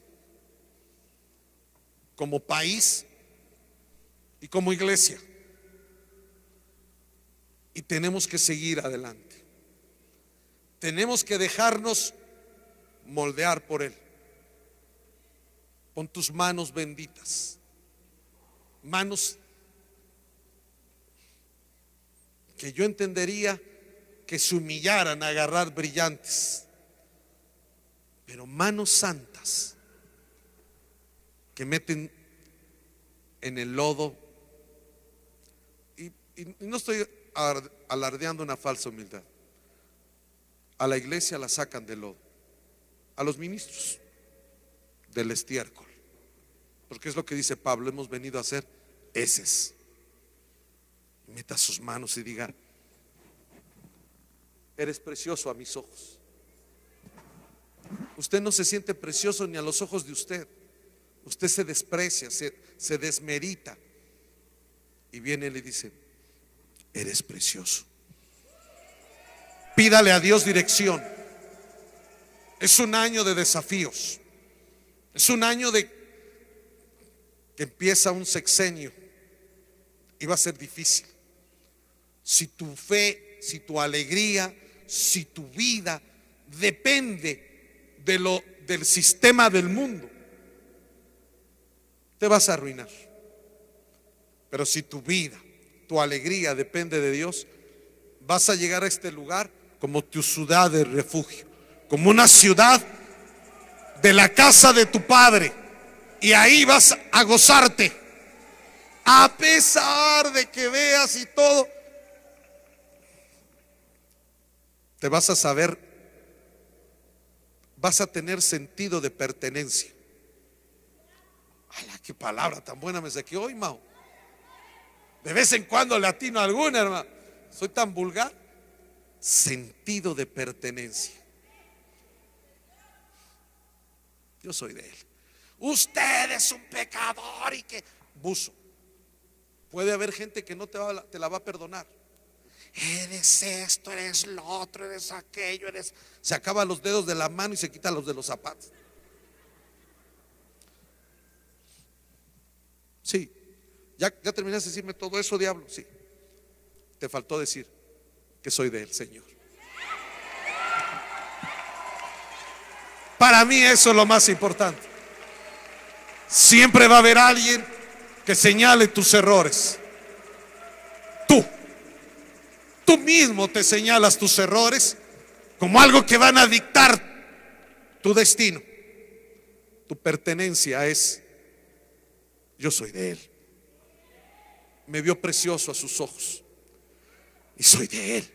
como país y como iglesia, y tenemos que seguir adelante. Tenemos que dejarnos moldear por Él. Pon tus manos benditas, manos que yo entendería que se humillaran a agarrar brillantes, pero manos santas que meten en el lodo. Y no estoy alardeando una falsa humildad. A la iglesia la sacan del lodo, a los ministros del estiércol, porque es lo que dice Pablo, hemos venido a hacer heces. Meta sus manos y diga, eres precioso a mis ojos. Usted no se siente precioso ni a los ojos de usted. Usted se desprecia, se desmerita, y viene y le dice, eres precioso. Pídale a Dios dirección. Es un año de desafíos. Es un año de que empieza un sexenio y va a ser difícil. Si tu fe, si tu alegría, si tu vida depende del sistema del mundo, te vas a arruinar. Pero si tu vida, tu alegría depende de Dios, vas a llegar a este lugar como tu ciudad de refugio, como una ciudad de la casa de tu padre, y ahí vas a gozarte, a pesar de que veas y todo. Te vas a saber, vas a tener sentido de pertenencia. ¡Hala, qué palabra tan buena me saqué hoy, Mao! De vez en cuando le atino a alguna, hermano. Soy tan vulgar. Sentido de pertenencia. Yo soy de Él. Usted es un pecador y que buzo. Puede haber gente que no te la va a perdonar. Eres esto, eres lo otro, eres aquello, eres. Se acaba los dedos de la mano y se quita los de los zapatos. Sí. ¿Ya terminaste de decirme todo eso, diablo? Sí. Te faltó decir que soy de Él, Señor. Para mí eso es lo más importante. Siempre va a haber alguien que señale tus errores. Tú mismo te señalas tus errores como algo que van a dictar tu destino. Tu pertenencia es, yo soy de Él. Me vio precioso a sus ojos y soy de Él.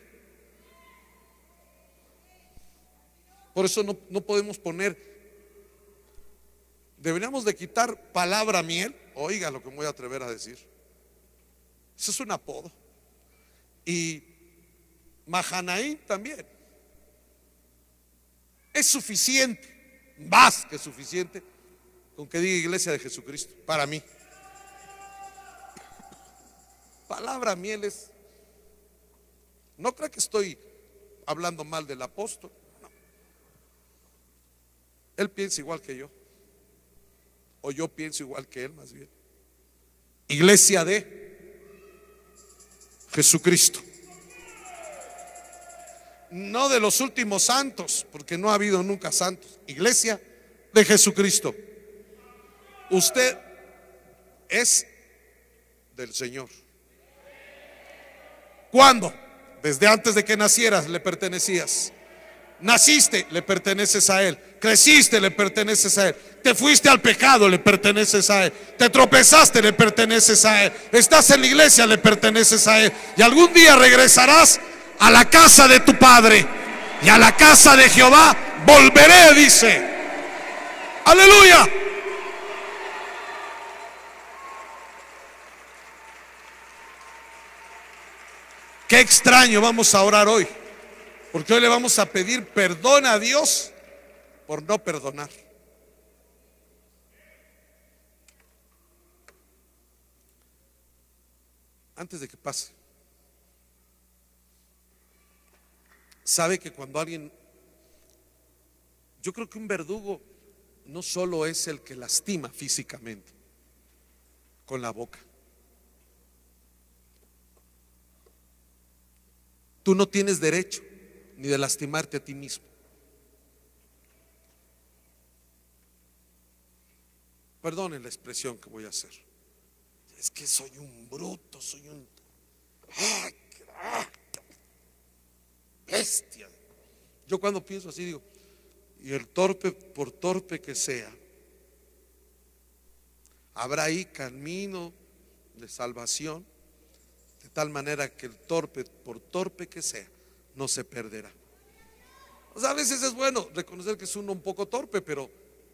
Por eso no podemos poner, deberíamos de quitar palabra miel. Oiga lo que me voy a atrever a decir. Eso es un apodo. Y Mahanaim también. Es suficiente, más que suficiente, con que diga Iglesia de Jesucristo, para mí. Palabra miel es. No creo que estoy hablando mal del apóstol. No. Él piensa igual que yo. O yo pienso igual que él, más bien. Iglesia de Jesucristo. No de los últimos santos, porque no ha habido nunca santos. Iglesia de Jesucristo. Usted es del Señor. ¿Cuándo? Desde antes de que nacieras le pertenecías. Naciste, le perteneces a Él. Creciste, le perteneces a Él. Te fuiste al pecado, le perteneces a Él. Te tropezaste, le perteneces a Él. Estás en la iglesia, le perteneces a Él. Y algún día regresarás a la casa de tu Padre. Y a la casa de Jehová volveré, dice. Aleluya. Qué extraño, vamos a orar hoy, porque hoy le vamos a pedir perdón a Dios por no perdonar. Antes de que pase, sabe que cuando alguien, yo creo que un verdugo no solo es el que lastima físicamente con la boca. Tú no tienes derecho ni de lastimarte a ti mismo. Perdonen la expresión que voy a hacer. Es que soy un bruto, soy un bestia. Yo cuando pienso así digo, y el torpe, por torpe que sea, habrá ahí camino de salvación, de tal manera que el torpe, por torpe que sea, no se perderá. O sea, a veces es bueno reconocer que es uno un poco torpe, pero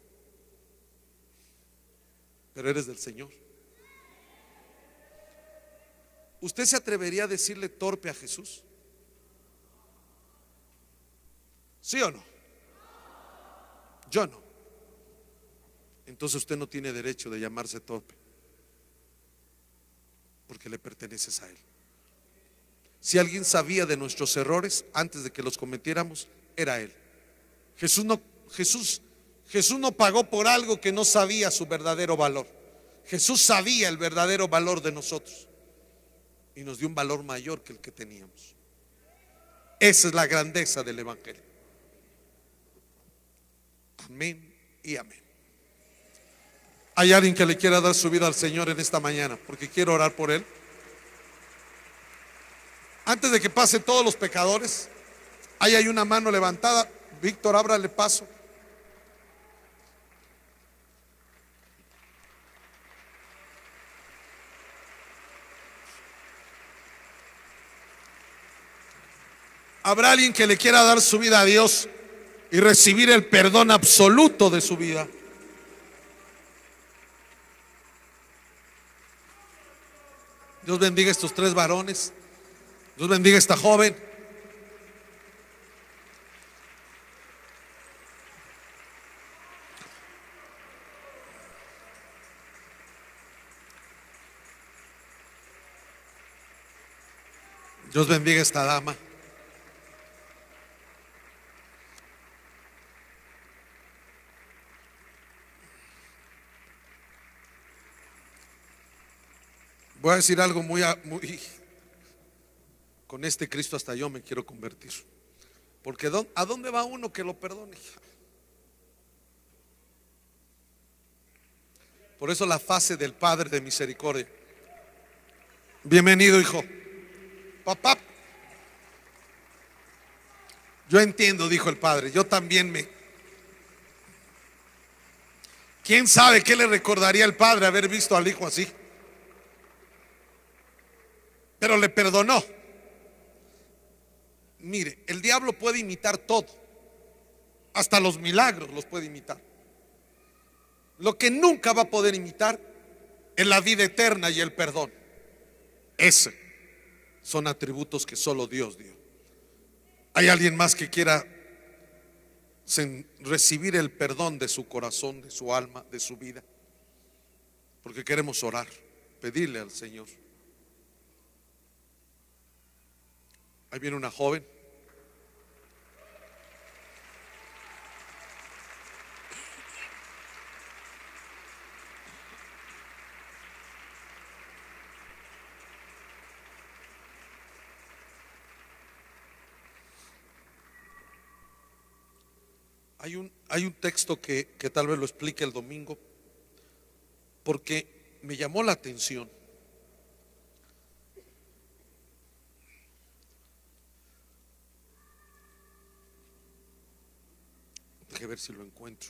eres del Señor. ¿Usted se atrevería a decirle torpe a Jesús? ¿Sí o no? Yo no. Entonces usted no tiene derecho de llamarse torpe, porque le perteneces a Él. Si alguien sabía de nuestros errores antes de que los cometiéramos, era Él. Jesús no pagó por algo que no sabía su verdadero valor. Jesús sabía el verdadero valor de nosotros y nos dio un valor mayor que el que teníamos. Esa es la grandeza del Evangelio. Amén y amén. ¿Hay alguien que le quiera dar su vida al Señor en esta mañana? Porque quiero orar por él. Antes de que pasen todos los pecadores, ahí hay una mano levantada. Víctor, ábrale paso. ¿Habrá alguien que le quiera dar su vida a Dios y recibir el perdón absoluto de su vida? Dios bendiga a estos tres varones. Dios bendiga a esta joven. Dios bendiga a esta dama. Voy a decir algo muy con este Cristo hasta yo me quiero convertir. Porque ¿a dónde va uno que lo perdone? Por eso la fase del Padre de misericordia. Bienvenido, hijo. Papá, yo entiendo, dijo el Padre. Yo también ¿Quién sabe qué le recordaría el Padre haber visto al hijo así? Pero le perdonó. Mire, el diablo puede imitar todo, hasta los milagros los puede imitar. Lo que nunca va a poder imitar es la vida eterna y el perdón. Ese son atributos que solo Dios dio. ¿Hay alguien más que quiera recibir el perdón de su corazón, de su alma, de su vida? Porque queremos orar, pedirle al Señor. Ahí viene una joven. Hay un texto que tal vez lo explique el domingo, porque me llamó la atención. Déjame ver si lo encuentro.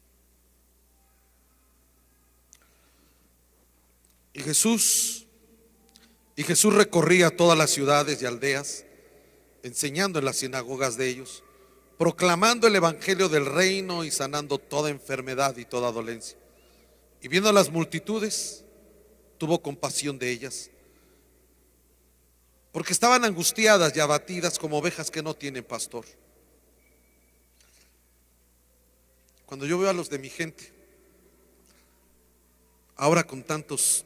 Y Jesús recorría todas las ciudades y aldeas, enseñando en las sinagogas de ellos, proclamando el evangelio del reino y sanando toda enfermedad y toda dolencia. Y viendo a las multitudes, tuvo compasión de ellas, porque estaban angustiadas y abatidas como ovejas que no tienen pastor. Cuando yo veo a los de mi gente, ahora con tantos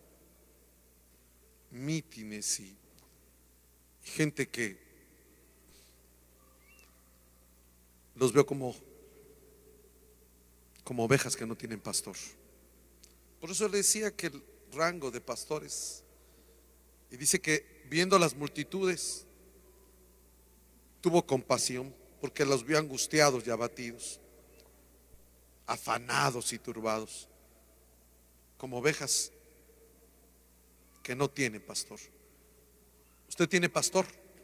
mítines y gente que los veo como ovejas que no tienen pastor. Por eso le decía que el rango de pastores, y dice que viendo las multitudes tuvo compasión, porque los vio angustiados y abatidos, afanados y turbados, como ovejas que no tienen pastor. ¿Usted tiene pastor?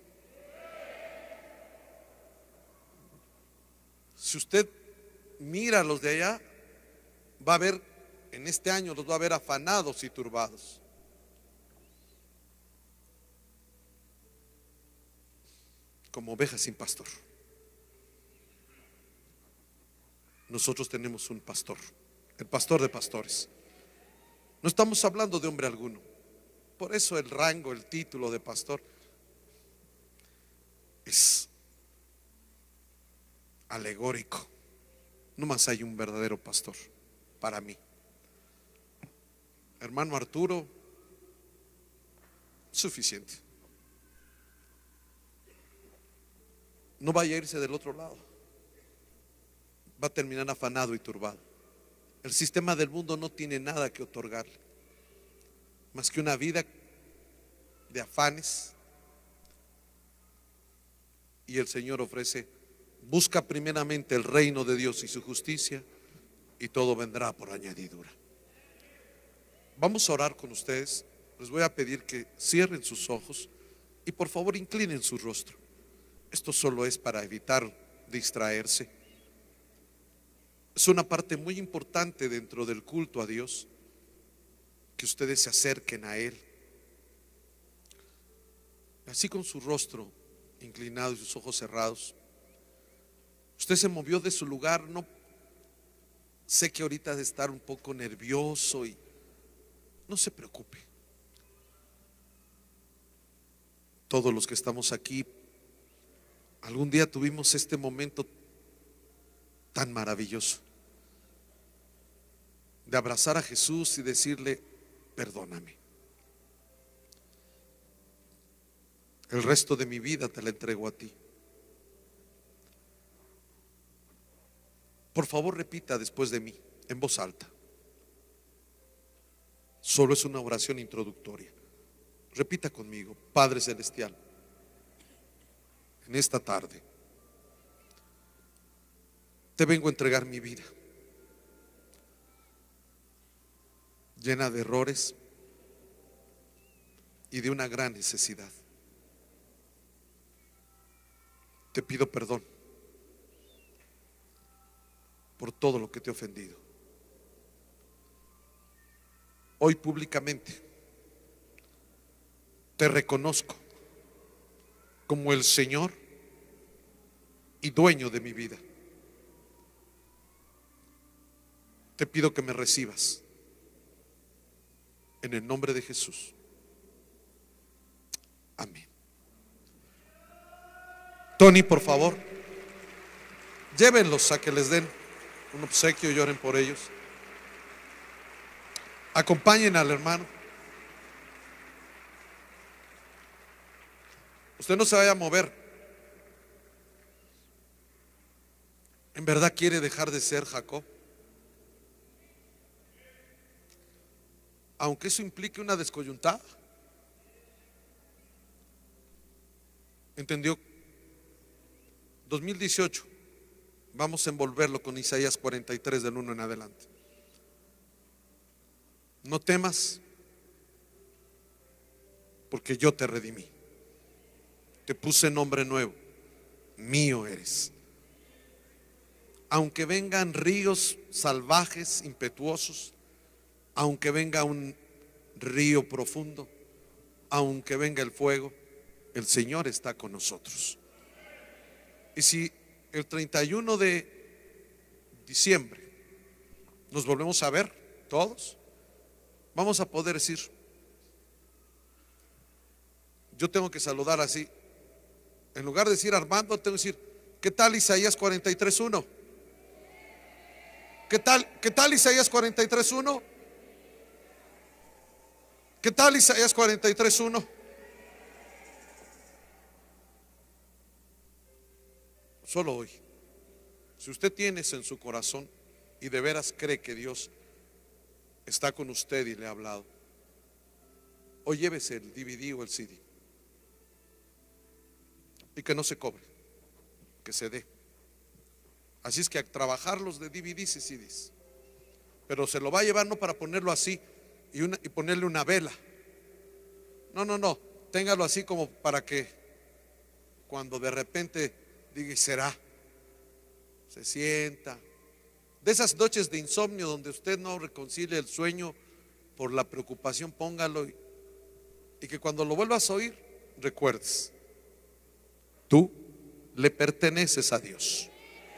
Si usted mira a los de allá, va a ver, en este año los va a ver afanados y turbados. Como ovejas sin pastor. Nosotros tenemos un pastor, el pastor de pastores. No estamos hablando de hombre alguno. Por eso el rango, el título de pastor es alegórico. No más hay un verdadero pastor para mí. Hermano Arturo, suficiente. No vaya a irse del otro lado. Va a terminar afanado y turbado. El sistema del mundo no tiene nada que otorgarle más que una vida de afanes. Y el Señor ofrece: busca primeramente el reino de Dios y su justicia, y todo vendrá por añadidura. Vamos a orar con ustedes. Les voy a pedir que cierren sus ojos y por favor inclinen su rostro. Esto solo es para evitar distraerse. Es una parte muy importante dentro del culto a Dios, que ustedes se acerquen a Él, así con su rostro inclinado y sus ojos cerrados. Usted se movió de su lugar. No sé que ahorita de estar un poco nervioso, y no se preocupe. Todos los que estamos aquí algún día tuvimos este momento tan maravilloso de abrazar a Jesús y decirle: perdóname, el resto de mi vida te la entrego a ti. Por favor, repita después de mí en voz alta. Solo es una oración introductoria. Repita conmigo: Padre Celestial, en esta tarde te vengo a entregar mi vida, llena de errores y de una gran necesidad. Te pido perdón por todo lo que te he ofendido. Hoy públicamente te reconozco como el Señor y dueño de mi vida. Te pido que me recibas en el nombre de Jesús. Amén. Tony, por favor, llévenlos a que les den un obsequio y oren por ellos. Acompañen al hermano. Usted no se vaya a mover. ¿En verdad quiere dejar de ser Jacob? Aunque eso implique una descoyuntada. ¿Entendió? 2018, vamos a envolverlo con Isaías 43 del 1 en adelante. No temas, porque yo te redimí. Te puse nombre nuevo, mío eres. Aunque vengan ríos salvajes, impetuosos, aunque venga un río profundo, aunque venga el fuego, el Señor está con nosotros. Y si el 31 de diciembre nos volvemos a ver todos, vamos a poder decir, yo tengo que saludar así. En lugar de decir Armando, tengo que decir, ¿qué tal Isaías 43:1? ¿Qué tal Isaías 43:1? ¿Qué tal Isaías 43:1? Solo hoy, si usted tiene eso en su corazón y de veras cree que Dios está con usted y le ha hablado, hoy llévese el DVD o el CD y que no se cobre, que se dé. Así es que a trabajar los de DVDs y CDs, pero se lo va a llevar no para ponerlo así y ponerle una vela. No, téngalo así como para que cuando de repente diga, y será, se sienta. De esas noches de insomnio donde usted no reconcilia el sueño por la preocupación, póngalo y que cuando lo vuelvas a oír, recuerdes, tú le perteneces a Dios.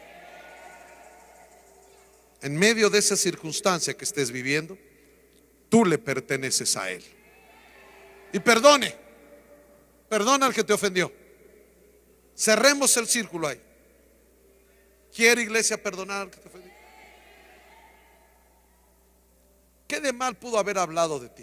En medio de esa circunstancia que estés viviendo, tú le perteneces a Él. Y perdona al que te ofendió. Cerremos el círculo ahí. ¿Quiere, iglesia, perdonar al que te ofendió? ¿Qué de mal pudo haber hablado de ti?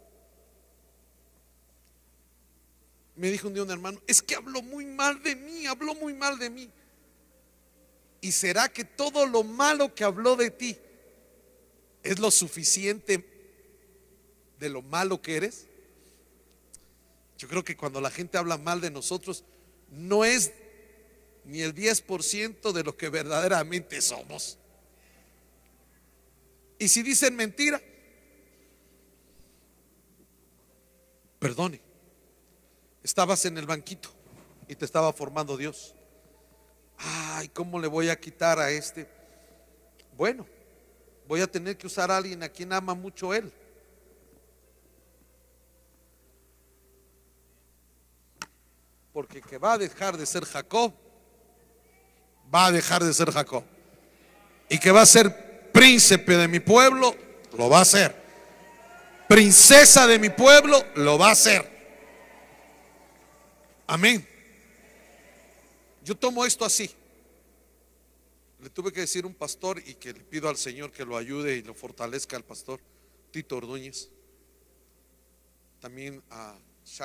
Me dijo un día un hermano, es que habló muy mal de mí. ¿Y será que todo lo malo que habló de ti es lo suficiente de lo malo que eres? Yo creo que cuando la gente habla mal de nosotros, no es ni el 10% de lo que verdaderamente somos. Y si dicen mentira, perdone, estabas en el banquito y te estaba formando Dios. Ay, ¿cómo le voy a quitar a este? Bueno, voy a tener que usar a alguien a quien ama mucho Él. Porque que va a dejar de ser Jacob, va a dejar de ser Jacob. Y que va a ser príncipe de mi pueblo, lo va a ser. Princesa de mi pueblo, lo va a hacer. Amén. Yo tomo esto así. Le tuve que decir a un pastor y que le pido al Señor que lo ayude y lo fortalezca al pastor Tito Ordóñez. También a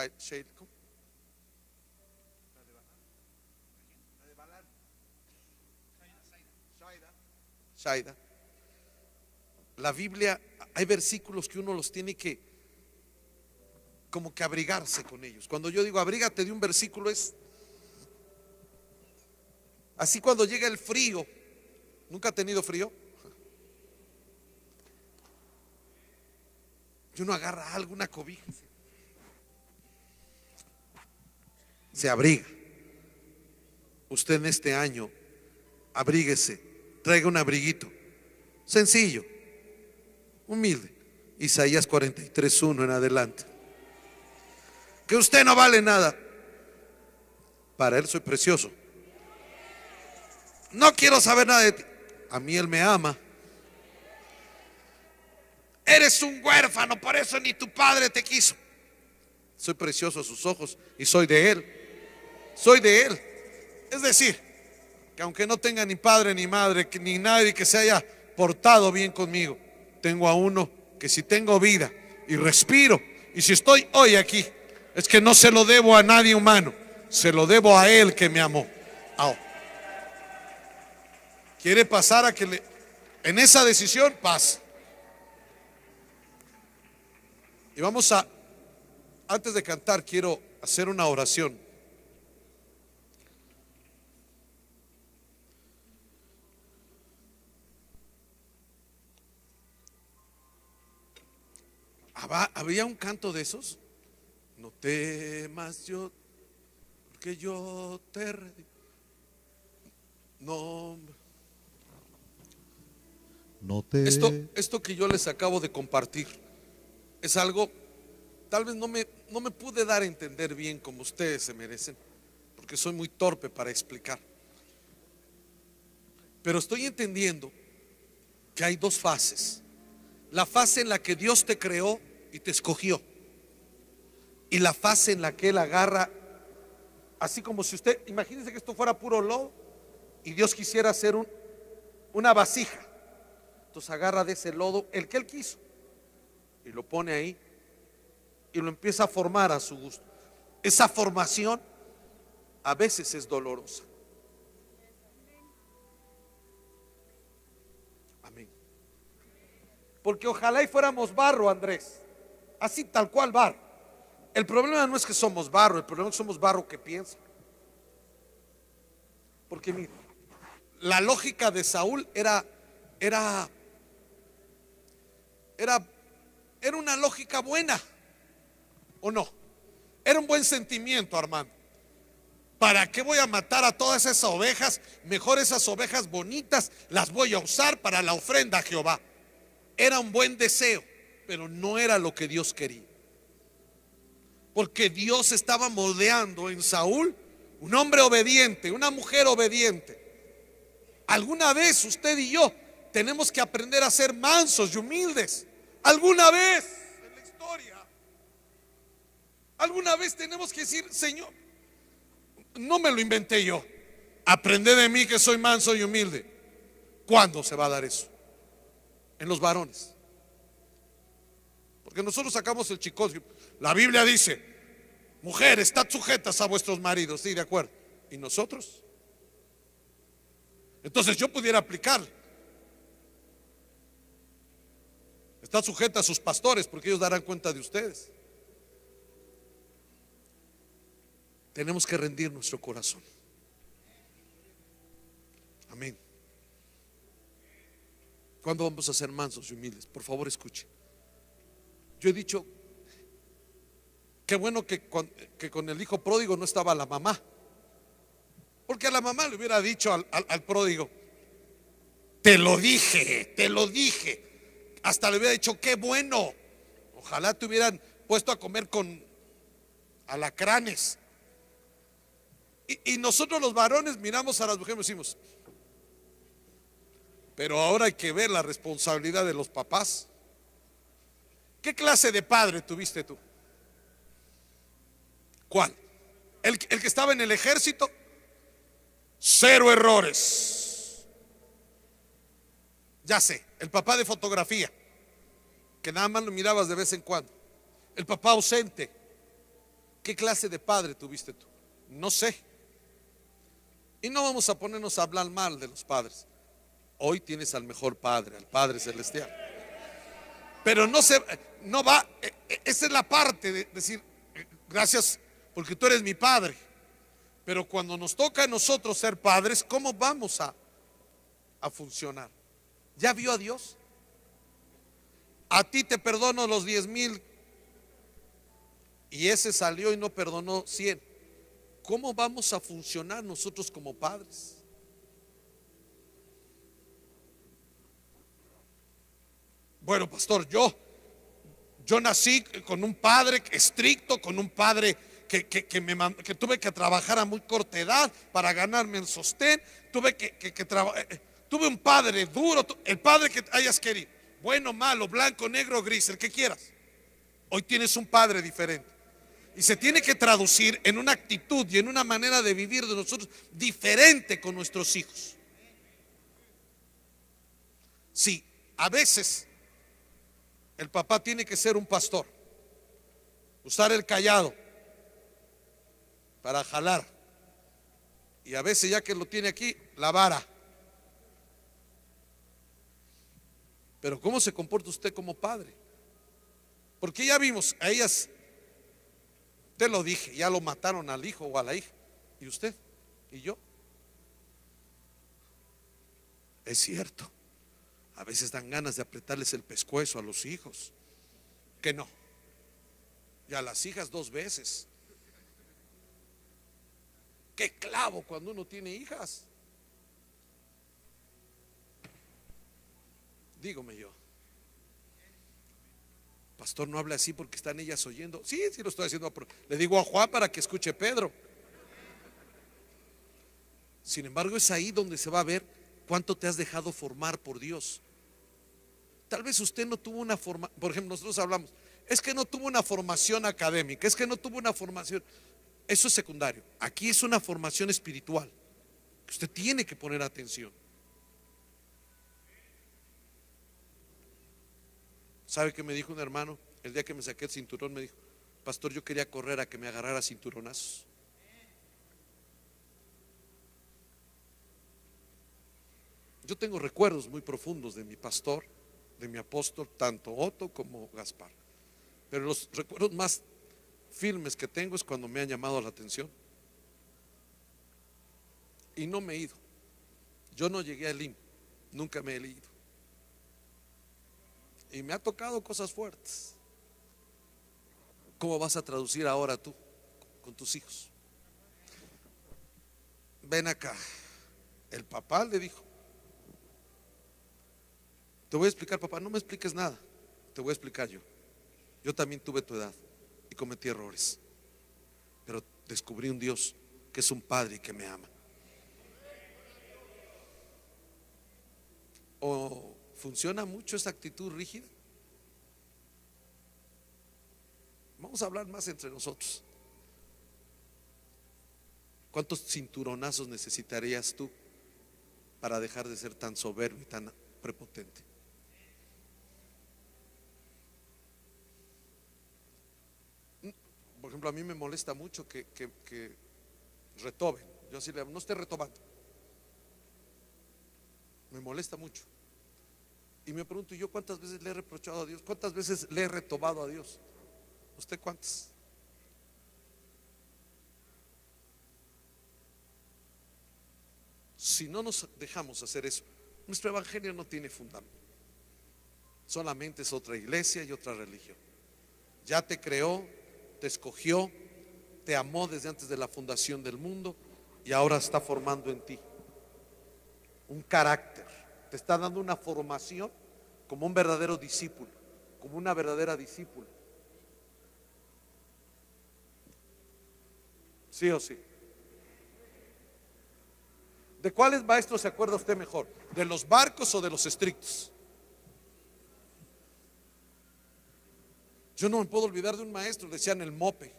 Shaida. La Biblia, hay versículos que uno los tiene que como que abrigarse con ellos. Cuando yo digo abrígate de un versículo, es así. Cuando llega el frío, ¿nunca ha tenido frío? Y uno agarra algo, una cobija, se abriga. Usted en este año abríguese, traiga un abriguito sencillo, humilde. Isaías 43:1 en adelante. Que usted no vale nada, para Él soy precioso. No quiero saber nada de ti, a mí Él me ama. Eres un huérfano, por eso ni tu padre te quiso. Soy precioso a sus ojos y soy de Él. Soy de Él. Es decir, que aunque no tenga ni padre ni madre, ni nadie que se haya portado bien conmigo, tengo a uno que si tengo vida y respiro, y si estoy hoy aquí, es que no se lo debo a nadie humano, se lo debo a Él que me amó. Quiere pasar a que en esa decisión pase. Y vamos a, antes de cantar, quiero hacer una oración. Había un canto de esos. No temas yo, porque yo te no. Esto que yo les acabo de compartir es algo, tal vez no me pude dar a entender bien como ustedes se merecen, porque soy muy torpe para explicar. Pero estoy entendiendo que hay dos fases. La fase en la que Dios te creó y te escogió, y la fase en la que Él agarra, así como si usted, imagínense que esto fuera puro lodo y Dios quisiera hacer una vasija. Entonces agarra de ese lodo el que Él quiso y lo pone ahí y lo empieza a formar a su gusto. Esa formación a veces es dolorosa. Amén. Porque ojalá y fuéramos barro, Andrés, así tal cual barro. El problema no es que somos barro, el problema es que somos barro que piensa. Porque mira, la lógica de Saúl era una lógica buena, ¿o no? Era un buen sentimiento, Armando. ¿Para qué voy a matar a todas esas ovejas? Mejor esas ovejas bonitas las voy a usar para la ofrenda a Jehová. Era un buen deseo, pero no era lo que Dios quería. Porque Dios estaba moldeando en Saúl un hombre obediente, una mujer obediente. Alguna vez usted y yo tenemos que aprender a ser mansos y humildes. Alguna vez en la historia, alguna vez tenemos que decir: Señor, no me lo inventé yo, aprende de mí que soy manso y humilde. ¿Cuándo se va a dar eso? En los varones. Porque nosotros sacamos el chicosio. La Biblia dice: mujeres, estad sujetas a vuestros maridos. Sí, de acuerdo. ¿Y nosotros? Entonces yo pudiera aplicar: está sujeta a sus pastores, porque ellos darán cuenta de ustedes. Tenemos que rendir nuestro corazón. Amén. ¿Cuándo vamos a ser mansos y humildes? Por favor, escuche. Yo he dicho, qué bueno que con el hijo pródigo no estaba la mamá, porque a la mamá le hubiera dicho al pródigo: te lo dije, te lo dije. Hasta le hubiera dicho: qué bueno, ojalá te hubieran puesto a comer con alacranes. Y nosotros los varones miramos a las mujeres y decimos: pero ahora hay que ver la responsabilidad de los papás. ¿Qué clase de padre tuviste tú? ¿Cuál? ¿El que estaba en el ejército? Cero errores. Ya sé, el papá de fotografía, que nada más lo mirabas de vez en cuando. El papá ausente. ¿Qué clase de padre tuviste tú? No sé. Y no vamos a ponernos a hablar mal de los padres. Hoy tienes al mejor padre, al Padre Celestial. Pero no va, esa es la parte de decir: gracias porque tú eres mi padre. Pero cuando nos toca a nosotros ser padres, ¿cómo vamos a funcionar? ¿Ya vio a Dios? A ti te perdono los 10,000 y ese salió y no perdonó 100. ¿Cómo vamos a funcionar nosotros como padres? Bueno, pastor, yo nací con un padre estricto, con un padre que tuve que trabajar a muy corta edad para ganarme el sostén. Tuve un padre duro, el padre que hayas querido, bueno, malo, blanco, negro, gris, el que quieras. Hoy tienes un padre diferente. Y se tiene que traducir en una actitud y en una manera de vivir de nosotros diferente con nuestros hijos. Sí, a veces el papá tiene que ser un pastor, usar el cayado para jalar, y a veces, ya que lo tiene aquí, la vara. Pero ¿cómo se comporta usted como padre? Porque ya vimos a ellas, te lo dije, ya lo mataron al hijo o a la hija. ¿Y usted? ¿Y yo? Es cierto, a veces dan ganas de apretarles el pescuezo a los hijos, que no, y a las hijas 2 veces. Qué clavo cuando uno tiene hijas. Dígame yo, pastor, no habla así porque están ellas oyendo. Sí, sí lo estoy haciendo. Le digo a Juan para que escuche Pedro. Sin embargo, es ahí donde se va a ver cuánto te has dejado formar por Dios. Tal vez usted no tuvo una formación. Por ejemplo, nosotros hablamos, es que no tuvo una formación académica, es que no tuvo una formación. Eso es secundario. Aquí es una formación espiritual que usted tiene que poner atención. ¿Sabe qué me dijo un hermano? El día que me saqué el cinturón me dijo, pastor, yo quería correr a que me agarrara cinturonazos. Yo tengo recuerdos muy profundos de mi pastor, de mi apóstol, tanto Otto como Gaspar. Pero los recuerdos más firmes que tengo es cuando me han llamado la atención. Y no me he ido. Yo no llegué al IM, nunca me he ido. Y me ha tocado cosas fuertes. ¿Cómo vas a traducir ahora tú con tus hijos? Ven acá. El papá le dijo, te voy a explicar, papá, no me expliques nada, te voy a explicar yo. Yo también tuve tu edad y cometí errores, pero descubrí un Dios que es un padre y que me ama. ¿O funciona mucho esa actitud rígida? Vamos a hablar más entre nosotros. ¿Cuántos cinturonazos necesitarías tú para dejar de ser tan soberbio y tan prepotente? Por ejemplo, a mí me molesta mucho que retoben. Yo así le digo, no esté retobando. Me molesta mucho. Y me pregunto, ¿yo cuántas veces le he reprochado a Dios? ¿Cuántas veces le he retobado a Dios? ¿Usted cuántas? Si no nos dejamos hacer eso, nuestro evangelio no tiene fundamento. Solamente es otra iglesia y otra religión. Ya te creó, te escogió, te amó desde antes de la fundación del mundo y ahora está formando en ti un carácter. Te está dando una formación como un verdadero discípulo, como una verdadera discípula. ¿Sí o sí? ¿De cuáles maestros se acuerda usted mejor? ¿De los barcos o de los estrictos? Yo no me puedo olvidar de un maestro, decían el Mope,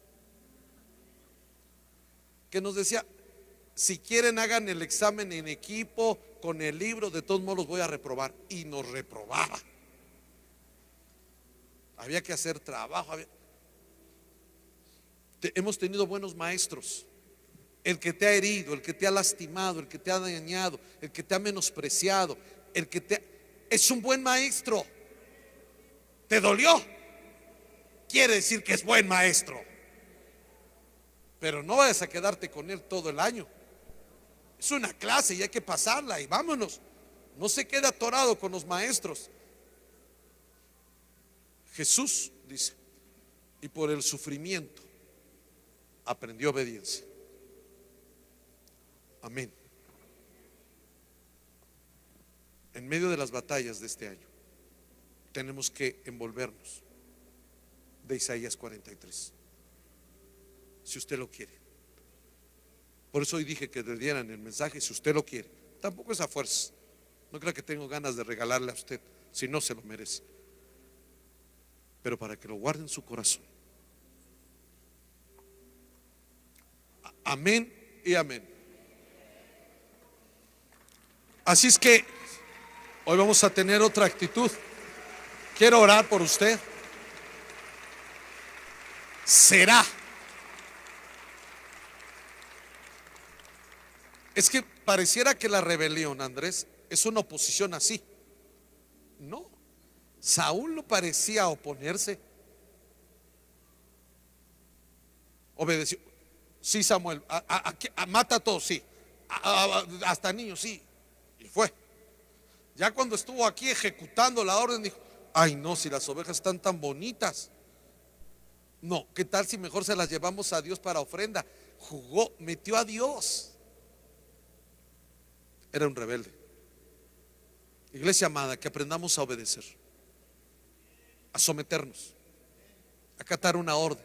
que nos decía, si quieren hagan el examen en equipo, con el libro, de todos modos los voy a reprobar. Y nos reprobaba. Había que hacer trabajo. Hemos tenido buenos maestros. El que te ha herido, el que te ha lastimado, el que te ha dañado, el que te ha menospreciado, es un buen maestro. ¿Te dolió? Quiere decir que es buen maestro. Pero no vayas a quedarte con él todo el año. Es una clase y hay que pasarla y vámonos. No se quede atorado con los maestros. Jesús dice, y por el sufrimiento aprendió obediencia. Amén. En medio de las batallas de este año tenemos que envolvernos de Isaías 43, si usted lo quiere. Por eso hoy dije que le dieran el mensaje, si usted lo quiere. Tampoco es a fuerza. No creo que tengo ganas de regalarle a usted si no se lo merece, pero para que lo guarde en su corazón Amén y amén. Así es que hoy vamos a tener otra actitud. Quiero orar por usted. Será. Es que pareciera que la rebelión, Andrés, es una oposición así. No, Saúl no parecía oponerse. Obedeció. Sí, Samuel, mata a todos, sí. Hasta niños, sí. Y fue. Ya cuando estuvo aquí ejecutando la orden, dijo: ay, no, si las ovejas están tan bonitas. No, ¿qué tal si mejor se las llevamos a Dios para ofrenda? Jugó, metió a Dios. Era un rebelde. Iglesia amada, que aprendamos a obedecer, a someternos, a acatar una orden.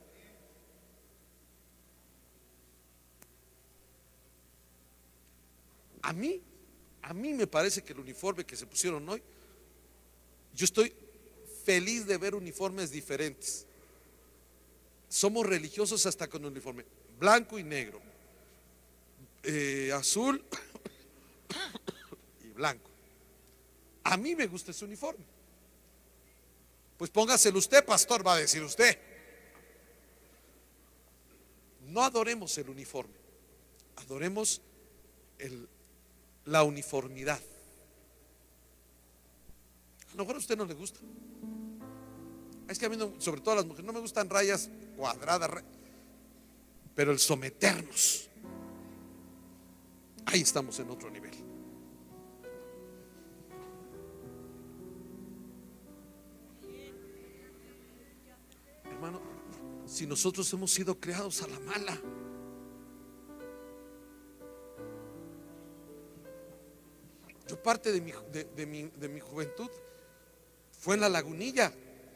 A mí me parece que el uniforme que se pusieron hoy, yo estoy feliz de ver uniformes diferentes. Somos religiosos hasta con uniforme blanco y negro, azul y blanco. A mí me gusta ese uniforme. Pues póngaselo usted, pastor, va a decir usted. No adoremos el uniforme, adoremos la uniformidad. A lo mejor a usted no le gusta. Es que a mí, no, sobre todo a las mujeres, no me gustan rayas cuadradas, pero el someternos, ahí estamos en otro nivel. Hermano, si nosotros hemos sido creados a la mala, yo parte de mi juventud fue en la Lagunilla.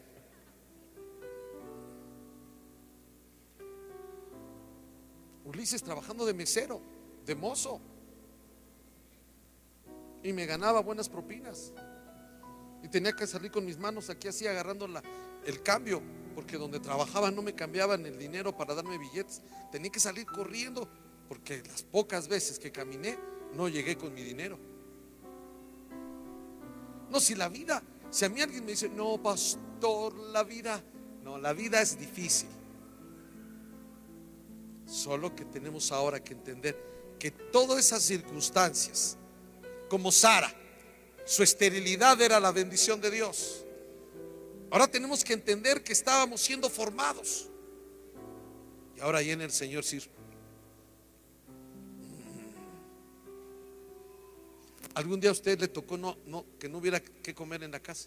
Ulises trabajando de mesero, de mozo, y me ganaba buenas propinas. Y tenía que salir con mis manos aquí así agarrando el cambio, porque donde trabajaba no me cambiaban el dinero para darme billetes. Tenía que salir corriendo, porque las pocas veces que caminé no llegué con mi dinero. No, si a mí alguien me dice: no, pastor, la vida es difícil. Solo que tenemos ahora que entender que todas esas circunstancias, como Sara, su esterilidad era la bendición de Dios. Ahora tenemos que entender que estábamos siendo formados. Y ahora ahí en el Señor sirve. ¿Algún día a usted le tocó que no hubiera que comer en la casa?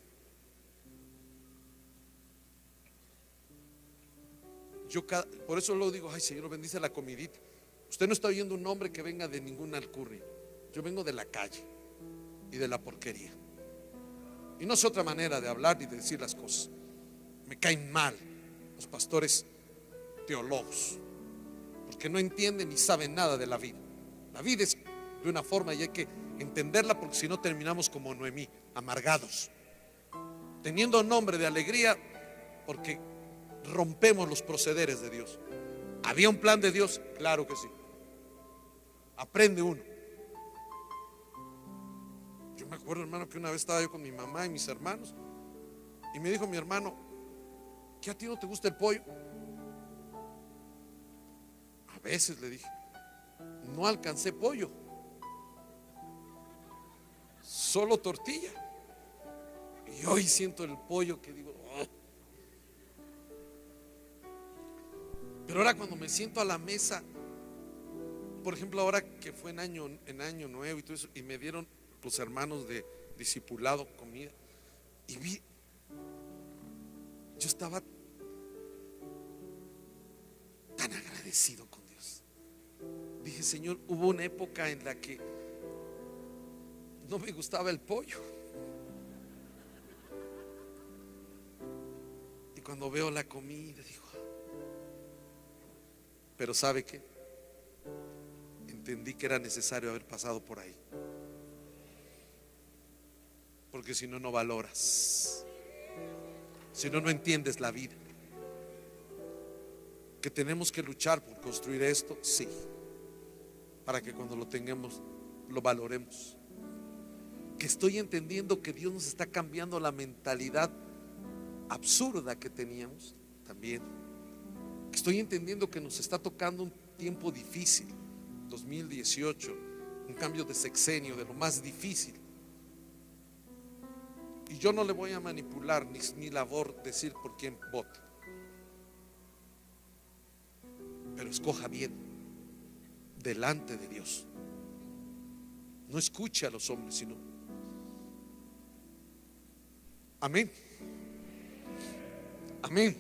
Por eso luego digo: ay, Señor, bendice la comidita. Usted no está oyendo un hombre que venga de ninguna alcurnia. Yo vengo de la calle y de la porquería. Y no es otra manera de hablar ni de decir las cosas. Me caen mal los pastores teólogos, porque no entienden ni saben nada de la vida. La vida es de una forma y hay que entenderla, porque si no terminamos como Noemí, amargados, teniendo nombre de alegría, porque rompemos los procederes de Dios. ¿Había un plan de Dios? Claro que sí. Aprende uno. Yo me acuerdo, hermano, que una vez estaba yo con mi mamá y mis hermanos, y me dijo mi hermano: ¿qué, a ti no te gusta el pollo? A veces le dije: no alcancé pollo, solo tortilla. Y hoy siento el pollo que digo: oh. Pero ahora cuando me siento a la mesa, por ejemplo, ahora que fue en año nuevo y todo eso, y me dieron los hermanos de discipulado comida, y yo estaba tan agradecido con Dios. Dije: Señor, hubo una época en la que no me gustaba el pollo, y cuando veo la comida digo: pero ¿sabe qué? Entendí que era necesario haber pasado por ahí, porque si no, no valoras, si no, no entiendes la vida. Que tenemos que luchar por construir esto, sí, para que cuando lo tengamos lo valoremos. Que estoy entendiendo que Dios nos está cambiando la mentalidad absurda que teníamos también. Que estoy entendiendo que nos está tocando un tiempo difícil, 2018, un cambio de sexenio, de lo más difícil. Y yo no le voy a manipular, ni es mi labor decir por quién vote, pero escoja bien delante de Dios. No escuche a los hombres, sino amén. Amén.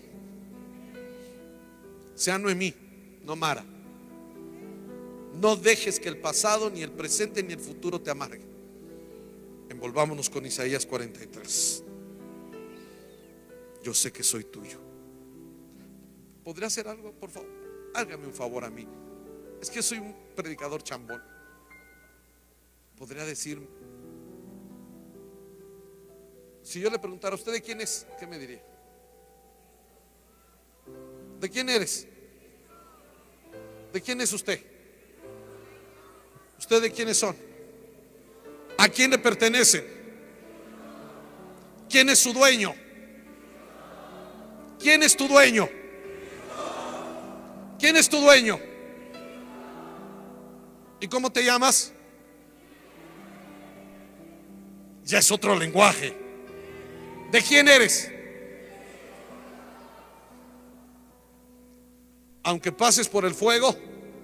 Sea Noemí, no Mara. No dejes que el pasado, ni el presente, ni el futuro te amargue. Envolvámonos con Isaías 43. Yo sé que soy tuyo. ¿Podría hacer algo, por favor? Hágame un favor a mí. Es que soy un predicador chambón. ¿Podría decir? Si yo le preguntara, ¿usted de quién es? ¿Qué me diría? ¿De quién eres? ¿De quién es usted? ¿Usted de quiénes son? ¿A quién le pertenecen? ¿Quién es su dueño? ¿Quién es tu dueño? ¿Quién es tu dueño? ¿Y cómo te llamas? Ya es otro lenguaje. ¿De quién eres? Aunque pases por el fuego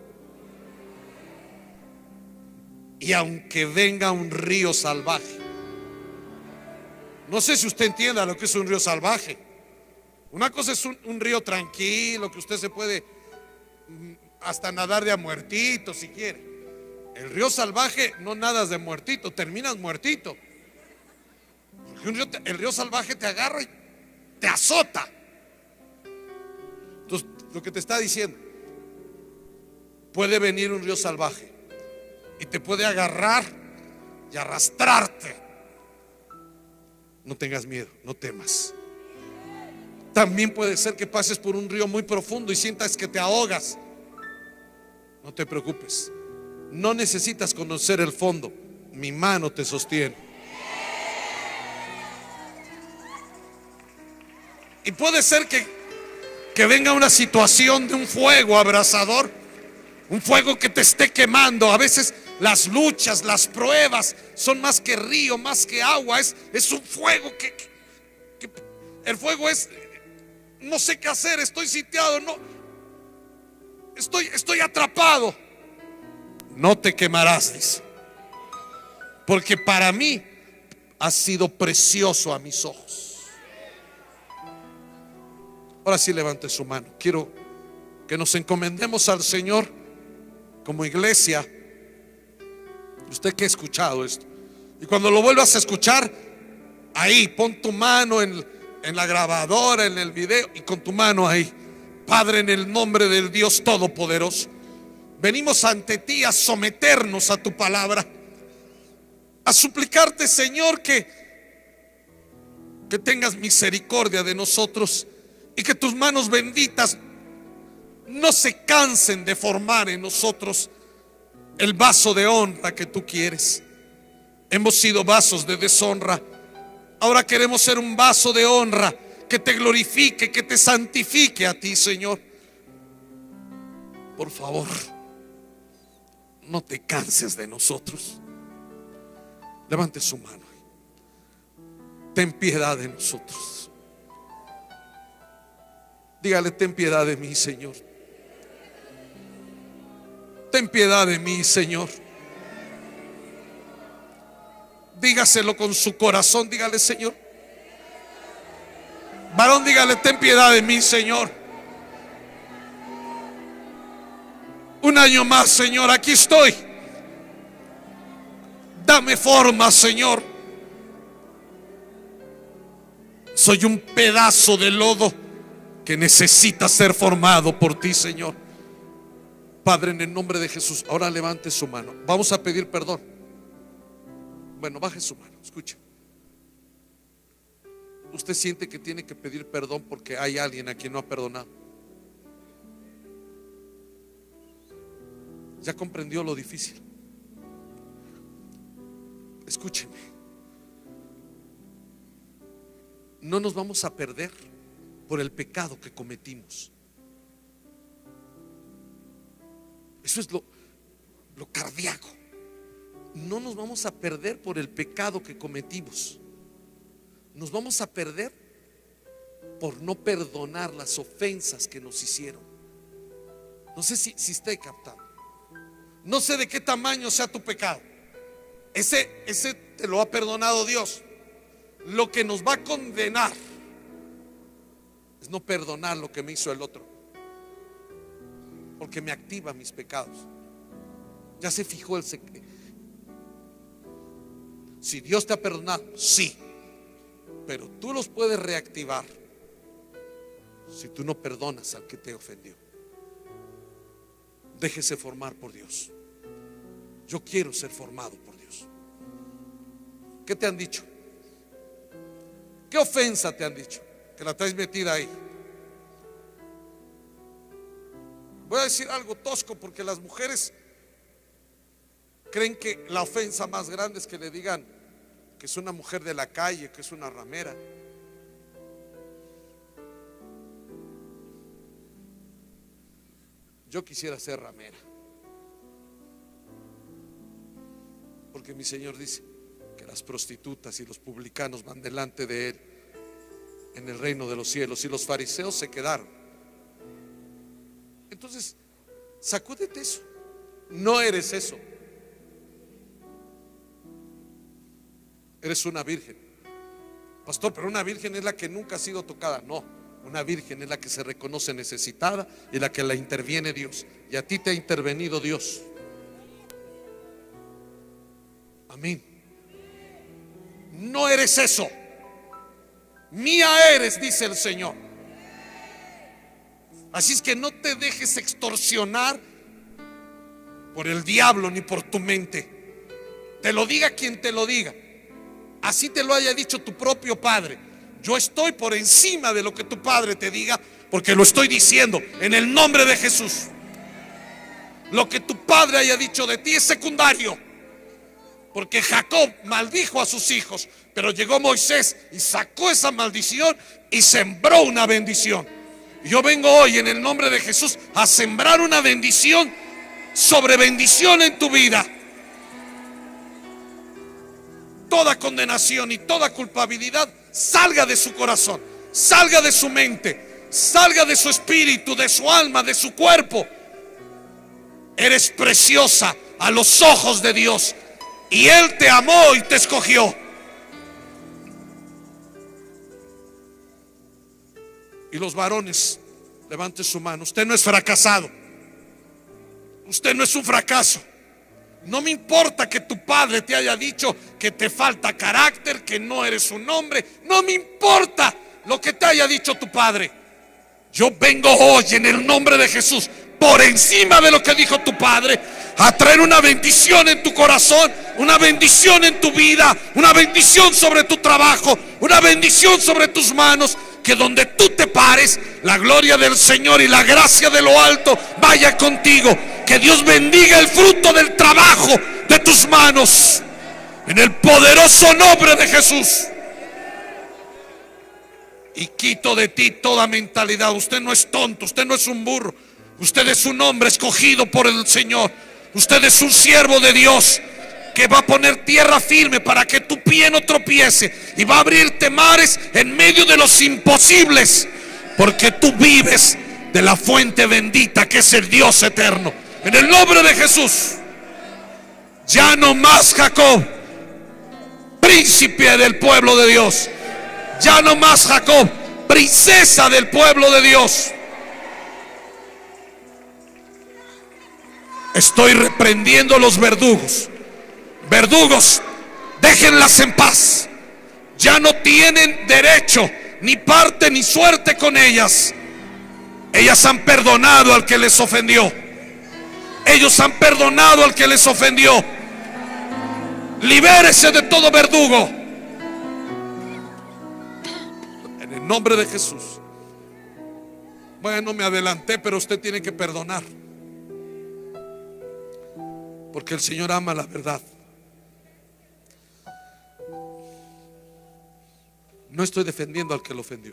y aunque venga un río salvaje. No sé si usted entienda lo que es un río salvaje. Una cosa es un río tranquilo, que usted se puede hasta nadar de a muertito si quiere. El río salvaje no nadas de muertito, terminas muertito. Porque el río salvaje te agarra y te azota. Entonces, lo que te está diciendo, puede venir un río salvaje y te puede agarrar y arrastrarte. No tengas miedo, no temas. También puede ser que pases por un río muy profundo y sientas que te ahogas. No te preocupes, no necesitas conocer el fondo. Mi mano te sostiene. Y puede ser que venga una situación de un fuego abrasador, un fuego que te esté quemando. A veces las luchas, las pruebas son más que río, más que agua. Es un fuego que el fuego es, no sé qué hacer, estoy sitiado, no, estoy atrapado. No te quemarás, dice, porque para mí has sido precioso a mis ojos. Ahora sí levante su mano. Quiero que nos encomendemos al Señor como iglesia. Usted que ha escuchado esto, y cuando lo vuelvas a escuchar, ahí pon tu mano en la grabadora, en el video, y con tu mano ahí. Padre, en el nombre del Dios Todopoderoso, venimos ante ti a someternos a tu palabra, a suplicarte, Señor, que tengas misericordia de nosotros y que tus manos benditas no se cansen de formar en nosotros el vaso de honra que tú quieres. Hemos sido vasos de deshonra, ahora queremos ser un vaso de honra que te glorifique, que te santifique a ti, Señor. Por favor, no te canses de nosotros. Levante su mano. Ten piedad de nosotros. Dígale: ten piedad de mí, Señor. Ten piedad de mí, Señor. Dígaselo con su corazón. Dígale: Señor. Varón, dígale: ten piedad de mí, Señor. Un año más, Señor, aquí estoy. Dame forma, Señor. Soy un pedazo de lodo que necesita ser formado por ti, Señor. Padre, en el nombre de Jesús, ahora levante su mano. Vamos a pedir perdón. Bueno, baje su mano, escuche. Usted siente que tiene que pedir perdón porque hay alguien a quien no ha perdonado. Ya comprendió lo difícil. Escúcheme, no nos vamos a perder por el pecado que cometimos. Eso es lo cardíaco. No nos vamos a perder por el pecado que cometimos. Nos vamos a perder por no perdonar las ofensas que nos hicieron. No sé si esté captando. No sé de qué tamaño sea tu pecado. Ese te lo ha perdonado Dios. Lo que nos va a condenar es no perdonar lo que me hizo el otro, porque me activa mis pecados. Ya se fijó el secreto. Si Dios te ha perdonado, sí, pero tú los puedes reactivar si tú no perdonas al que te ofendió. Déjese formar por Dios. Yo quiero ser formado por Dios. ¿Qué te han dicho? ¿Qué ofensa te han dicho? Que la traes metida ahí. Voy a decir algo tosco, porque las mujeres creen que la ofensa más grande es que le digan que es una mujer de la calle, que es una ramera. Yo quisiera ser ramera, porque mi Señor dice que las prostitutas y los publicanos van delante de Él en el reino de los cielos, y los fariseos se quedaron. Entonces, sacúdete eso. No eres eso. Eres una virgen. Pastor, pero una virgen es la que nunca ha sido tocada. No, una virgen es la que se reconoce necesitada y la que la interviene Dios. Y a ti te ha intervenido Dios. Amén. No eres eso. Mía eres, dice el Señor. Así es que no te dejes extorsionar por el diablo ni por tu mente. Te lo diga quien te lo diga. Así te lo haya dicho tu propio padre. Yo estoy por encima de lo que tu padre te diga, porque lo estoy diciendo en el nombre de Jesús. Lo que tu padre haya dicho de ti es secundario, porque Jacob maldijo a sus hijos, pero llegó Moisés y sacó esa maldición y sembró una bendición. Yo vengo hoy en el nombre de Jesús a sembrar una bendición sobre bendición en tu vida. Toda condenación y toda culpabilidad salga de su corazón, salga de su mente, salga de su espíritu, de su alma, de su cuerpo. Eres preciosa a los ojos de Dios, y Él te amó y te escogió. Y los varones, levante su mano. Usted no es fracasado. Usted no es un fracaso. No me importa que tu padre te haya dicho que te falta carácter, que no eres un hombre. No me importa lo que te haya dicho tu padre. Yo vengo hoy en el nombre de Jesús, por encima de lo que dijo tu padre, a traer una bendición en tu corazón, una bendición en tu vida, una bendición sobre tu trabajo, una bendición sobre tus manos. Que donde tú te pares, la gloria del Señor y la gracia de lo alto vaya contigo. Que Dios bendiga el fruto del trabajo de tus manos, en el poderoso nombre de Jesús. Y quito de ti toda mentalidad. Usted no es tonto, usted no es un burro. Usted es un hombre escogido por el Señor. Usted es un siervo de Dios, que va a poner tierra firme para que tu pie no tropiece, y va a abrirte mares en medio de los imposibles, porque tú vives de la fuente bendita que es el Dios eterno. En el nombre de Jesús. Ya no más Jacob, príncipe del pueblo de Dios. Ya no más Jacob, princesa del pueblo de Dios. Estoy reprendiendo los verdugos. Verdugos, déjenlas en paz. Ya no tienen derecho, ni parte, ni suerte con ellas. Ellas han perdonado al que les ofendió. Ellos han perdonado al que les ofendió. Libérese de todo verdugo, en el nombre de Jesús. Bueno, me adelanté, pero usted tiene que perdonar. porque el Señor ama la verdad. No estoy defendiendo al que lo ofendió.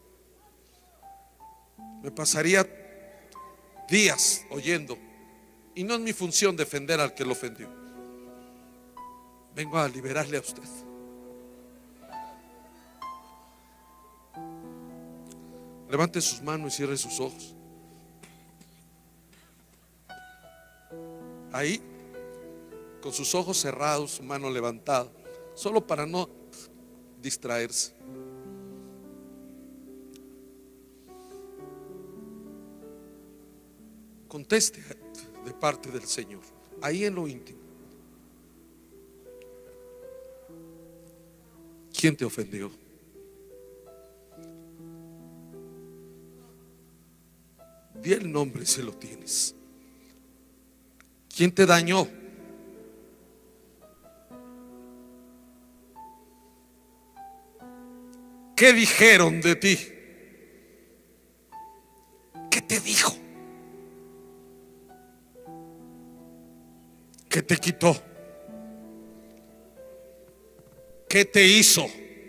Me pasaría días oyendo, y no es mi función defender al que lo ofendió. Vengo a liberarle a usted. Levante sus manos y cierre sus ojos. Ahí, con sus ojos cerrados, su mano levantada, solo para no distraerse. Conteste de parte del Señor, ahí en lo íntimo. ¿Quién te ofendió? Di el nombre si lo tienes. ¿Quién te dañó? ¿Qué dijeron de ti? ¿Qué te dijo? ¿Qué te quitó? ¿Qué te hizo?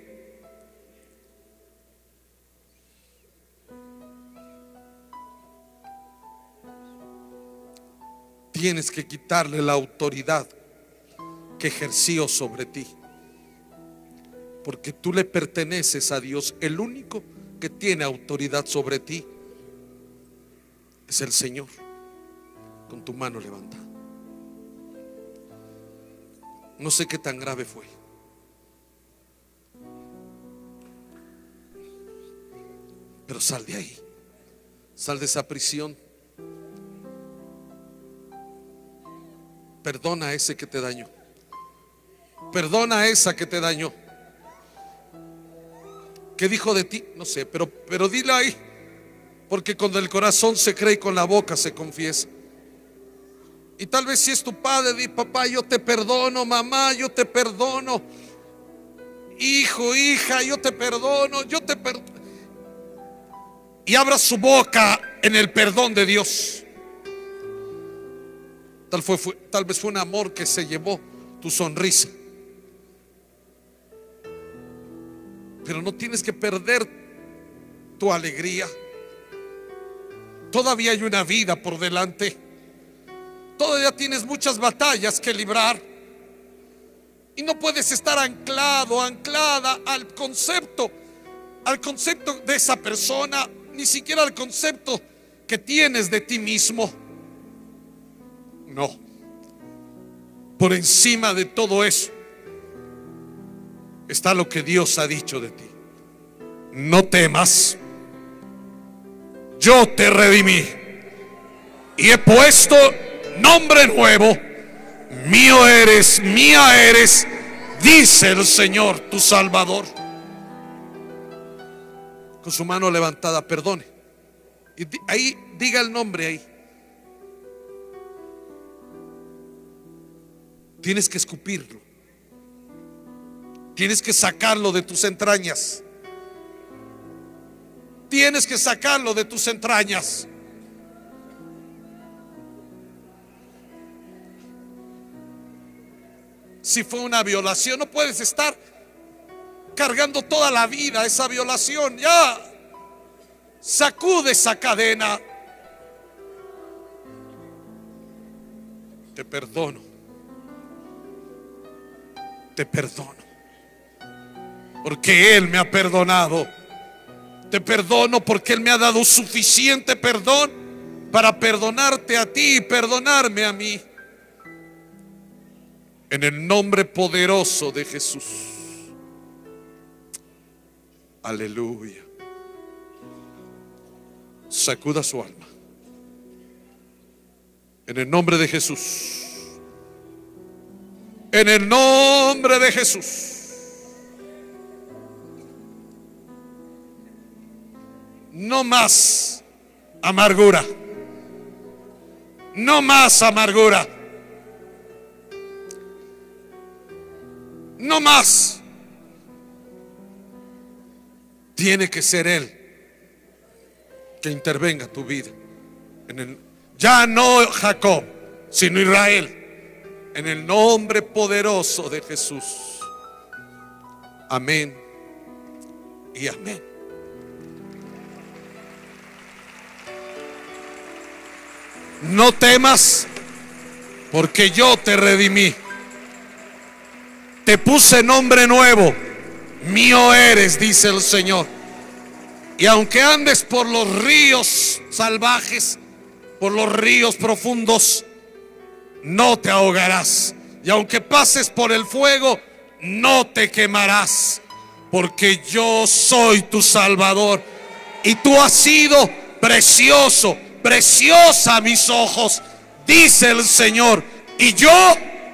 Tienes que quitarle la autoridad que ejerció sobre ti, porque tú le perteneces a Dios. El único que tiene autoridad sobre ti es el Señor. Con tu mano levantada. No sé qué tan grave fue, pero sal de ahí, sal de esa prisión. Perdona a ese que te dañó. Perdona a esa que te dañó. ¿Qué dijo de ti? No sé, pero dilo ahí, porque con el corazón se cree y con la boca se confiesa. Y tal vez si es tu padre, di: papá, yo te perdono. Mamá, yo te perdono. Hijo, hija, yo te perdono. Yo te perdono. Y abra su boca en el perdón de Dios. Tal vez fue un amor que se llevó tu sonrisa, pero no tienes que perder tu alegría. Todavía hay una vida por delante. Todavía tienes muchas batallas que librar. Y no puedes estar anclado, anclada al concepto de esa persona, ni siquiera al concepto que tienes de ti mismo. No. Por encima de todo eso está lo que Dios ha dicho de ti. No temas, yo te redimí y he puesto nombre nuevo. Mío eres, mía eres, dice el Señor tu Salvador. Con su mano levantada, perdone. Y ahí diga el nombre ahí. Tienes que escupirlo. Tienes que sacarlo de tus entrañas. Tienes que sacarlo de tus entrañas. Si fue una violación, no puedes estar cargando toda la vida esa violación. Ya sacude esa cadena. Te perdono. Te perdono, porque Él me ha perdonado. Te perdono porque Él me ha dado suficiente perdón para perdonarte a ti y perdonarme a mí. En el nombre poderoso de Jesús. Aleluya. Sacuda su alma. En el nombre de Jesús. En el nombre de Jesús. No más amargura. No más amargura. No más. Tiene que ser Él que intervenga tu vida. Ya no Jacob, sino Israel. En el nombre poderoso de Jesús. Amén y amén. No temas, porque yo te redimí. Te puse nombre nuevo. Mío eres, dice el Señor. Y aunque andes por los ríos salvajes, por los ríos profundos, no te ahogarás. Y aunque pases por el fuego, no te quemarás, porque yo soy tu Salvador. Y tú has sido precioso, preciosa a mis ojos, dice el Señor. Y yo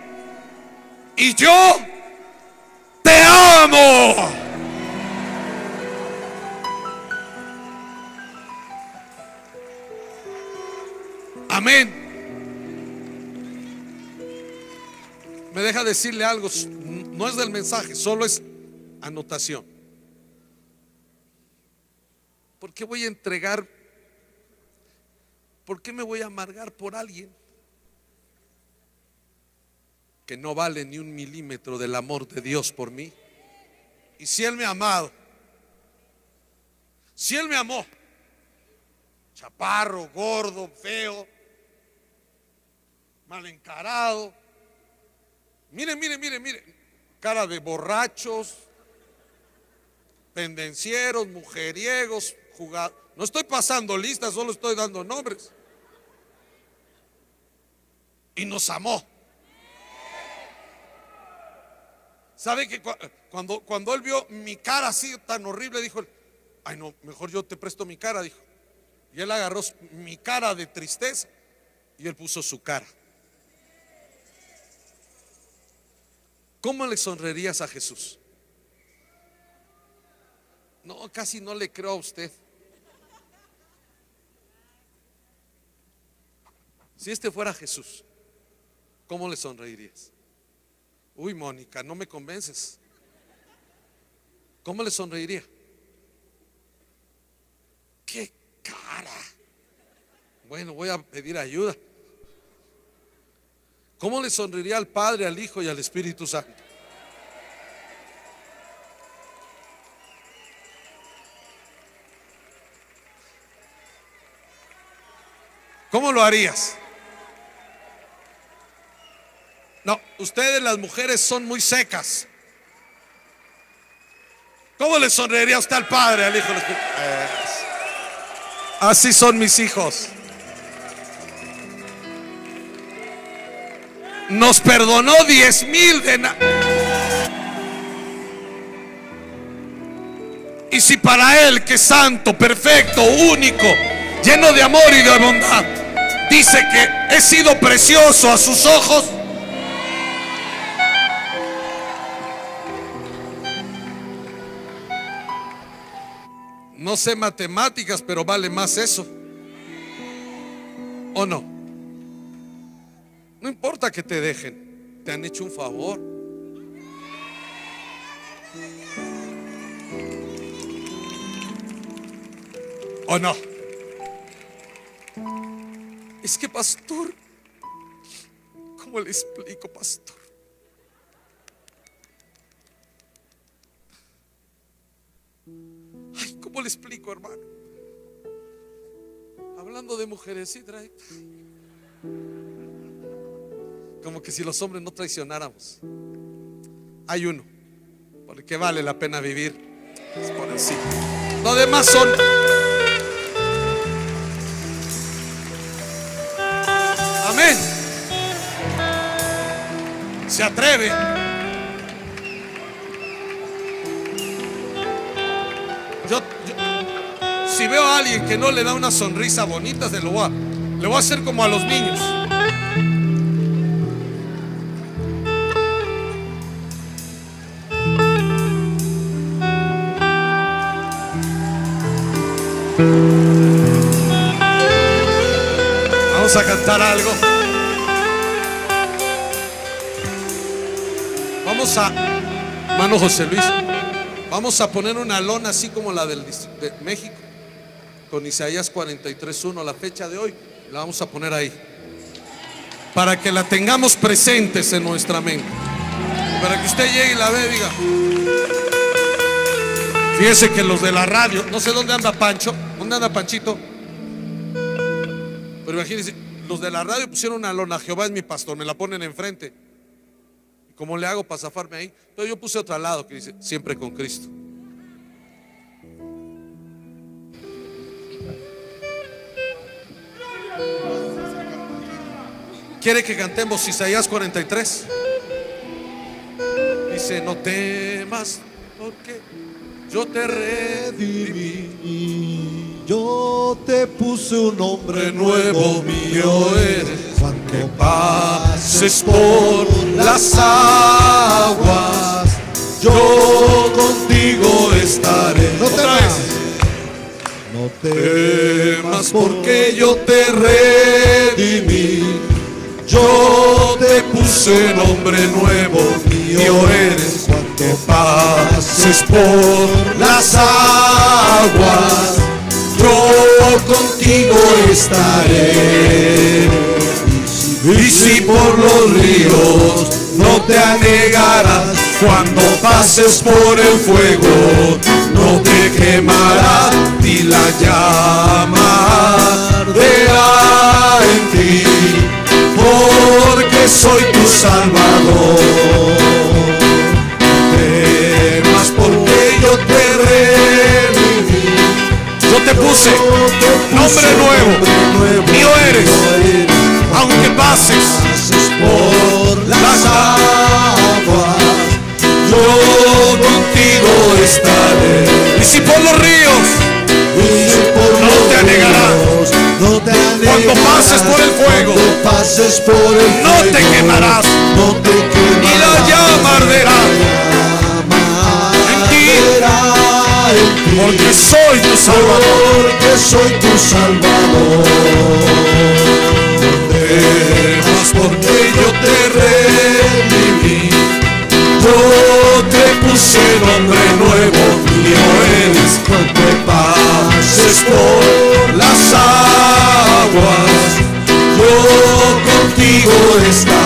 te amo. Amén. Me deja decirle algo, no es del mensaje, solo es anotación. ¿Por qué voy a entregar? ¿Por qué me voy a amargar por alguien que no vale ni un milímetro del amor de Dios por mí? Y si Él me ha amado, si Él me amó, chaparro, gordo, feo, mal encarado, mire, cara de borrachos, pendencieros, mujeriegos, jugadores. No estoy pasando listas, solo estoy dando nombres. Y nos amó. ¿Sabe que cuando Él vio mi cara así tan horrible, dijo: ay no, mejor yo te presto mi cara, dijo. Y Él agarró mi cara de tristeza y Él puso su cara. ¿Cómo le sonreirías a Jesús? No, casi no le creo a usted. Si este fuera Jesús, ¿cómo le sonreirías? Uy, Mónica, no me convences. ¿Cómo le sonreiría? ¡Qué cara! Bueno, voy a pedir ayuda. ¿Cómo le sonreiría al Padre, al Hijo y al Espíritu Santo? ¿Cómo lo harías? No, ustedes las mujeres son muy secas. ¿Cómo le sonreiría usted al Padre, al Hijo y al Espíritu? Así son mis hijos. Nos perdonó 10,000 y si para Él, que es santo, perfecto, único, lleno de amor y de bondad, dice que he sido precioso a sus ojos, no sé matemáticas, pero vale más eso, ¿o no? No importa que te dejen, te han hecho un favor. ¿O no? Es que, pastor, ¿cómo le explico, pastor? Ay, ¿cómo le explico, hermano? Hablando de mujeres, sí, trae. Como que si los hombres no traicionáramos. Hay uno por el que vale la pena vivir, es por el sí. Lo demás son amén. Se atreve. Si veo a alguien que no le da una sonrisa bonita, le voy a hacer como a los niños. Vamos a cantar algo. Vamos a, hermano José Luis, vamos a poner una lona así como la de México, con Isaías 43:1, la fecha de hoy, la vamos a poner ahí. para que la tengamos presentes en nuestra mente, para que usted llegue y la vea y diga. Fíjese que los de la radio, no sé dónde anda Pancho, dónde anda Panchito, pero imagínense, los de la radio pusieron una lona: Jehová es mi pastor, me la ponen enfrente. ¿Cómo le hago para zafarme ahí? Entonces yo puse otro al lado que dice: siempre con Cristo. ¿Quiere que cantemos Isaías 43? Dice: no temas, porque yo te redimí, yo te puse un nombre nuevo, mío eres. Cuando Pases por las aguas, yo contigo estaré. Otra vez. No temas, porque yo te redimí, yo te puse nombre nuevo, mío eres. Cuando pases por las aguas, yo contigo estaré. Y si por los ríos no te anegarás, cuando pases por el fuego no te quemará, ni la llama arderá en ti, porque soy tu Salvador. Temas, porque yo te redimí, yo te puse nombre nuevo, mío eres. Aunque pases por las aguas, yo contigo estaré. Y si por los ríos no te anegarás, cuando pases por el fuego no te quemarás, y la llama arderá en ti, porque soy tu Salvador. Temas, porque yo te redimí, yo te puse nombre nuevo, mío eres. Cuando pases por las aguas, yo contigo estaré.